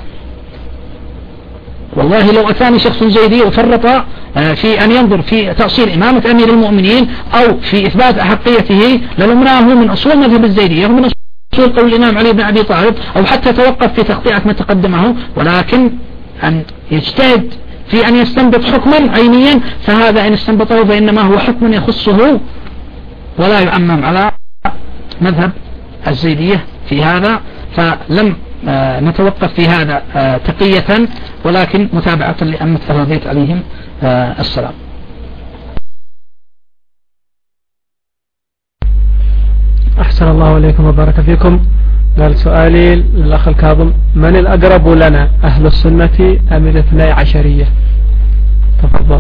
والله لو أتاني شخص زيدي وفرط في أن ينظر في تأصيل إمامة أمير المؤمنين أو في إثبات أحقيته للمناه من أصول مذهب الزيدية ومن قول الإمام علي بن أبي طالب أو حتى توقف في تقطيعة ما تقدمه، ولكن أن يجتهد في أن يستنبط حكما عينيا، فهذا إن استنبطه فإنما هو حكم يخصه ولا يعمم على مذهب الزيدية في هذا. فلم نتوقف في هذا تقية ولكن متابعة لأئمة أهل البيت عليهم السلام. أحسن الله إليكم وبارك فيكم. قال سؤالي للأخ الكاظم: من الأقرب لنا، أهل السنة أم الاثني عشرية؟ تفضل.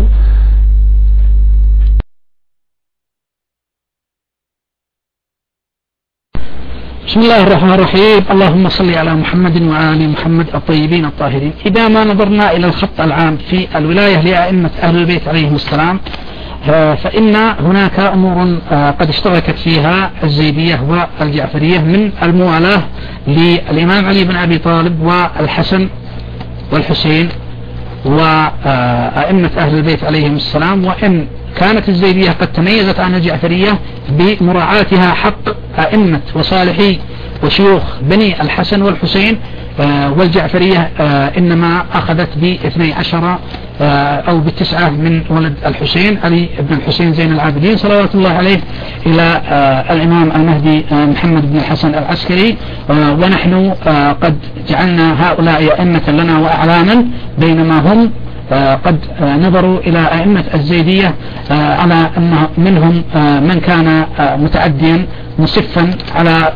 بسم الله الرحمن الرحيم. اللهم صل على محمد وآل محمد الطيبين الطاهرين. إذا ما نظرنا إلى الخط العام في الولاية لأئمة أهل البيت عليهم السلام، فإن هناك أمور قد اشتركت فيها الزيدية والجعفرية من الموالاة للإمام علي بن أبي طالب والحسن والحسين وأئمة أهل البيت عليهم السلام، وإن كانت الزيدية قد تميزت عن الجعفرية بمراعاتها حق أئمة وصالحي وشيوخ بني الحسن والحسين، والجعفرية إنما أخذت باثني عشر أو بالتسعة من ولد الحسين علي بن الحسين زين العابدين صلوات الله عليه إلى الإمام المهدي محمد بن الحسن العسكري. ونحن قد جعلنا هؤلاء أئمة لنا وأعلاما، بينما هم قد نظروا إلى أئمة الزيدية على أن منهم من كان متعديا مسفا على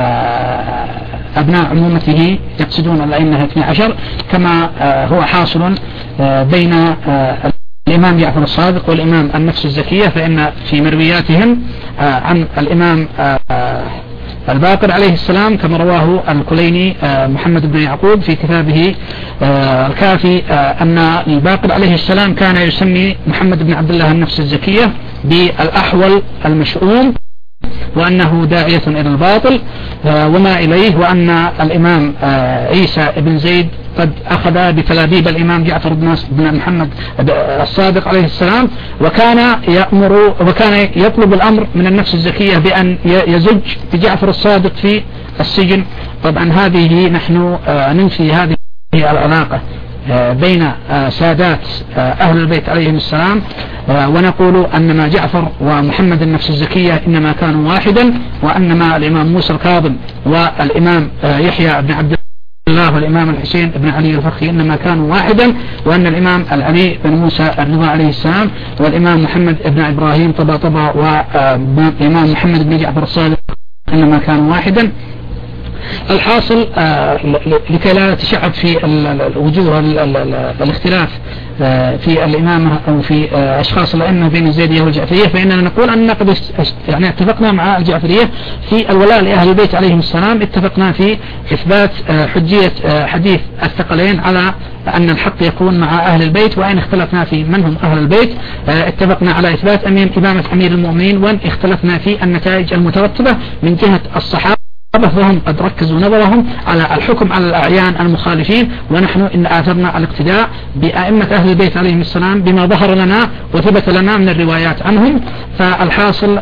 أبناء عمومته، يقصدون الأئمة اثني عشر، كما هو حاصل بين الإمام جعفر الصادق والإمام النفس الزكية، فإن في مروياتهم عن الإمام الباقر عليه السلام كما رواه الكليني محمد بن يعقوب في كتابه الكافي أن الباقر عليه السلام كان يسمي محمد بن عبد الله النفس الزكية بالأحول المشؤوم، وأنه داعية إلى الباطل وما إليه، وأن الإمام عيسى بن زيد قد أخذ بتلابيب الإمام جعفر بن محمد الصادق عليه السلام، وكان يأمر وكان يطلب الأمر من النفس الزكية بأن يزج بجعفر الصادق في السجن. طبعا هذه نحن ننفي هذه العلاقة بين سادات أهل البيت عليهم السلام، ونقول أنما جعفر ومحمد النفس الزكية إنما كانوا واحدا، وأنما الإمام موسى الكاظم والإمام يحيى بن عبد الله والإمام الحسين بن علي الفخي إنما كانوا واحدا، وأن الإمام العلي بن موسى الرضا عليه السلام والإمام محمد بن إبراهيم طباطبا والإمام محمد بن جعفر الصادق إنما كانوا واحدا. الحاصل لكي لا تشعب في وجوه الاختلاف في الإمامة أو في أشخاص الأئمة بين الزيدية والجعفرية، فإننا نقول أننا قد يعني اتفقنا مع الجعفرية في الولاء لأهل البيت عليهم السلام، اتفقنا في إثبات حجية حديث الثقلين على أن الحق يكون مع أهل البيت، وإن اختلفنا في من هم أهل البيت اتفقنا على إثبات إمامة أمير المؤمنين، وإن اختلفنا في النتائج المترتبة من جهة الصحابة، فهم قد ركزوا نظرهم على الحكم على الأعيان المخالفين، ونحن إن آثرنا الاقتداء بأئمة أهل البيت عليهم السلام بما ظهر لنا وثبت لنا من الروايات عنهم. فالحاصل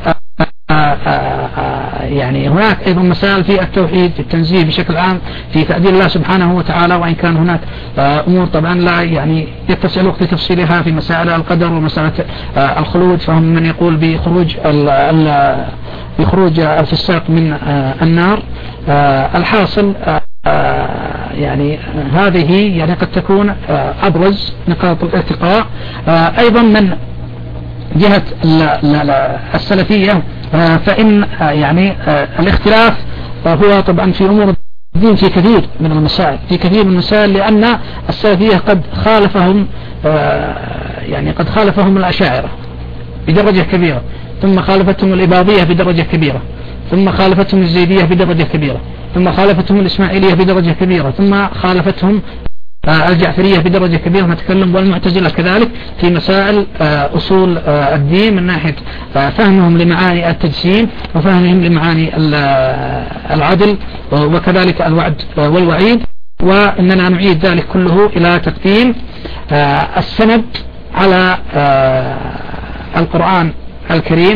يعني هناك أيضا مسائل في التوحيد، في التنزيه بشكل عام، في تأدير الله سبحانه وتعالى، وإن كان هناك أمور طبعا لا يعني يتسع الوقت لتفصيلها في مسائل القدر ومسألة الخلود، فهم من يقول بخروج بخروج الفساق من النار. الحاصل يعني هذه يعني قد تكون أبرز نقاط الارتقاء. أيضا من جهة السلفية فإن يعني الاختلاف هو طبعا في أمور الدين في كثير من المسائل في كثير من المسائل لأن السلفية قد خالفهم يعني قد خالفهم الأشاعرة بدرجة كبيرة، ثم خالفتهم الإباضية بدرجة كبيرة، ثم خالفتهم الزيدية بدرجة كبيرة، ثم خالفتهم الإسماعيلية بدرجة كبيرة، ثم خالفتهم الجعفرية بدرجة كبيرة نتكلم، والمعتزلة كذلك في مسائل أصول الدين من ناحية فهمهم لمعاني التجسيم وفهمهم لمعاني العدل وكذلك الوعد والوعيد. وإننا نعيد ذلك كله إلى تقديم السند على القرآن الكريم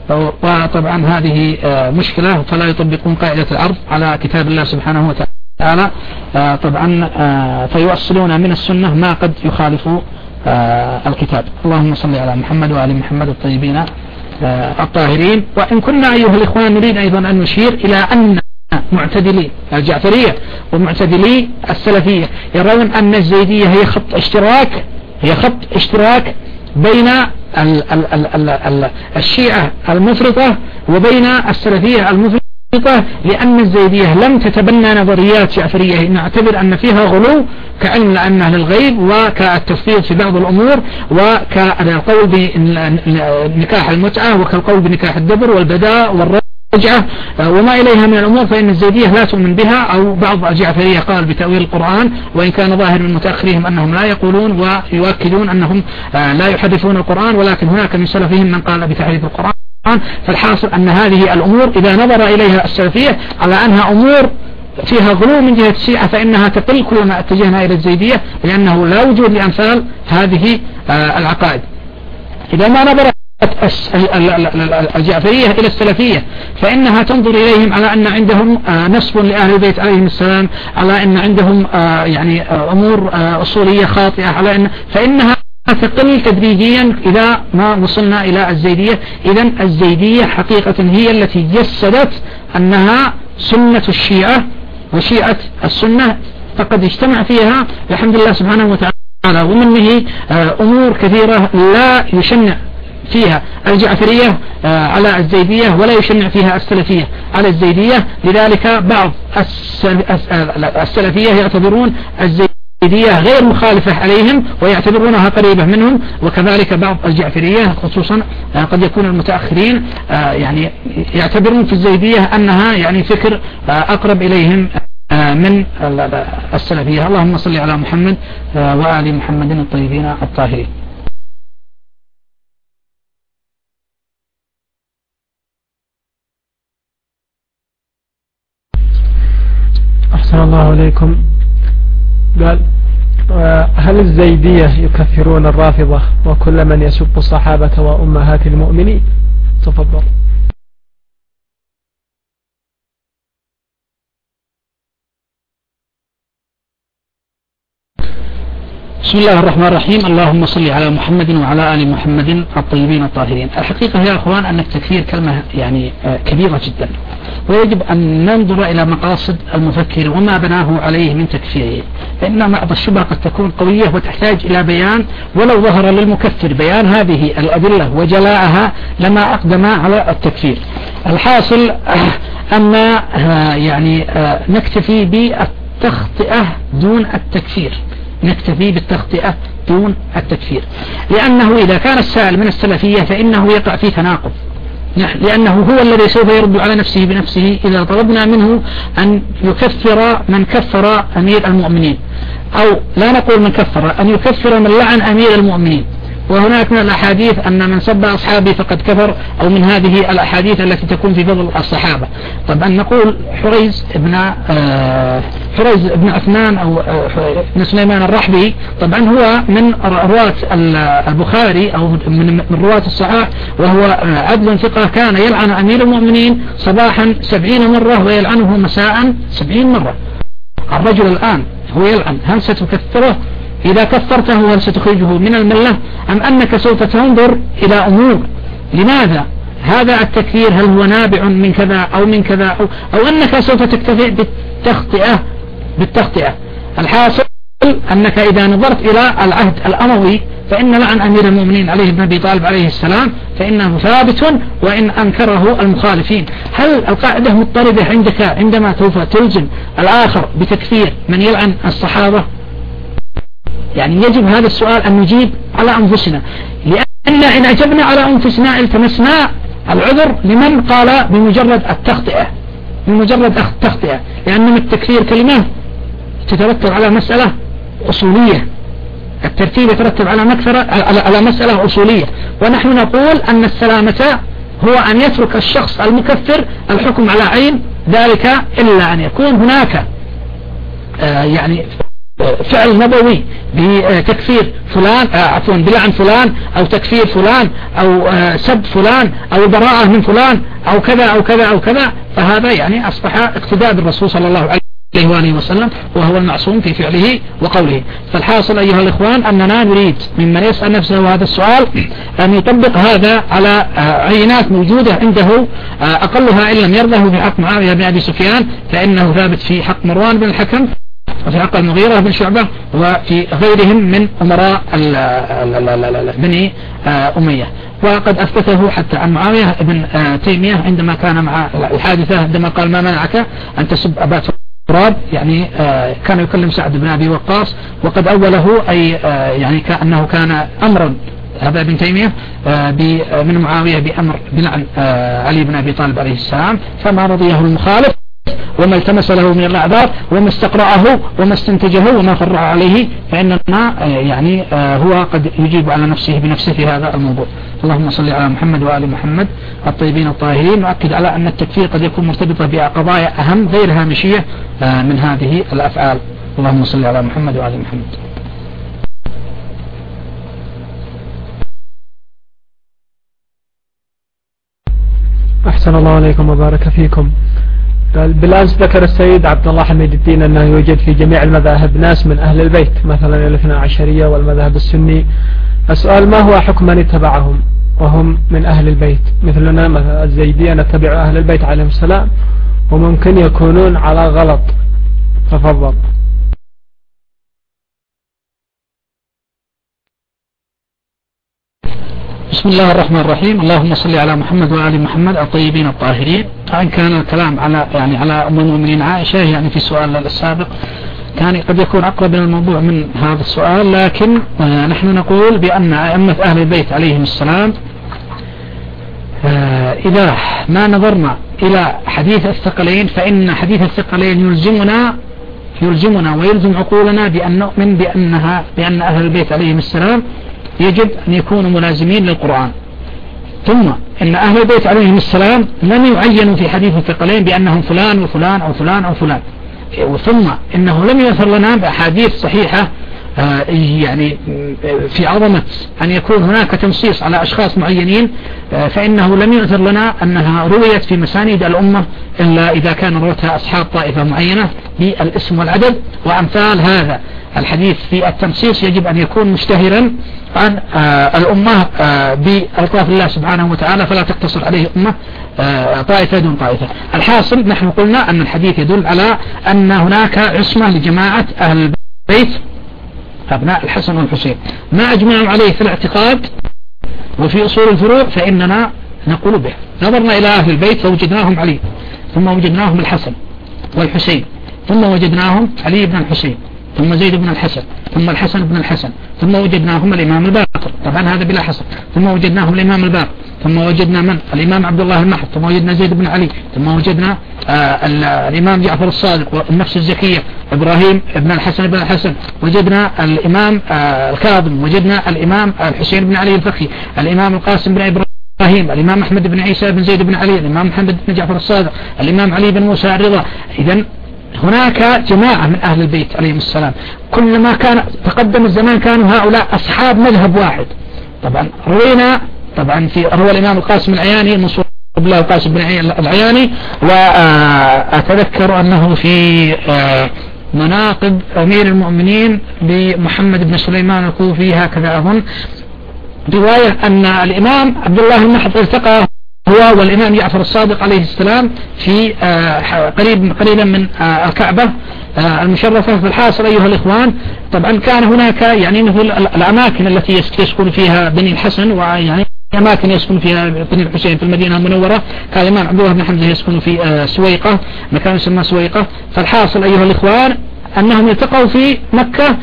وطبعا هذه مشكلة، فلا يطبقون قاعدة العرض على كتاب الله سبحانه وتعالى طبعا، فيؤصلون من السنة ما قد يخالف الكتاب. اللهم صل على محمد وعلى محمد الطيبين الطاهرين. وإن كنا أيها الإخوان نريد أيضا أن نشير إلى أن معتدلي الجعفرية ومعتدلي السلفية يرون أن الزيدية هي خط اشتراك هي خط اشتراك بين ال ال ال ال ال الشيعة المفرطة وبين السلفية المفرطة، لأن الزيدية لم تتبنى نظريات جعفرية نعتبر أن فيها غلو كعلم لأن أهل الغيب وكالتفويض في بعض الأمور وكالقول بنكاح المتعة وكالقول بنكاح الدبر والبداء والرجعة وما إليها من الأمور، فإن الزيدية لا تؤمن بها. أو بعض الجعفرية قال بتأويل القرآن، وإن كان ظاهر من متأخرهم أنهم لا يقولون ويؤكدون أنهم لا يحرفون القرآن، ولكن هناك من سلفهم من قال بتحريف القرآن. فالحاصل أن هذه الأمور إذا نظر إليها السلفية على أنها أمور فيها غلو من جهة الشيعة فإنها تقل كلما اتجهنا إلى الزيدية، لأنه لا وجود لأمثال هذه العقائد. إذا ما نظرت الجعفرية إلى السلفية فإنها تنظر إليهم على أن عندهم نسب لأهل البيت عليهم السلام، على أن عندهم يعني أمور أصولية خاطئة، على أن فإنها تقل تدريجيا إذا ما وصلنا إلى الزيدية. إذن الزيدية حقيقة هي التي جسدت أنها سنة الشيعة وشيعة السنة، فقد اجتمع فيها الحمد لله سبحانه وتعالى، ومنه أمور كثيرة لا يشنع فيها الجعفرية على الزيدية ولا يشنع فيها السلفية على الزيدية. لذلك بعض السلفية يعتبرون الزيدية غير مخالفة عليهم ويعتبرونها قريبة منهم، وكذلك بعض الجعفرية خصوصا قد يكون المتأخرين يعني يعتبرون في الزيدية أنها يعني فكر أقرب إليهم من السلفية. اللهم صل على محمد وآل محمد الطيبين الطاهرين. أحسن الله عليكم. قال هل الزيدية يكفرون الرافضة وكل من يسب الصحابة وأمهات المؤمنين؟ تفضل. بسم الله الرحمن الرحيم. اللهم صل على محمد وعلى آل محمد الطيبين الطاهرين. الحقيقة يا أخوان أن التكفير كلمة يعني كبيرة جدا، ويجب أن ننظر إلى مقاصد المفكر وما بناه عليه من تكفيره، فإن بعض الشبهة قد تكون قوية وتحتاج إلى بيان، ولو ظهر للمكفر بيان هذه الأدلة وجلاءها لما أقدم على التكفير. الحاصل أن يعني نكتفي بالتخطئة دون التكفير، نكتفي بالتخطئة دون التكفير، لأنه إذا كان السائل من السلفية فإنه يقع في تناقض، لأنه هو الذي سوف يرد على نفسه بنفسه إذا طلبنا منه أن يكفر من كفر أمير المؤمنين، أو لا نقول من كفر، أن يكفر من لعن أمير المؤمنين. وهناك من الأحاديث أن من سب أصحابي فقد كفر، أو من هذه الأحاديث التي تكون في فضل الصحابة. طبعا نقول حريز ابن حريز ابن عثمان أو ابن سليمان الرحبي طبعا هو من رواة البخاري أو من رواة الصحاح، وهو عدل ثقة، كان يلعن أمير المؤمنين صباحا سبعين مرة ويلعنه مساء سبعين مرة. الرجل الآن هو يلعن، هل ستكفره؟ إذا كفرته هل ستخرجه من الملة، أم أنك سوف تنظر إلى أمور؟ لماذا هذا التكفير؟ هل هو نابع من كذا أو من كذا، أو, أو أنك سوف تكتفي بالتخطئة بالتخطئة الحاصل أنك إذا نظرت إلى العهد الأموي فإن لعن أمير المؤمنين عليه بن أبي طالب عليه السلام فإنه ثابت وإن أنكره المخالفين. هل القاعدة مضطردة عندك عندما سوف تلزم الآخر بتكفير من يلعن الصحابة؟ يعني يجب هذا السؤال أن نجيب على أنفسنا، لأن إن أجبنا على أنفسنا التمسنا العذر لمن قال بمجرد التخطئة بمجرد التخطئة لأن التكفير كلمة تترتب على مسألة أصولية، الترتيب يترتب على مكثرة على مسألة أصولية، ونحن نقول أن السلامة هو أن يترك الشخص المكفر الحكم على عين ذلك إلا أن يكون هناك آه يعني فعل نبوي بتكفير فلان عفوا بلعن فلان أو تكفير فلان أو سب فلان أو براءة من فلان أو كذا أو كذا أو كذا، فهذا يعني أصبح اقتداء بالرسول صلى الله عليه وآله وسلم، وهو المعصوم في فعله وقوله. فالحاصل أيها الإخوان أننا نريد ممن يسأل نفسه هذا السؤال أن يطبق هذا على عينات موجودة عنده، أقلها إن لم يرضه في حق معاوية بن أبي سفيان فإنه ثابت في حق مروان بن الحكم وفي حق المغيرة بن شعبة وفي غيرهم من أمراء بني أمية. وقد أثبته حتى عن معاوية بن تيمية عندما كان مع الحادثة عندما قال ما منعك أن تسب أبا تراب، يعني كان يكلم سعد بن أبي وقاص، وقد أوله أي يعني كأنه كان أمرا هذا ابن تيمية من معاوية بأمر بلعن علي بن أبي طالب عليه السلام، فما رضيه المخالف وما التمس له من الأعذار وما استقرأه وما استنتجه وما فرع عليه، فإننا يعني هو قد يجيب على نفسه بنفسه في هذا الموضوع. اللهم صل على محمد وآل محمد الطيبين الطاهرين. نؤكد على أن التكفير قد يكون مرتبطة بقضايا أهم غير هامشية من هذه الأفعال. اللهم صل على محمد وآل محمد. أحسن الله عليكم وبارك فيكم. بالأمس ذكر السيد عبد الله حميد الدين أنه يوجد في جميع المذاهب ناس من أهل البيت، مثلا الاثنى عشرية والمذهب السني. السؤال ما هو حكم من اتبعهم وهم من أهل البيت؟ مثلنا مثلا الزيدية نتبع أهل البيت عليهم السلام وممكن يكونون على غلط. تفضل. بسم الله الرحمن الرحيم. اللهم صل على محمد وآل محمد الطيبين الطاهرين. طبعا كان الكلام على يعني على أم المؤمنين عائشة يعني في السؤال السابق كان قد يكون أقرب من الموضوع من هذا السؤال، لكن آه نحن نقول بأن أئمة أهل البيت عليهم السلام آه إذا ما نظرنا إلى حديث الثقلين فإن حديث الثقلين يلزمنا يلزمنا ويلزم عقولنا بأن نؤمن بأنها بأن أهل البيت عليهم السلام يجب أن يكونوا ملازمين للقرآن. ثم إن أهل البيت عليهم السلام لم يعينوا في حديث الثقلين بأنهم فلان وفلان أو فلان أو فلان، ثم إنه لم يظهر لنا بأحاديث صحيحة آه يعني في عظمة أن يكون هناك تنصيص على أشخاص معينين، آه فإنه لم يؤثر لنا أنها رويت في مسانيد الأمة إلا إذا كان روتها أصحاب طائفة معينة بالاسم والعدد وأمثال هذا. الحديث في التنصيص يجب أن يكون مشتهرا عن آه الأمة آه بألطاف الله سبحانه وتعالى، فلا تقتصر عليه أمة آه طائفة دون طائفة. الحاصل نحن قلنا أن الحديث يدل على أن هناك عصمة لجماعة أهل البيت أبناء الحسن والحسين، ما أجمعوا عليه في الاعتقاد وفي أصول الفروع فإننا نقول به. نظرنا إلى أهل البيت فوجدناهم علي، ثم وجدناهم الحسن والحسين، ثم وجدناهم علي بن الحسين، ثم زيد بن الحسن، ثم الحسن بن الحسن، ثم وجدناهم الإمام الباقر، طبعا هذا بلا حصر، ثم وجدناهم الإمام الباقر، ثم وجدنا من الإمام عبد الله المحض، ثم وجدنا زيد بن علي، ثم وجدنا آه الإمام جعفر الصادق والنفس الزكية إبراهيم بن الحسن بن الحسن، وجدنا الإمام آه الكاظم، وجدنا الإمام الحسين بن علي الفقي، الإمام القاسم بن إبراهيم، الإمام أحمد بن عيسى بن زيد بن علي، الإمام محمد بن جعفر الصادق، الإمام علي بن موسى الرضا. إذن هناك جماعة من أهل البيت عليهم السلام، كلما كان تقدم الزمان كانوا هؤلاء أصحاب مذهب واحد. طبعا روينا طبعا في روى الإمام القاسم العياني المنصور الله القاسم بن العياني، وأتذكر أنه في مناقب أمير المؤمنين بمحمد بن سليمان الكوفي هكذا أظن رواية أن الإمام عبد الله المحض التقى هو والإمام جعفر الصادق عليه السلام في قريب قريبا من الكعبة المشرفة. في الحاصل أيها الإخوان طبعا كان هناك يعني مثل الأماكن التي يسكن فيها بني الحسن، ويعني أماكن يسكن فيها بني الحسين في المدينة المنورة. كان الإمام عبد الله بن حمزة يسكن في سويقة، مكان يسمى سويقة. فالحاصل أيها الإخوان أنهم التقوا في مكة،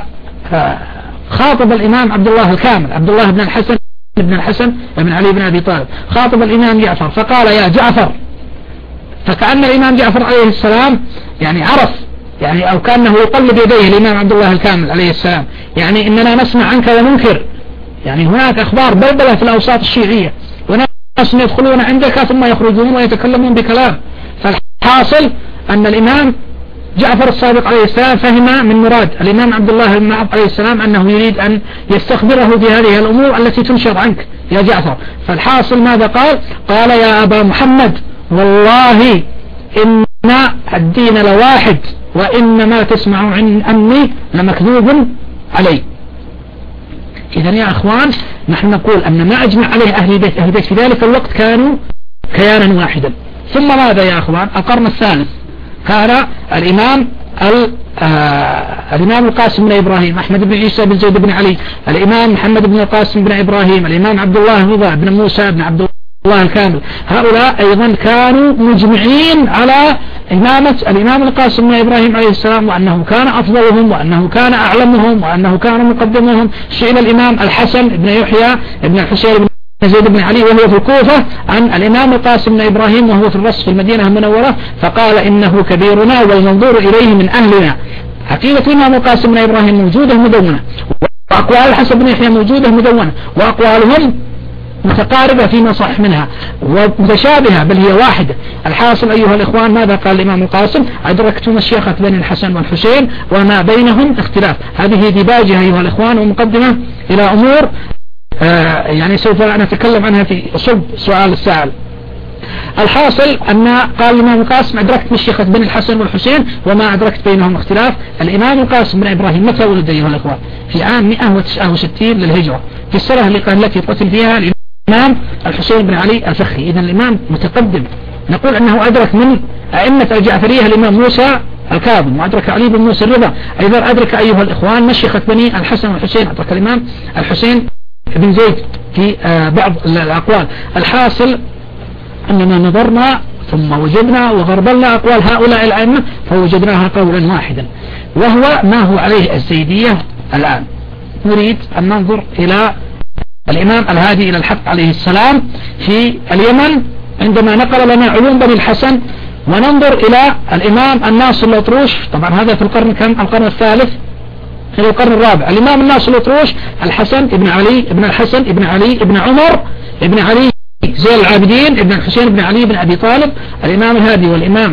فخاطب الإمام عبد الله الكامل عبد الله بن الحسن ابن الحسن ابن علي بن أبي طالب، خاطب الإمام جعفر فقال يا جعفر، فكأن الإمام جعفر عليه السلام يعني عرف يعني أو كأنه يقلب يديه الإمام عبد الله الكامل عليه السلام، يعني إننا نسمع عنك وننكر، يعني هناك أخبار بلبلة في الأوساط الشيعية وناس يدخلون عندك ثم يخرجون ويتكلمون بكلام. فالحاصل أن الإمام جعفر الصادق عليه السلام فهم من مراد الإمام عبد الله بن عليه السلام أنه يريد أن يستخبره في هذه الأمور التي تنشر عنك يا جعفر. فالحاصل ماذا قال؟ قال يا أبا محمد والله إن الدين لواحد وإن ما تسمع عن أمي لمكذوب علي. إذن يا أخوان نحن نقول أن ما أجمع عليه أهل البيت أهل البيت في ذلك الوقت كانوا كيانا واحدا. ثم ماذا يا أخوان؟ القرن الثالث كان الإمام آه الإمام القاسم بن إبراهيم، أحمد بن عيسى بن زيد بن علي، الإمام محمد بن القاسم بن إبراهيم، الإمام عبد الله الرضا بن موسى بن عبد الله الكامل. هؤلاء أيضا كانوا مجمعين على إمامة الإمام القاسم بن إبراهيم عليه السلام، وأنه كان أفضلهم وأنه كان أعلمهم وأنه كان مقدمهم. سئل الإمام الحسن بن يحيى بن الحسين بن زيد بن علي وهو في الكوفة عن الإمام القاسم بن إبراهيم وهو في الرص في المدينة المنورة، فقال إنه كبيرنا والمنظور إليه من أهلنا. حقيقة الإمام القاسم بن إبراهيم موجودة مدونة، وأقوال الحسن بن يحيى موجودة مدونة، وأقوالهم متقاربة فيما صح منها ومتشابهة بل هي واحدة. الحاصل أيها الإخوان ماذا قال الإمام القاسم؟ أدركت مشيخة بني الحسن والحسين وما بينهم اختلاف. هذه ديباجة أيها الإخوان ومقدمة إلى أمور آه يعني سوف نتكلم عنها في صلب سؤال السائل. الحاصل أن قال الإمام القاسم أدركت مشيخة بني الحسن والحسين وما أدركت بينهم اختلاف. الإمام القاسم بن إبراهيم متى ولد أيها الإخوان؟ في عام مئة وتسعة وستين للهجرة، في السنة التي قتل فيها الإمام الحسين بن علي الفخري. إذن الإمام متقدم. نقول أنه أدرك من أئمة الجعفرية الإمام موسى الكاظم، وأدرك علي بن موسى الرضا. أيضا أدرك أيها الإخوان مشيخة بني الحسن والحسين، أدرك الإمام الحسين بن زيد في بعض الأقوال. الحاصل أننا نظرنا ثم وجدنا وغربلنا أقوال هؤلاء الأئمة فوجدناها قولا واحدا، وهو ما هو عليه الزيدية الآن. نريد أن ننظر إلى الإمام الهادي إلى الحق عليه السلام في اليمن عندما نقل لنا علوم بني الحسن، وننظر إلى الإمام الناصر الأطروش. طبعا هذا في القرن كم؟ القرن الثالث إلى القرن الرابع. الإمام الناصر الأطروش الحسن ابن علي ابن الحسن ابن علي ابن عمر ابن علي زين العابدين ابن الحسين بن علي بن أبي طالب. الإمام الهادي والإمام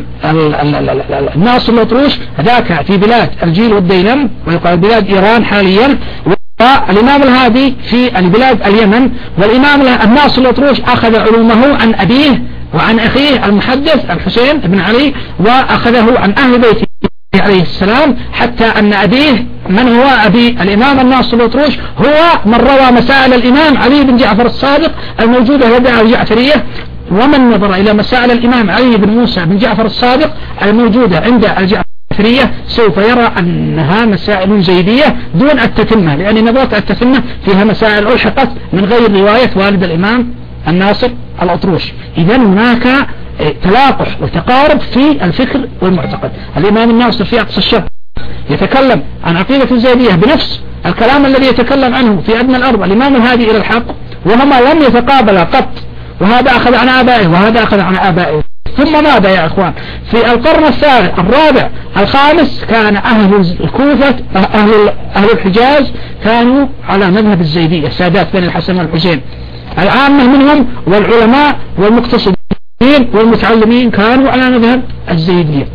الناصر الأطروش ذاك في بلاد الجيل والديلم ويقال بلاد إيران حاليا، والإمام الهادي في البلاد اليمن. والإمام الناصر الأطروش أخذ علومه عن أبيه وعن أخيه المحدث الحسين بن علي، وأخذه عن أهل بيته عليه السلام، حتى أن أبيه من هو أبي الإمام الناصر الأطروش هو من روى مسائل الإمام علي بن جعفر الصادق الموجودة لدى الجعفرية. ومن نظر إلى مسائل الإمام علي بن موسى بن جعفر الصادق الموجودة عند الجعفرية سوف يرى أنها مسائل زيدية دون التتمة، لأن نظرة التتمة فيها مسائل ألحقت من غير رواية والد الإمام الناصر الأطروش. إذن هناك تلاقح وتقارب في الفكر والمعتقد. الإمام الناصر في أقصى الشرق يتكلم عن عقيدة الزيدية بنفس الكلام الذي يتكلم عنه في أدنى الأرض الإمام الهادي إلى الحق، وهما لم يتقابلا قط، وهذا أخذ عن آبائه وهذا أخذ عن آبائه. ثم ماذا يا أخوان؟ في القرن الثالث الرابع الخامس كان أهل الكوفة أهل, أهل الحجاز كانوا على مذهب الزيدية، سادات بني الحسن والحسين، العامة منهم والعلماء والمقتصدين والمتعلمين كانوا على مذهب الزيدية.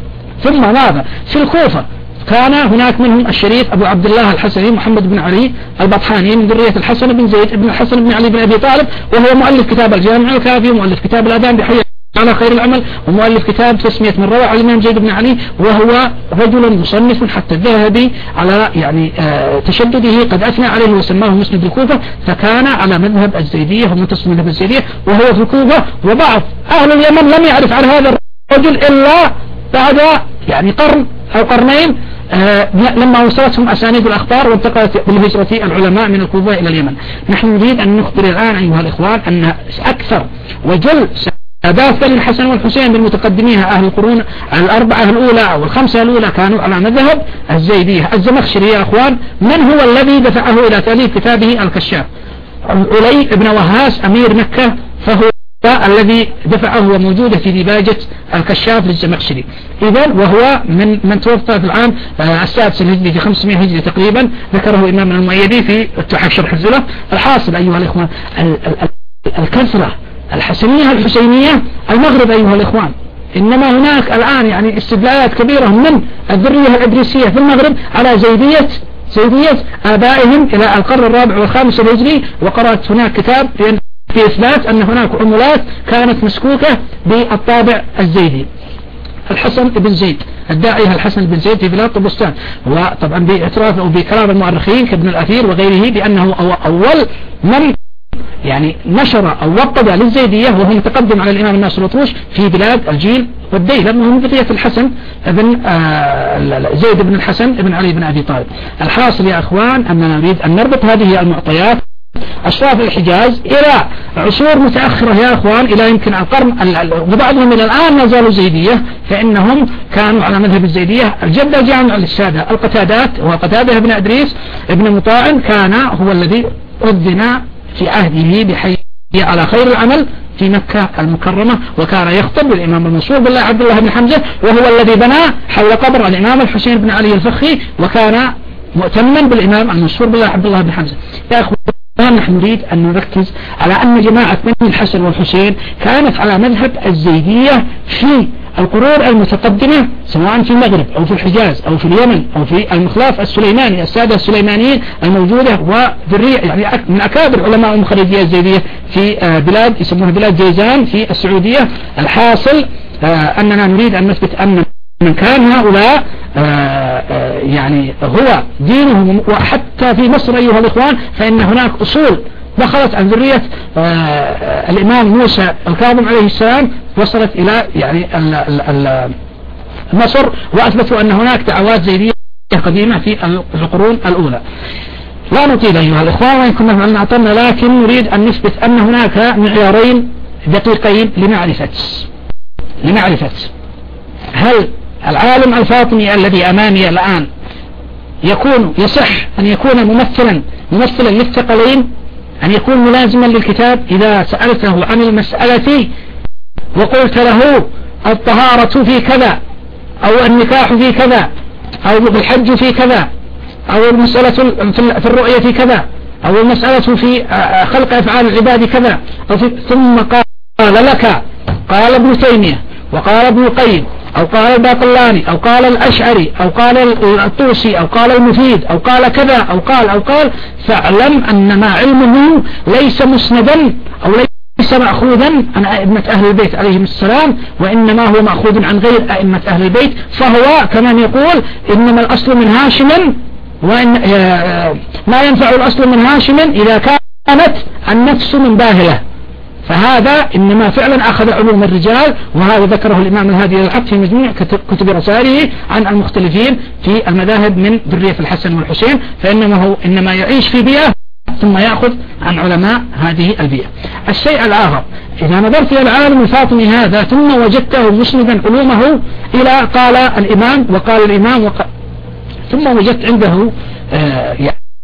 ثم ماذا؟ في الكوفة كان هناك منهم الشريف أبو عبد الله الحسني محمد بن علي البطحاني من ذرية الحسن بن زيد بن الحسن بن علي بن أبي طالب، وهو مؤلف كتاب الجامع الكافي ومؤلف كتاب الأذان بحي على خير العمل ومؤلف كتاب تسمية من روى على الإمام زيد بن علي، وهو رجل مصنف حتى الذهبي على يعني آه تشدده قد أثنى عليه وسماه مسند الكوفة، فكان على مذهب الزيدية ومنتصف مذهب الزيدية وهو في الكوفة. وبعض أهل اليمن لم يعرف عن هذا الرجل إلا بعد يعني قرن أو قرنين آه لما وصلتهم أسانيد الأخبار وانتقلت بالهجرة العلماء من الكوفة إلى اليمن. نحن نريد أن نخبر الآن أيها الإخوان أن أكثر وجل سادات بني الحسن والحسين بالمتقدميها أهل القرون الأربعة الأولى أو الخمسة الأولى كانوا على مذهب الزيدية. الزمخشري يا أخوان من هو الذي دفعه إلى تأليف كتابه الكشاف؟ علي بن وهاس أمير مكة، فهو الذي دفعه وموجودة في ديباجة الكشاف للزمخشري. إذن وهو من من توفى في العام السادس الهجري في خمسمائة هجري تقريبا، ذكره إمام المؤيدي في التحف شرح الزلة. الحاصل أيها الإخوان الكثرة الحسنية الحسينية المغرب أيها الإخوان إنما هناك الآن يعني استدلالات كبيرة من الذرية الإدريسية في المغرب على زيدية زيدية آبائهم إلى القرن الرابع والخامس الهجري. وقرأت هناك كتاب في إثبات أن هناك عملات كانت مسكوكة بالطابع الزيدي. الحسن بن زيد الداعية الحسن بن زيد في بلاد طبستان، وطبعا باعتراف أو بكلام المؤرخين كابن الأثير وغيره بأنه أول من يعني نشر أو وقض للزيدية وهو متقدم على الإمام الناصر الأطروش في بلاد الجيل والديلة من ذرية الحسن بن آه زيد بن الحسن بن علي بن أبي طالب. الحاصل يا أخوان أننا نريد أن نربط هذه المعطيات أشراف الحجاز إلى عصور متأخرة يا أخوان، إلى يمكن القرن، وبعضهم إلى الآن ما زالوا زيدية، فإنهم كانوا على مذهب الزيدية. الجد الجامع للسادة القتادات وقتادة بن أدريس ابن مطاعن كان هو الذي أذن في عهده بحي على خير العمل في مكة المكرمة، وكان يخطب الإمام المنصور بالله عبد الله بن حمزة، وهو الذي بنى حول قبر الإمام الحسين بن علي الفخي، وكان مؤتمنا بالإمام المنصور بالله عبد الله بن حمزة. يا أخوان نحن نريد أن نركز على أن جماعة بني الحسن والحسين كانت على مذهب الزيدية في القرون المتقدمة، سواء في المغرب أو في الحجاز أو في اليمن أو في المخلاف السليماني، السادة السليمانيين الموجودة وذرية يعني من أكابر علماء ومخرجي الزيدية في بلاد يسمونها بلاد جيزان في السعودية. الحاصل أننا نريد أن نثبت أن من كان هؤلاء يعني هو دينهم، وحتى في مصر أيها الإخوان فإن هناك أصول دخلت عن ذرية الإمام موسى الكاظم عليه السلام وصلت إلى يعني مصر، وأثبتوا أن هناك دعوات زيدية قديمة في القرون الأولى. لا نطيل أيها الإخوان وإن كنا فعلنا عطلنا، لكن نريد أن نثبت أن هناك معيارين دقيقين لمعرفة لمعرفة هل العالم الفاطمي الذي أمامي الآن يكون يصح أن يكون ممثلا ممثلا للثقلين، أن يكون ملازما للكتاب. إذا سألته عن المسألة وقلت له الطهارة في كذا أو النكاح في كذا أو الحج في كذا أو المسألة في الرؤية في كذا أو المسألة في خلق أفعال العباد كذا، ثم قال لك قال ابن تيمية وقال ابن القيم أو قال الباقلاني أو قال الأشعري أو قال الطوسي أو قال المفيد أو قال كذا أو قال أو قال فاعلم أن ما علمه ليس مسندا أو ليس مأخوذا عن أئمة أهل البيت عليهم السلام، وإنما هو مأخوذ عن غير أئمة أهل البيت. فهو كمان يقول إنما الأصل من هاشم، وإن ما ينفع الأصل من هاشم إذا كانت النفس من باهلة. فهذا إنما فعلا أخذ علوم الرجال، وهذا ذكره الإمام الهادي الحق في مجموع كتب رسائله عن المختلفين في المذاهب من ذرية الحسن والحسين، فإنما هو إنما يعيش في بيئة ثم يأخذ عن علماء هذه البيئة. الشيء الآخر إذا نظرت إلى العالم الفاطمي هذا ثم وجدته مسندا علومه إلى قال الإمام وقال الإمام وقال، ثم وجدت عنده آه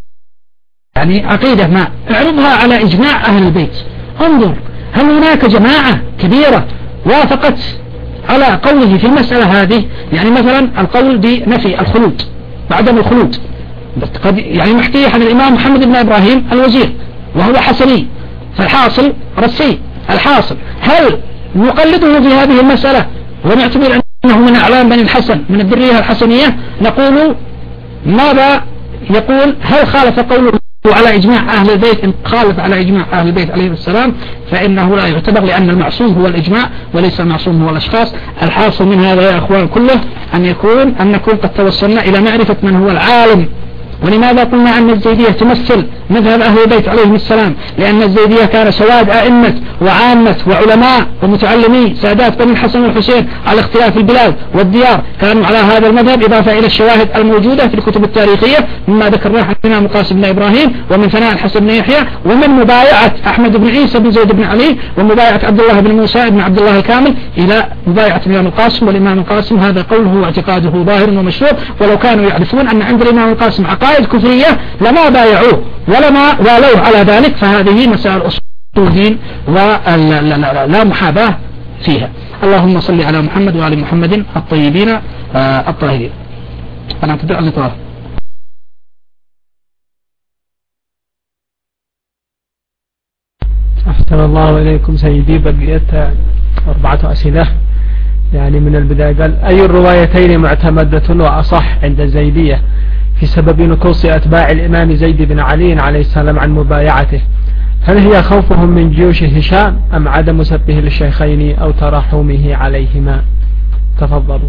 يعني عقيدة ما اعرضها على إجماع أهل البيت، انظر هل هناك جماعة كبيرة وافقت على قوله في المسألة هذه. يعني مثلا القول بنفي الخلود بعدم الخلود قد يعني محكي عن الإمام محمد بن إبراهيم الوزير وهو حسني، فالحاصل رسي. الحاصل هل نقلده في هذه المسألة ونعتبر أنه من أعلام بني الحسن من الذرية الحسنية؟ نقول ماذا يقول؟ هل خالف قوله على إجماع أهل البيت؟ إن خالف على إجماع أهل البيت عليهم السلام فإنه لا يعتبر، لأن المعصوم هو الإجماع وليس المعصوم هو الأشخاص. الحاصل من هذا يا أخوان كله أن يكون أن نكون قد توصلنا إلى معرفة من هو العالم. ولماذا قلنا أن الزيدية تمثل مذهب أهل البيت عليهم السلام؟ لأن الزيدية كان سواد أئمة وعامة وعلماء ومتعلمي سادات بني الحسن والحسين على اختلاف البلاد والديار كانوا على هذا المذهب، إضافة إلى الشواهد الموجودة في الكتب التاريخية مما ذكرناه عن الإمام القاسم بن إبراهيم ومن ثناء الحسن بن يحيى ومن مبايعة أحمد بن عيسى بن زيد بن علي ومبايعة عبد الله بن موسى بن عبد الله الكامل إلى مبايعة الإمام القاسم. والإمام القاسم هذا قوله واعتقاده ظاهر ومشهور، ولو كانوا يعرفون أن عند الإمام القاسم عقائد كفرية لما بايعوه ولما والوه على ذلك. فهذه مسائل أصول دين ولا محاباة فيها. اللهم صل على محمد وعلى محمد الطيبين الطاهرين. أنا أتبع الإطار. أحسن الله إليكم سيدي. بقيت أربعة أسئلة يعني من البداية قال أي الروايتين معتمدة وأصح عند الزيدية في سبب نقوص أتباع الإمام زيد بن علي عليه السلام عن مبايعته؟ هل هي خوفهم من جيوش هشام أم عدم سبه للشيخين أو ترحمه عليهما؟ تفضلوا.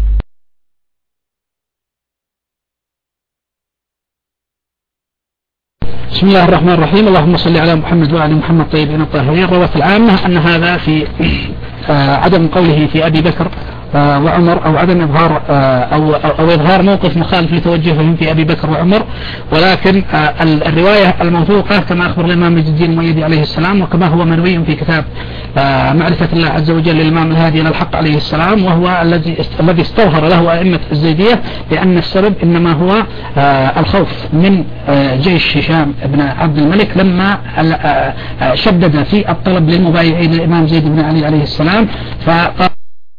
بسم الله الرحمن الرحيم. اللهم صل على محمد وعلى محمد طيبين الطاهرين. الرواية العامة أن هذا في عدم قوله في أبي بكر وعمر أو عدم إظهار أو, أو إظهار موقف مخالف لتوجههم في أبي بكر وعمر، ولكن الرواية الموثوقة كما أخبر الإمام مجد الدين المؤيدي عليه السلام وكما هو مروي في كتاب معرفة الله عز وجل للإمام الهادي إلى الحق عليه السلام، وهو الذي الذي استظهر له أئمة الزيدية بأن السبب إنما هو الخوف من جيش هشام بن عبد الملك لما شدد في الطلب للمبايعين للإمام زيد بن علي عليه السلام، فقال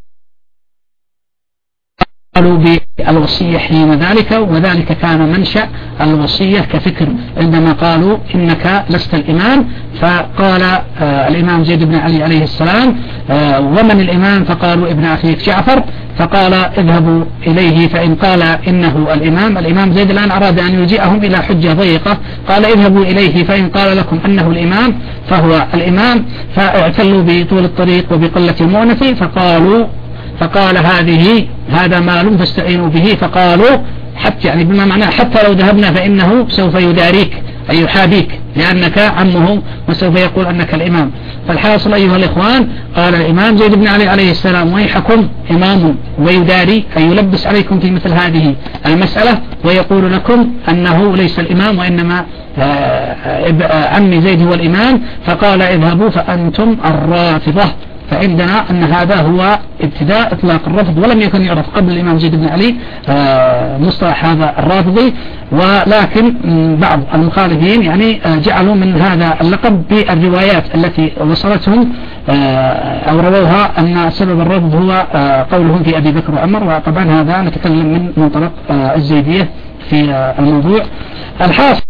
قالوا بالوصية حين ذلك، وذلك كان منشأ الوصية كفكر عندما قالوا إنك لست الإمام، فقال آه الإمام زيد بن علي عليه السلام آه ومن الإمام؟ فقالوا ابن أخيك جعفر، فقال اذهبوا إليه فإن قال إنه الإمام. الإمام زيد الآن أراد أن يلجئهم إلى حجة ضيقة، قال اذهبوا إليه فإن قال لكم أنه الإمام فهو الإمام، فاعتلوا بطول الطريق وبقلة المؤنة، فقالوا فقال هذه هذا مال فاستعينوا به، فقالوا حتى يعني بما معناه حتى لو ذهبنا فإنه سوف يداريك أي يحابيك لأنك عمه وسوف يقول أنك الإمام. فالحاصل أيها الإخوان، قال الإمام زيد بن علي عليه السلام ويحكم إمام ويداري أي يلبس عليكم في مثل هذه المسألة ويقول لكم أنه ليس الإمام وإنما عمي زيد هو الإمام، فقال اذهبوا فأنتم الرافضة. فعندنا أن هذا هو ابتداء إطلاق الرفض، ولم يكن يعرف قبل الإمام زيد بن علي مصطلح هذا الرافضي، ولكن بعض المخالفين يعني جعلوا من هذا اللقب بالروايات التي وصلتهم أو رووها أن سبب الرفض هو قولهم في أبي بكر وعمر، وطبعا هذا نتكلم من منطلق الزيدية في الموضوع. الحاصل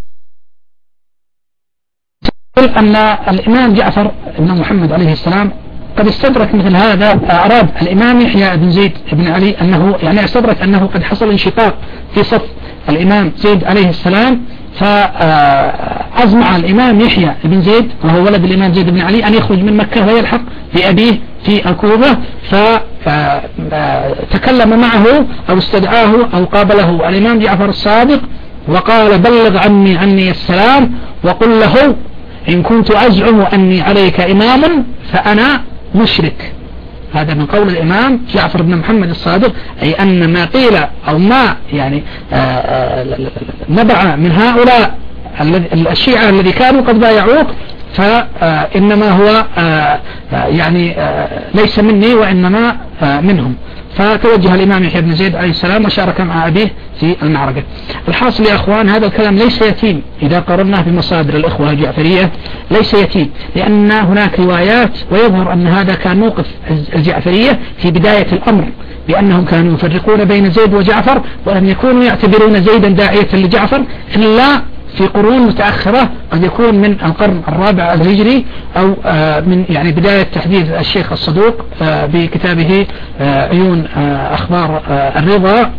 أن الإمام جعفر بن محمد عليه السلام قد استدرك مثل هذا. أراد الإمام يحيى بن زيد بن علي أنه يعني استدرك أنه قد حصل انشقاق في صف الإمام زيد عليه السلام، فأزمع الإمام يحيى بن زيد وهو ولد الإمام زيد بن علي أن يخرج من مكة ويلحق بأبيه في الكوفة، فتكلم معه أو استدعاه أو قابله الإمام جعفر الصادق وقال بلغ عني عني السلام وقل له إن كنت أزعم أني عليك إمام فأنا مشرك. هذا من قول الإمام جعفر بن محمد الصادق، أي أن ما قيل أو ما يعني نبع من هؤلاء الشيعة الذي كانوا قد بايعوك فإنما هو يعني ليس مني وإنما منهم. فتوجه الإمام يحيى بن زيد عليه السلام وشارك مع أبيه في المعركة. الحاصل يا أخوان، هذا الكلام ليس يتيم إذا قررناه بمصادر الإخوة الجعفرية، ليس يتيم، لأن هناك روايات ويظهر أن هذا كان موقف الجعفرية في بداية الأمر، بأنهم كانوا يفرقون بين زيد وجعفر ولم يكونوا يعتبرون زيدا داعية لجعفر إلا في قرون متأخرة، قد يكون من القرن الرابع الهجري أو من يعني بداية تحديث الشيخ الصدوق بكتابه عيون أخبار الرضا.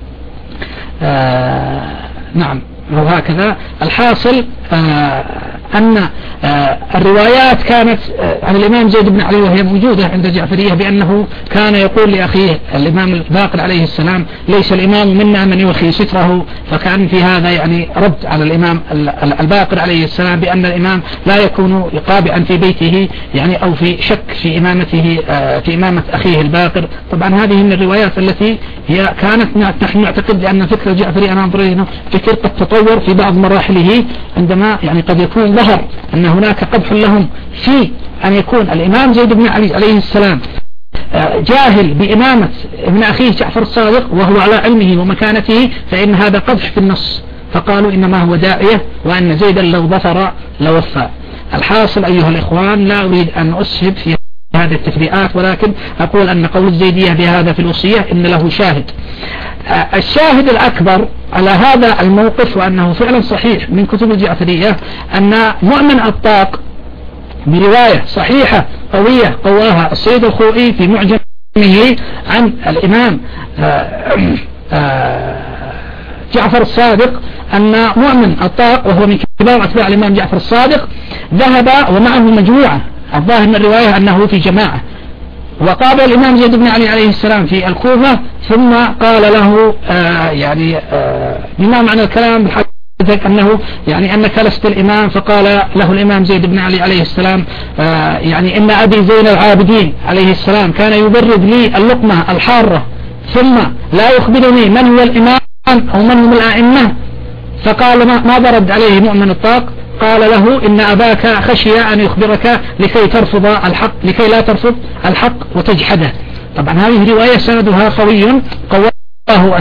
نعم وهكذا. الحاصل أن الروايات كانت عن الإمام زيد بن علي وهي موجودة عند الجعفرية بأنه كان يقول لأخيه الإمام الباقر عليه السلام ليس الإمام منا من يوخي ستره، فكان في هذا يعني رد على الإمام الباقر عليه السلام بأن الإمام لا يكون قابعا في بيته يعني أو في شك في إمامته في إمامة أخيه الباقر. طبعا هذه من الروايات التي هي كانت نحن نعتقد لأن فكر الجعفري أنا أنظر فكر قد تطور في بعض مراحله، عندما يعني قد يكون ظهر أن هناك قدح لهم في أن يكون الإمام زيد بن علي عليه السلام جاهل بإمامة ابن أخيه جعفر الصادق وهو على علمه ومكانته، فإن هذا قدح في النص، فقالوا إنما هو داعية وأن زيدا لو ظفر لوفى. الحاصل أيها الإخوان، لا أريد أن أسهب في هذه التفريعات، ولكن أقول أن قول الزيدية بهذا في الوصية إن له شاهد. الشاهد الأكبر على هذا الموقف وأنه فعلا صحيح من كتب الجعفرية أن مؤمن الطاق برواية صحيحة قوية قواها السيد الخوئي في معجم عن الإمام جعفر الصادق أن مؤمن الطاق وهو من كبار أتباع الإمام جعفر الصادق ذهب ومعه مجموعة، الظاهر من الرواية أنه في جماعة، وقابل الإمام زيد بن علي عليه السلام في الكوفة، ثم قال له آه يعني آه بما معنى الكلام أنه يعني أنك لست الإمام، فقال له الإمام زيد بن علي عليه السلام آه يعني إن أبي زين العابدين عليه السلام كان يبرد لي اللقمة الحارة ثم لا يخبرني من هو الإمام أو من هم الأئمة، فقال ما, ما برد عليه مؤمن الطاق، قال له إن أباك خشي أن يخبرك لكي ترفض الحق لكي لا ترفض الحق وتجحده. طبعا هذه رواية سندها قوي قواه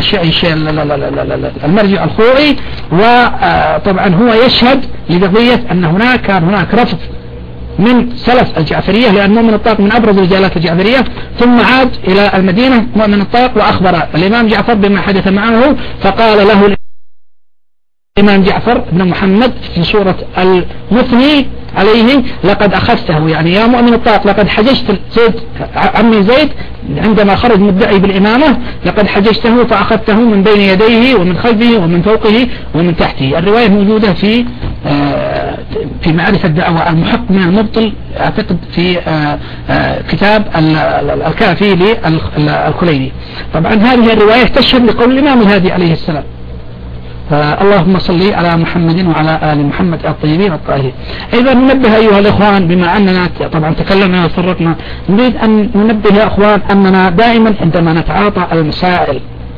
المرجع الخوئي، وطبعا هو يشهد لقضية أن هناك كان هناك رفض من سلف الجعفرية، لأن مؤمن الطاق من أبرز رجالات الجعفرية، ثم عاد إلى المدينة مؤمن الطاق وأخبر الإمام جعفر بما حدث معه، فقال له الإمام جعفر بن محمد في سورة المثني عليه لقد أخذته، يعني يا مؤمن الطاق لقد حججت زيد عمي زيد عندما خرج مدعي بالإمامة، لقد حججته فأخذته من بين يديه ومن خلفه ومن فوقه ومن تحته. الرواية موجودة في في معرفة الدعوة المحق من المبطل أعتقد في كتاب الكافي للكليني. طبعا هذه الرواية تشهد لقول الإمام الهادي عليه السلام اللهم صل على محمد وعلى آل محمد الطيبين الطاهرين. أيضا ننبه أيها الإخوان بما أننا طبعا تكلمنا وفرقنا، نريد أن ننبه يا إخوان أننا دائما عندما نتعاطى المسائل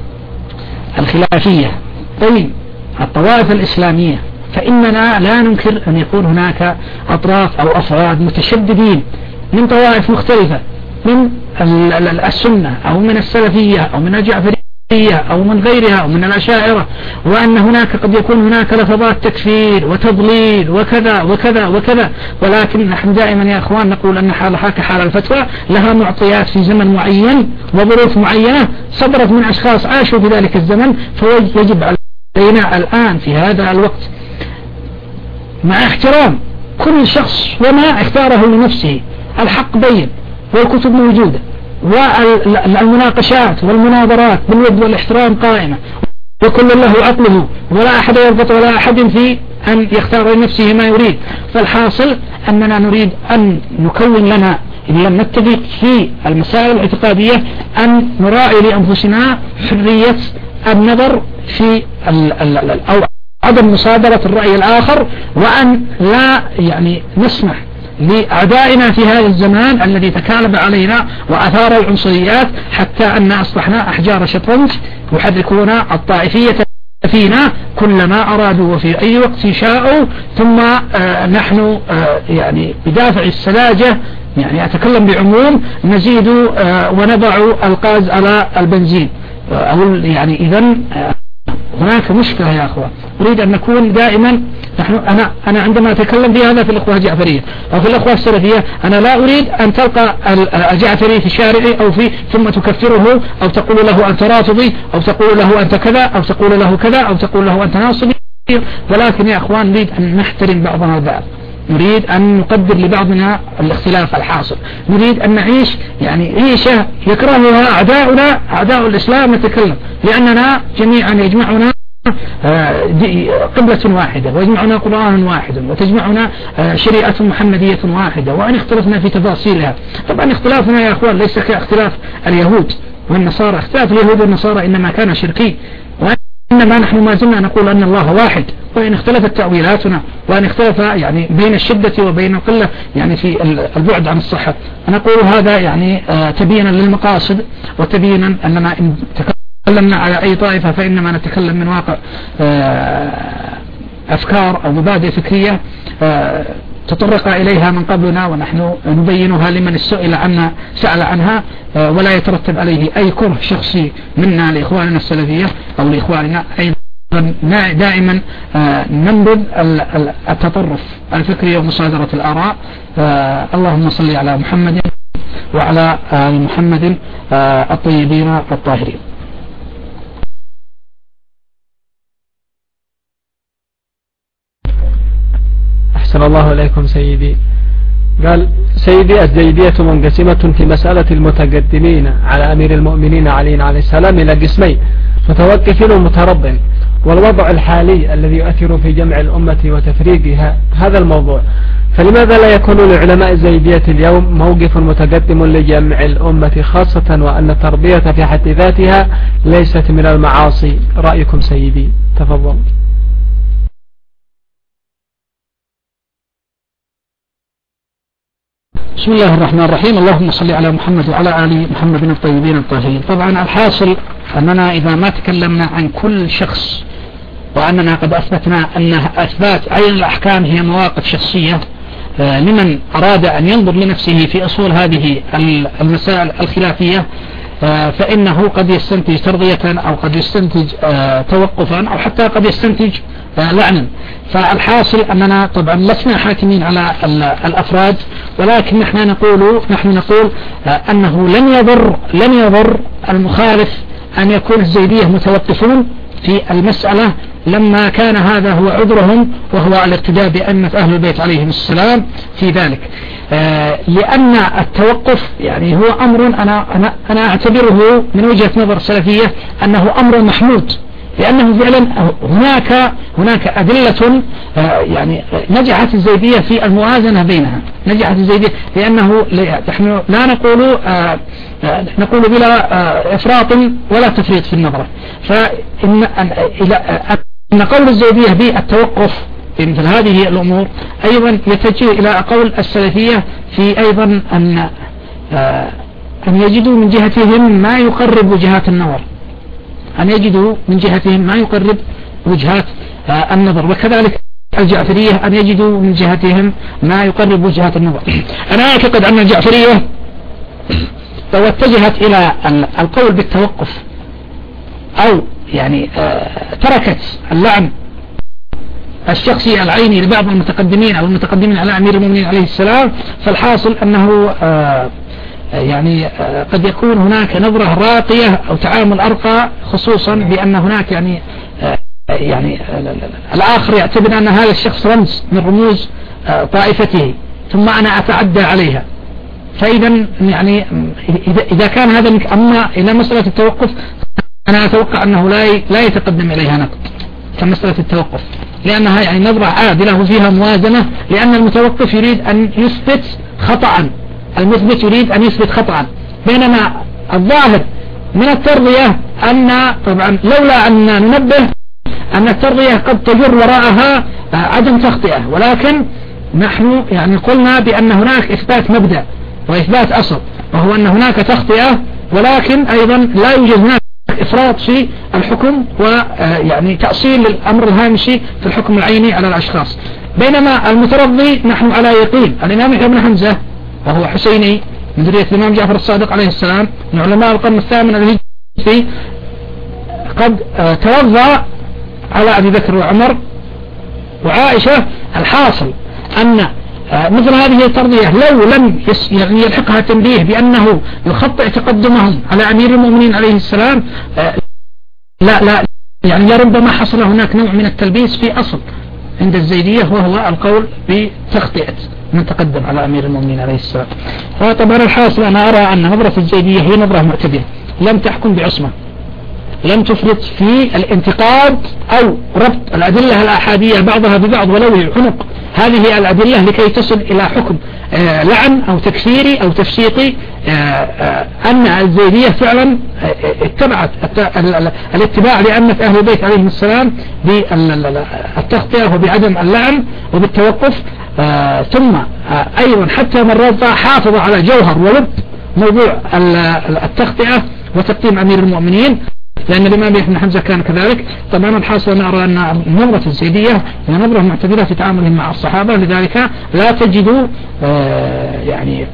الخلافية بين الطوائف الإسلامية فإننا لا ننكر أن يكون هناك أطراف أو أفراد متشددين من طوائف مختلفة من السنة أو من السلفية أو من الجعفرية أو من غيرها أو من الأشاعرة، وأن هناك قد يكون هناك لفظات تكفير وتضليل وكذا وكذا وكذا، ولكن نحن دائما يا أخوان نقول أن حالها كحال الفتوى لها معطيات في زمن معين وظروف معينة صدرت من أشخاص عاشوا في ذلك الزمن، فيجب علينا الآن في هذا الوقت مع احترام كل شخص وما اختاره لنفسه، الحق بين والكتب موجودة والمناقشات والمناظرات بالود والاحترام قائمة، وكل له عقله ولا أحد يربط ولا أحد في أن يختار لنفسه ما يريد. فالحاصل أننا نريد أن نكون لنا إن لم نتفق في المسائل الاعتقادية أن نراعي لأنفسنا حرية النظر في ال ال ال أو عدم مصادرة الرأي الآخر، وأن لا يعني نسمح لأعدائنا في هذا الزمان الذي تكالب علينا وأثار العنصريات حتى أن أصبحنا أحجار شطرنج يحركون الطائفية فينا كلما أرادوا وفي أي وقت شاءوا، ثم آه نحن آه يعني بدافع السذاجة يعني أتكلم بعموم نزيد آه ونضع الغاز على البنزين آه أو يعني إذن آه هناك مشكلة يا أخوان. أريد أن نكون دائما نحن أنا أنا عندما أتكلم في هذا في الأخوة الجعفرية أو في الأخوة السلفية، أنا لا أريد أن تلقى الجعفري في شارعي أو في ثم تكفره أو تقول له أنت رافضي أو تقول له أنت كذا أو تقول له كذا أو تقول له أنت ناصبي، ولكن يا أخوان نريد أن نحترم بعضنا البعض، نريد أن نقدر لبعضنا الاختلاف الحاصل، نريد أن نعيش يعني عيشة يكرهها أعداؤنا أعداء الإسلام نتكلم، لأننا جميعا يجمعنا قبلة واحدة ويجمعنا قرآن واحد وتجمعنا شريعة محمدية واحدة، وأن اختلفنا في تفاصيلها. طبعا اختلافنا يا أخوان ليس كاختلاف اليهود والنصارى، اختلاف اليهود والنصارى إنما كان شركي، وإنما نحن ما زلنا نقول أن الله واحد، وإن اختلفت تأويلاتنا وإن اختلف يعني بين الشدة وبين القلة يعني في البعد عن الصحة، نقول هذا يعني تبينا للمقاصد وتبينا أننا إن تكلمنا على أي طائفة فإنما نتكلم من واقع أفكار أو مبادئ فكرية تطرق إليها من قبلنا، ونحن نبينها لمن سئل عنا سأل عنها، ولا يترتب عليه أي كره شخصي منا لإخواننا السلفية أو لإخواننا. أيضا دائما ننبذ التطرف الفكري ومصادرة الآراء. اللهم صل على محمد وعلى آل محمد الطيبين الطاهرين. أحسن الله إليكم سيدي. قال سيدي الزيدية منقسمة في مسألة المتقدمين على أمير المؤمنين علي عليه السلام إلى قسمين متوقف ومترب، والوضع الحالي الذي يؤثر في جمع الأمة وتفريقها هذا الموضوع. فلماذا لا يكون لعلماء الزيدية اليوم موقف متقدم لجمع الأمة، خاصة وأن التربية في حد ذاتها ليست من المعاصي؟ رأيكم سيدي، تفضل. بسم الله الرحمن الرحيم. اللهم صل على محمد وعلى آل محمد الطيبين الطاهرين. طبعا الحاصل أننا إذا ما تكلمنا عن كل شخص وأننا قد أثبتنا أن أثبات عين الأحكام هي مواقف شخصية لمن أراد أن ينظر لنفسه في أصول هذه المسائل الخلافية، فإنه قد يستنتج ترضية أو قد يستنتج توقفا أو حتى قد يستنتج لعنا. فالحاصل أننا طبعا لسنا حاكمين على الأفراد، ولكن نحن نقول نحن نقول أنه لن يضر لن يضر المخالف أن يكون الزيدية متوقفون في المسألة لما كان هذا هو عذرهم، وهو الاقتداء بأئمة أهل البيت عليهم السلام في ذلك. آه لأن التوقف يعني هو أمر أنا, أنا, أنا أعتبره من وجهة نظر سلفية أنه أمر محمود، لأنه فعلا هناك هناك أدلة آه يعني نجحت الزيدية في الموازنة بينها، نجحت الزيدية لأنه نحن لا نقول آه نقول بلا آه إفراط ولا تفريط في النظرة. فإن أن قول الزيدية بالتوقف في مثل هذه الأمور أيضا يتجه إلى قول السلفية في أيضا أن آه أن يجدوا من جهتهم ما يقرب وجهات النظر، أن يجدوا من جهتهم ما يقرب وجهات آه النظر، وكذلك الجعفرية أن يجدوا من جهتهم ما يقرب وجهات النظر. أنا أعتقد أن الجعفرية لو اتجهت إلى القول بالتوقف أو يعني آه تركت اللعن الشخصي العيني لبعض المتقدمين أو المتقدمين على أمير المؤمنين عليه السلام، فالحاصل أنه آه يعني آه قد يكون هناك نظرة راقية أو تعامل أرقى، خصوصا بأن هناك يعني آه يعني آه الآخر يعتبر أن هذا الشخص رمز من رموز آه طائفته، ثم أنا أتعدى عليها. فإذا يعني إذا كان هذا، أما إلى مسألة التوقف أنا أتوقع أنه لا لا يتقدم إليها نقد كمسألة التوقف، لأنها يعني نظرة عادلة وفيها موازنة، لأن المتوقف يريد أن يثبت خطأ، المثبت يريد أن يثبت خطأ، بينما الظاهر من الترضية أن طبعا لولا أن ننبه أن الترضية قد تجر وراءها عدم تخطئة، ولكن نحن يعني قلنا بأن هناك إثبات مبدأ وإثبات أصل، وهو أن هناك تخطئة، ولكن أيضا لا يوجد هناك إفراط في الحكم ويعني تأصيل الأمر الهامشي في الحكم العيني على الأشخاص. بينما المترضي نحن على يقين الإمام يحيى بن حمزة وهو حسيني من ذرية الإمام جعفر الصادق عليه السلام من علماء القرن الثامن الهجري، قد توضأ على أبي بكر وعمر وعائشة. الحاصل أن مثل هذه الترضية لو لم يعني يلحقها تنبيه بأنه يخطئ تقدمهم على أمير المؤمنين عليه السلام، لا لا يعني لربما حصل هناك نوع من التلبيس في أصل عند الزيدية، وهو القول بتخطئة من تقدم على أمير المؤمنين عليه السلام. فطبعا الحاصل أنا أرى أن نظرة الزيدية هي نظرة معتدلة، لم تحكم بعصمة، لم تفرط في الانتقاد أو ربط الأدلة الأحادية بعضها ببعض ولو عنق هذه الأدلة لكي تصل إلى حكم آه لعن أو تكفيري أو تفسيقي. آه آه أن الزيدية فعلا اتبعت الاتباع لأئمة أهل البيت عليهم السلام بالتخطئة وبعدم اللعن وبالتوقف، آه ثم آه أيضا حتى مرات حافظ على جوهر ولب موضوع التخطئة وتقديم أمير المؤمنين، لأن الإمام يحيى بن حمزة كان كذلك. طبعا الحاصل أنا أرى أن نظرة الزيدية هي نظرة معتدلة في تعاملهم مع الصحابة، لذلك لا تجدوا آه يعني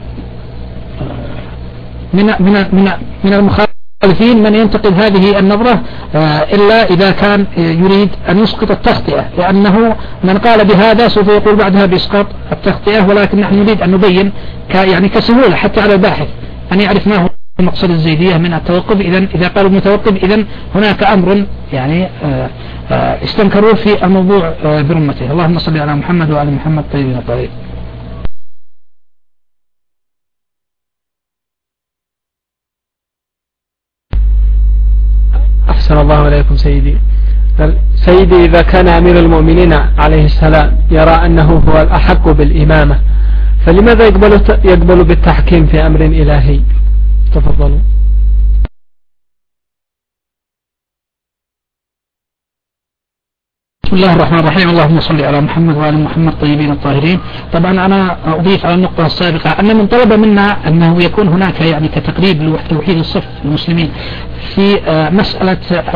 آه من من من من المخالفين من ينتقد هذه النظرة آه إلا إذا كان يريد أن يسقط التخطئة، لأنه من قال بهذا سوف يقول بعدها بإسقاط التخطئة، ولكن نحن نريد أن نبين يعني كسهولة حتى على الباحث أن يعرف ما هو مقصد الزيدية من التوقف. إذن إذا قالوا متوقف إذن هناك أمر يعني آآ آآ استنكروا في الموضوع برمته. اللهم صل على محمد وعلى محمد طيبين الطاهرين. أحسن الله عليكم سيدي. سيدي إذا كان أمير المؤمنين عليه السلام يرى أنه هو الأحق بالإمامة، فلماذا يقبل, يقبل بالتحكيم في أمر إلهي؟ تفضلوا. بسم الله الرحمن الرحيم. اللهم صل على محمد وآل محمد طيبين الطاهرين. طبعا أنا أضيف على النقطة السابقة أن من طلب منا أنه يكون هناك يعني كتقريب لتوحيد الصف المسلمين في مسألة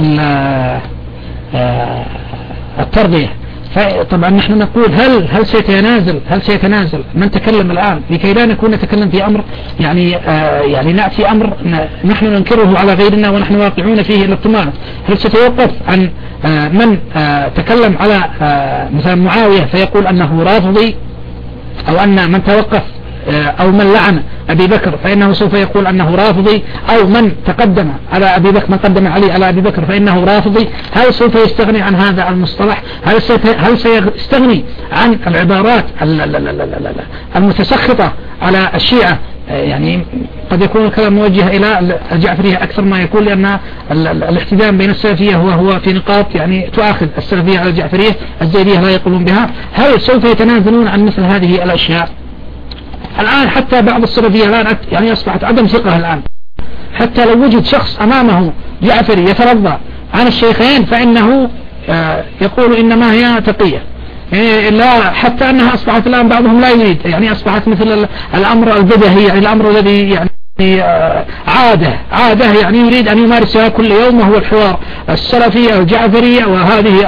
التربية، فطبعا نحن نقول هل هل سيتنازل هل سيتنازل من تكلم الآن لكي لا نكون نتكلم في أمر يعني آه يعني نأتي أمر نحن ننكره على غيرنا ونحن واقعون فيه الاطمئنان. هل سيتوقف عن آه من آه تكلم على آه مثلا معاوية فيقول أنه رافضي، أو أن من توقف أو من لعن أبي بكر فإنه سوف يقول أنه رافضي، أو من تقدم على أبي بكر من قدم علي على أبي بكر فإنه رافضي؟ هل سوف يستغني عن هذا المصطلح؟ هل هل سيستغني عن العبارات المتسخطة على الشيعة؟ يعني قد يكون الكلام موجه إلى الجعفرية أكثر ما يكون، لأن الاحتدام بين السلفية هو هو في نقاط يعني تؤاخذ السلفية على الجعفرية، الزيدية لا يقولون بها. هل سوف يتنازلون عن مثل هذه الأشياء؟ الآن حتى بعض السلفية الآن يعني أصبحت عدم ثقة الآن، حتى لو وجد شخص أمامه جعفري يترضى عن الشيخين فإنه يقول إنما هي تقية، لا حتى أنها أصبحت الآن بعضهم لا يريد، يعني أصبحت مثل الأمر البدهي، يعني الأمر الذي يعني عادة عادة يعني يريد أن يمارسها كل يوم، وهو الحوار السلفي الجعفري، وهذه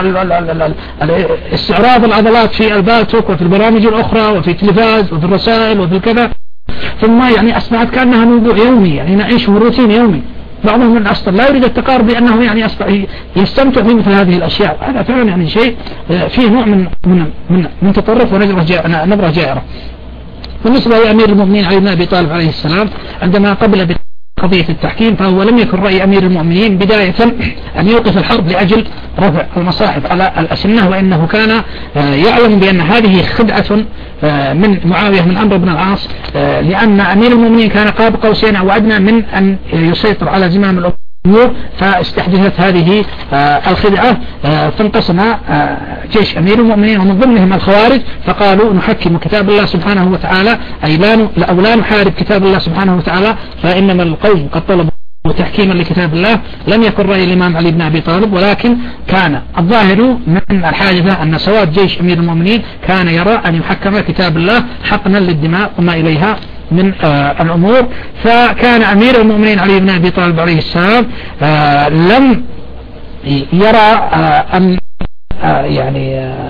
استعراض العضلات في البالتوك وفي البرامج الأخرى وفي التلفاز وفي الرسائل وفي الكذا، ثم يعني أصبحت كأنها موضوع يومي، يعني نعيشه روتين يومي. بعضهم من أصلا لا يريد التقارب بأنه يعني يستمتع بمثل هذه الأشياء. هذا فعلا يعني شيء فيه نوع من من من, من تطرف ونبرة جائرة. بالنسبة لأمير المؤمنين علي بن أبي طالب عليه السلام عندما قبل بقضية التحكيم، فهو لم يكن رأي أمير المؤمنين بداية أن يوقف الحرب لأجل رفع المصاحف على الأسنة، وإنه كان يعلم بأن هذه خدعة من معاوية من عمرو بن العاص، لأن أمير المؤمنين كان قاب قوسين أو أدنى من أن يسيطر على زمام الأمور، فاستحدثت هذه الخدعة، فانقسم جيش أمير المؤمنين ومن ضمنهم الخوارج، فقالوا نحكم كتاب الله سبحانه وتعالى، أي لا أو لا نحارب كتاب الله سبحانه وتعالى، فإنما القوم قد طلبوا تحكيما لكتاب الله. لم يكن رأي الإمام علي بن أبي طالب، ولكن كان الظاهر من الحادثة أن سواد جيش أمير المؤمنين كان يرى أن يحكم كتاب الله حقنا للدماء وما إليها من آه الأمور. فكان أمير المؤمنين علي بن أبي طالب عليه السلام آه لم يرى آه أن آه يعني آه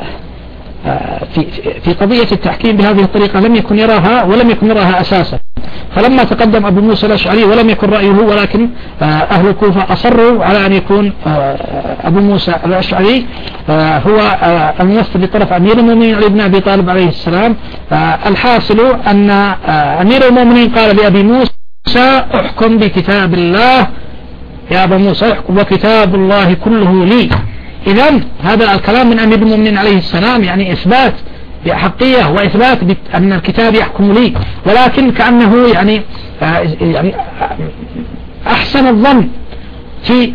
في في قضية التحكيم بهذه الطريقة لم يكن يراها ولم يكن يراها أساسا. فلما تقدم أبو موسى الأشعري ولم يكن رأيه، ولكن أهل الكوفة أصروا على أن يكون أبو موسى الأشعري هو الممثل لطرف أمير المؤمنين علي بن أبي طالب عليه السلام. الحاصل أن أمير المؤمنين قال لأبي موسى احكم بكتاب الله يا أبا موسى، احكم وكتاب الله كله لي. إذن هذا الكلام من أمير المؤمنين عليه السلام يعني إثبات بحقية وإثبات أن الكتاب يحكم لي، ولكن كأنه يعني يعني أحسن الظن في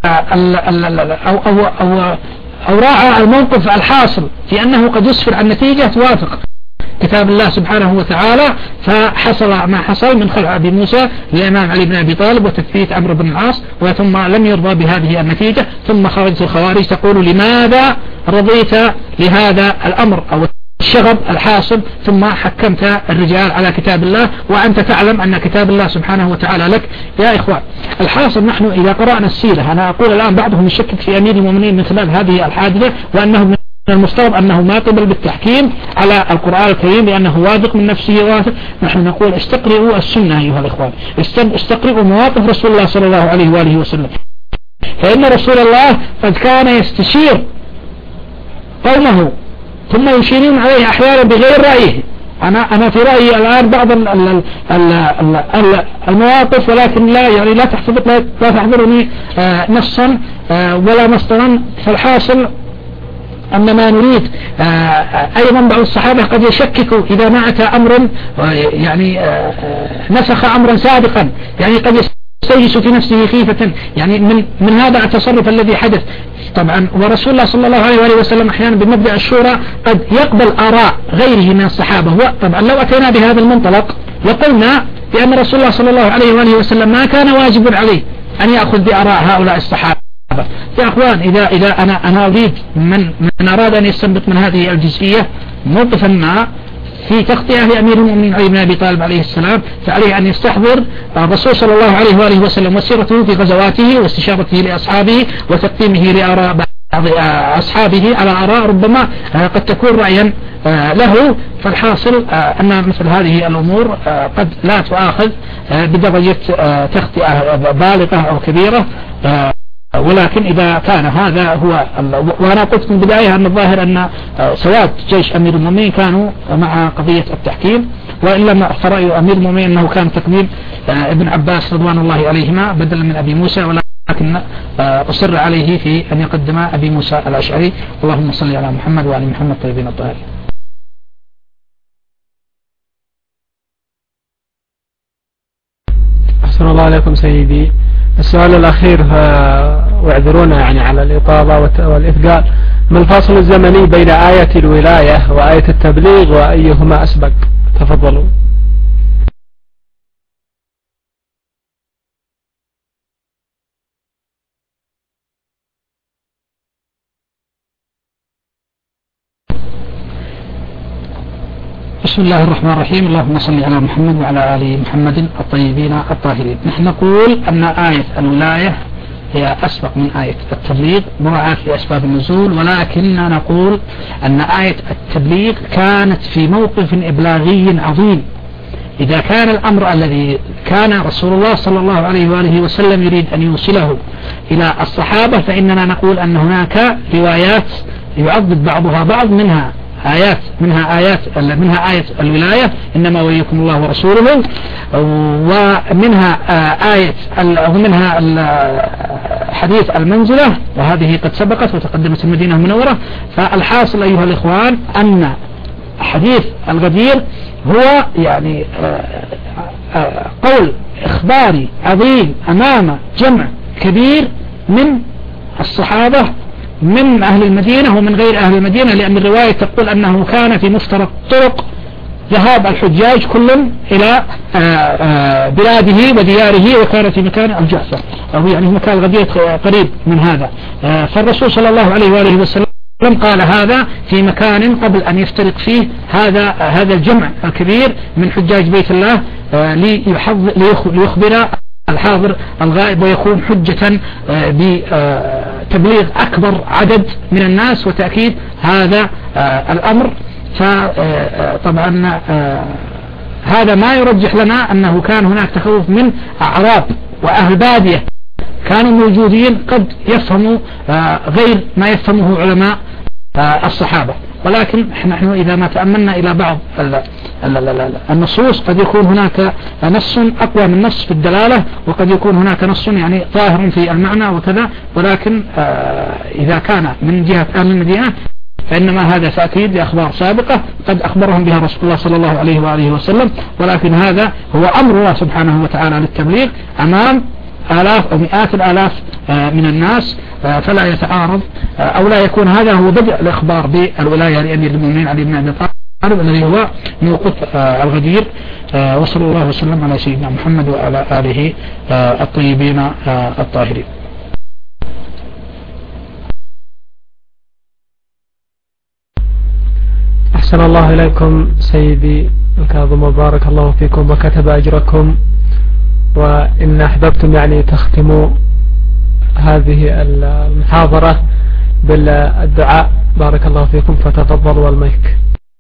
أو أو أو أو راعى الموقف الحاصل في أنه قد يسفر عن نتيجة توافق كتاب الله سبحانه وتعالى، فحصل ما حصل من خلع أبي موسى للإمام علي بن أبي طالب وتثبيت عمرو بن العاص، وثم لم يرضى بهذه النتيجة، ثم خرجت الخوارج تقول لماذا رضيت لهذا الأمر أو الشغب الحاصل ثم حكمت الرجال على كتاب الله وأنت تعلم أن كتاب الله سبحانه وتعالى لك. يا إخوان الحاصل نحن إذا قرأنا السيرة، أنا أقول الآن بعضهم يشكك في أمير المؤمنين من خلال هذه الحادثة، وأنه من المفترض أنه ما قبل بالتحكيم على القرآن الكريم لأنه واثق من نفسه واثق. نحن نقول استقرئوا السنة أيها الإخوان، استقرئوا مواقف رسول الله صلى الله عليه وآله وسلم، فإن رسول الله قد كان يستشير قومه ثم يشيرون عليه أحيانا بغير رأيه. أنا أنا في رأيي الآن بعض ال ال ال ال ال المواقف، ولكن لا يعني لا تحفظ لا تحضرني آه نصا آه ولا مصدرا. فالحاصل أن ما نريد آه أيضا بعض الصحابة قد يشككوا إذا ما أتى أمر يعني آه نسخ أمرا سابقا، يعني قد يستيجس في نفسه خيفة يعني من من هذا التصرف الذي حدث. طبعا ورسول الله صلى الله عليه وآله وسلم أحيانا بمبدأ الشورى قد يقبل آراء غيره من الصحابة. هو طبعا لو أتينا بهذا المنطلق وقلنا بأن رسول الله صلى الله عليه وآله وسلم ما كان واجب عليه أن يأخذ بآراء هؤلاء الصحابة. يا أخوان إذا إذا أنا أنا أريد من من أراد أن يستنبط من هذه الجزئية موقفا ما في تغطية لأمير المؤمنين علي بن أبي طالب عليه السلام، فعليه أن يستحضر الرسول صلى الله عليه وآله وسلم وسيرته في غزواته واستشارته لأصحابه وتقديمه لآراء بعض أصحابه على آراء ربما قد تكون رأيا له. فالحاصل أن مثل هذه الأمور قد لا تؤاخذ بدرجة تغطية بالغة أو كبيرة، ولكن إذا كان هذا هو، وأنا قلت من البداية أن الظاهر أن سواد جيش أمير المؤمنين كانوا مع قضية التحكيم، وإن لم فرأي أمير المؤمنين أنه كان تقديم ابن عباس رضوان الله عليهما بدلا من أبي موسى، ولكن أصر عليه في أن يقدم أبي موسى الأشعري. اللهم صل على محمد وعلى محمد طيبين الطاهرين. أحسن الله عليكم سيدي. السؤال الأخير واعذرونا يعني على الإطالة والإثقال، ما الفاصل الزمني بين آية الولاية وآية التبليغ وأيهما أسبق؟ تفضلوا. بسم الله الرحمن الرحيم. اللهم صل على محمد وعلى آل محمد الطيبين الطاهرين. نحن نقول أن آية الولاية هي أسبق من آية التبليغ مراعاة لأسباب النزول، ولكننا نقول أن آية التبليغ كانت في موقف إبلاغي عظيم. إذا كان الأمر الذي كان رسول الله صلى الله عليه وآله وسلم يريد أن يوصله إلى الصحابة، فإننا نقول أن هناك روايات يعضد بعضها بعض، منها آيات منها آيات منها آية الولاية إنما وليكم الله ورسوله، ومنها آية ومنها حديث المنزلة، وهذه قد سبقت وتقدمت المدينة المنورة. فالحاصل أيها الإخوان أن حديث الغدير هو يعني قول إخباري عظيم أمام جمع كبير من الصحابة من أهل المدينة ومن غير أهل المدينة، لأن الرواية تقول أنه كان في مفترق طرق ذهاب الحجاج كل إلى بلاده ودياره، وكان في مكان الجحفة أو يعني مكان الغدير قريب من هذا. فالرسول صلى الله عليه وآله وسلم قال هذا في مكان قبل أن يفترق فيه هذا هذا الجمع الكبير من حجاج بيت الله ليخبر الحاضر الغائب ويكون حجة بتبليغ أكبر عدد من الناس وتأكيد هذا الأمر. فطبعا هذا ما يرجح لنا أنه كان هناك تخوف من أعراب وأهل بادية كانوا موجودين قد يفهموا غير ما يفهمه علماء الصحابة. ولكن نحن إذا ما تأملنا إلى بعض النصوص قد يكون هناك نص أقوى من نص في الدلالة، وقد يكون هناك نص يعني ظاهر في المعنى وكذا، ولكن إذا كان من جهة أهل المدينة فإنما هذا تأكيد لأخبار سابقة قد أخبرهم بها رسول الله صلى الله عليه وآله وسلم. ولكن هذا هو أمر الله سبحانه وتعالى للتبليغ أمام آلاف أو مئات الآلاف من الناس، فلا يتعارض أو لا يكون هذا هو بدء الإخبار بالولاية لأمير المؤمنين علي بن أبي طالب الذي هو موقف الغدير. وصلى الله وسلم على سيدنا محمد وعلى آله الطيبين الطاهرين. أحسن الله إليكم سيدي الكاظم وبارك الله فيكم وكتب أجركم. وإن أحببتم يعني تختموا هذه المحاضرة بالدعاء بارك الله فيكم فتفضلوا المايك.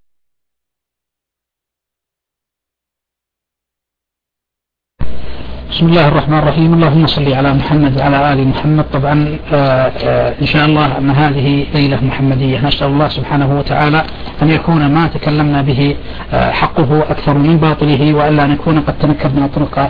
بسم الله الرحمن الرحيم. اللهم صل على محمد وعلى آل محمد. طبعا آآ آآ إن شاء الله أن هذه ليلة محمدية، نسأل الله سبحانه وتعالى أن يكون ما تكلمنا به حقه أكثر من باطله، وألا نكون قد تنكبنا طرق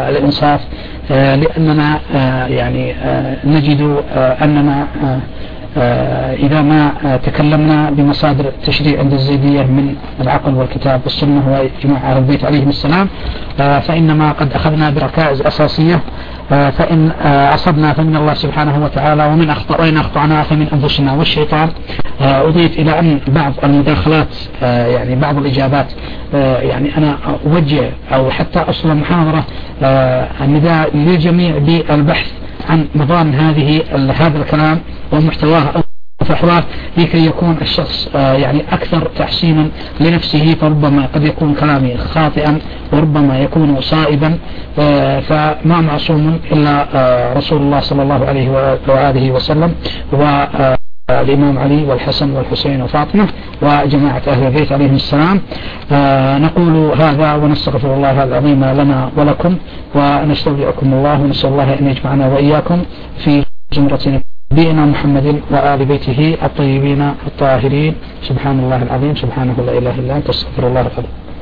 الإنصاف، لأننا يعني نجد أننا إذا ما تكلمنا بمصادر التشريع عند الزيدية من العقل والكتاب والسنة وإجماع أهل البيت عليهم السلام فإنما قد أخذنا بركائز أساسية فإن أصبنا فمن الله سبحانه وتعالى ومن أخطأ وإن أخطأنا فمن أنفسنا والشيطان. أضيف إلى أن بعض المداخلات يعني بعض الإجابات يعني أنا أوجه أو حتى أصل محاضرة النداء للجميع بالبحث عن مضان هذه هذا الكلام ومحتواه وفحواه لكي يكون الشخص يعني أكثر تحسينا لنفسه، فربما قد يكون كلامي خاطئا وربما يكون صائبا، فما معصوم إلا رسول الله صلى الله عليه وآله وسلم والإمام علي والحسن والحسين وفاطمة وجماعة أهل البيت عليهم السلام. نقول هذا ونستغفر الله العظيم لنا ولكم ونستودعكم الله ونسأل الله أن يجمعنا وإياكم في زمرة نبينا محمد وآل بيته الطيبين الطاهرين. سبحان الله العظيم، سبحانه لا إله إلا أنت، استغفر الله العظيم.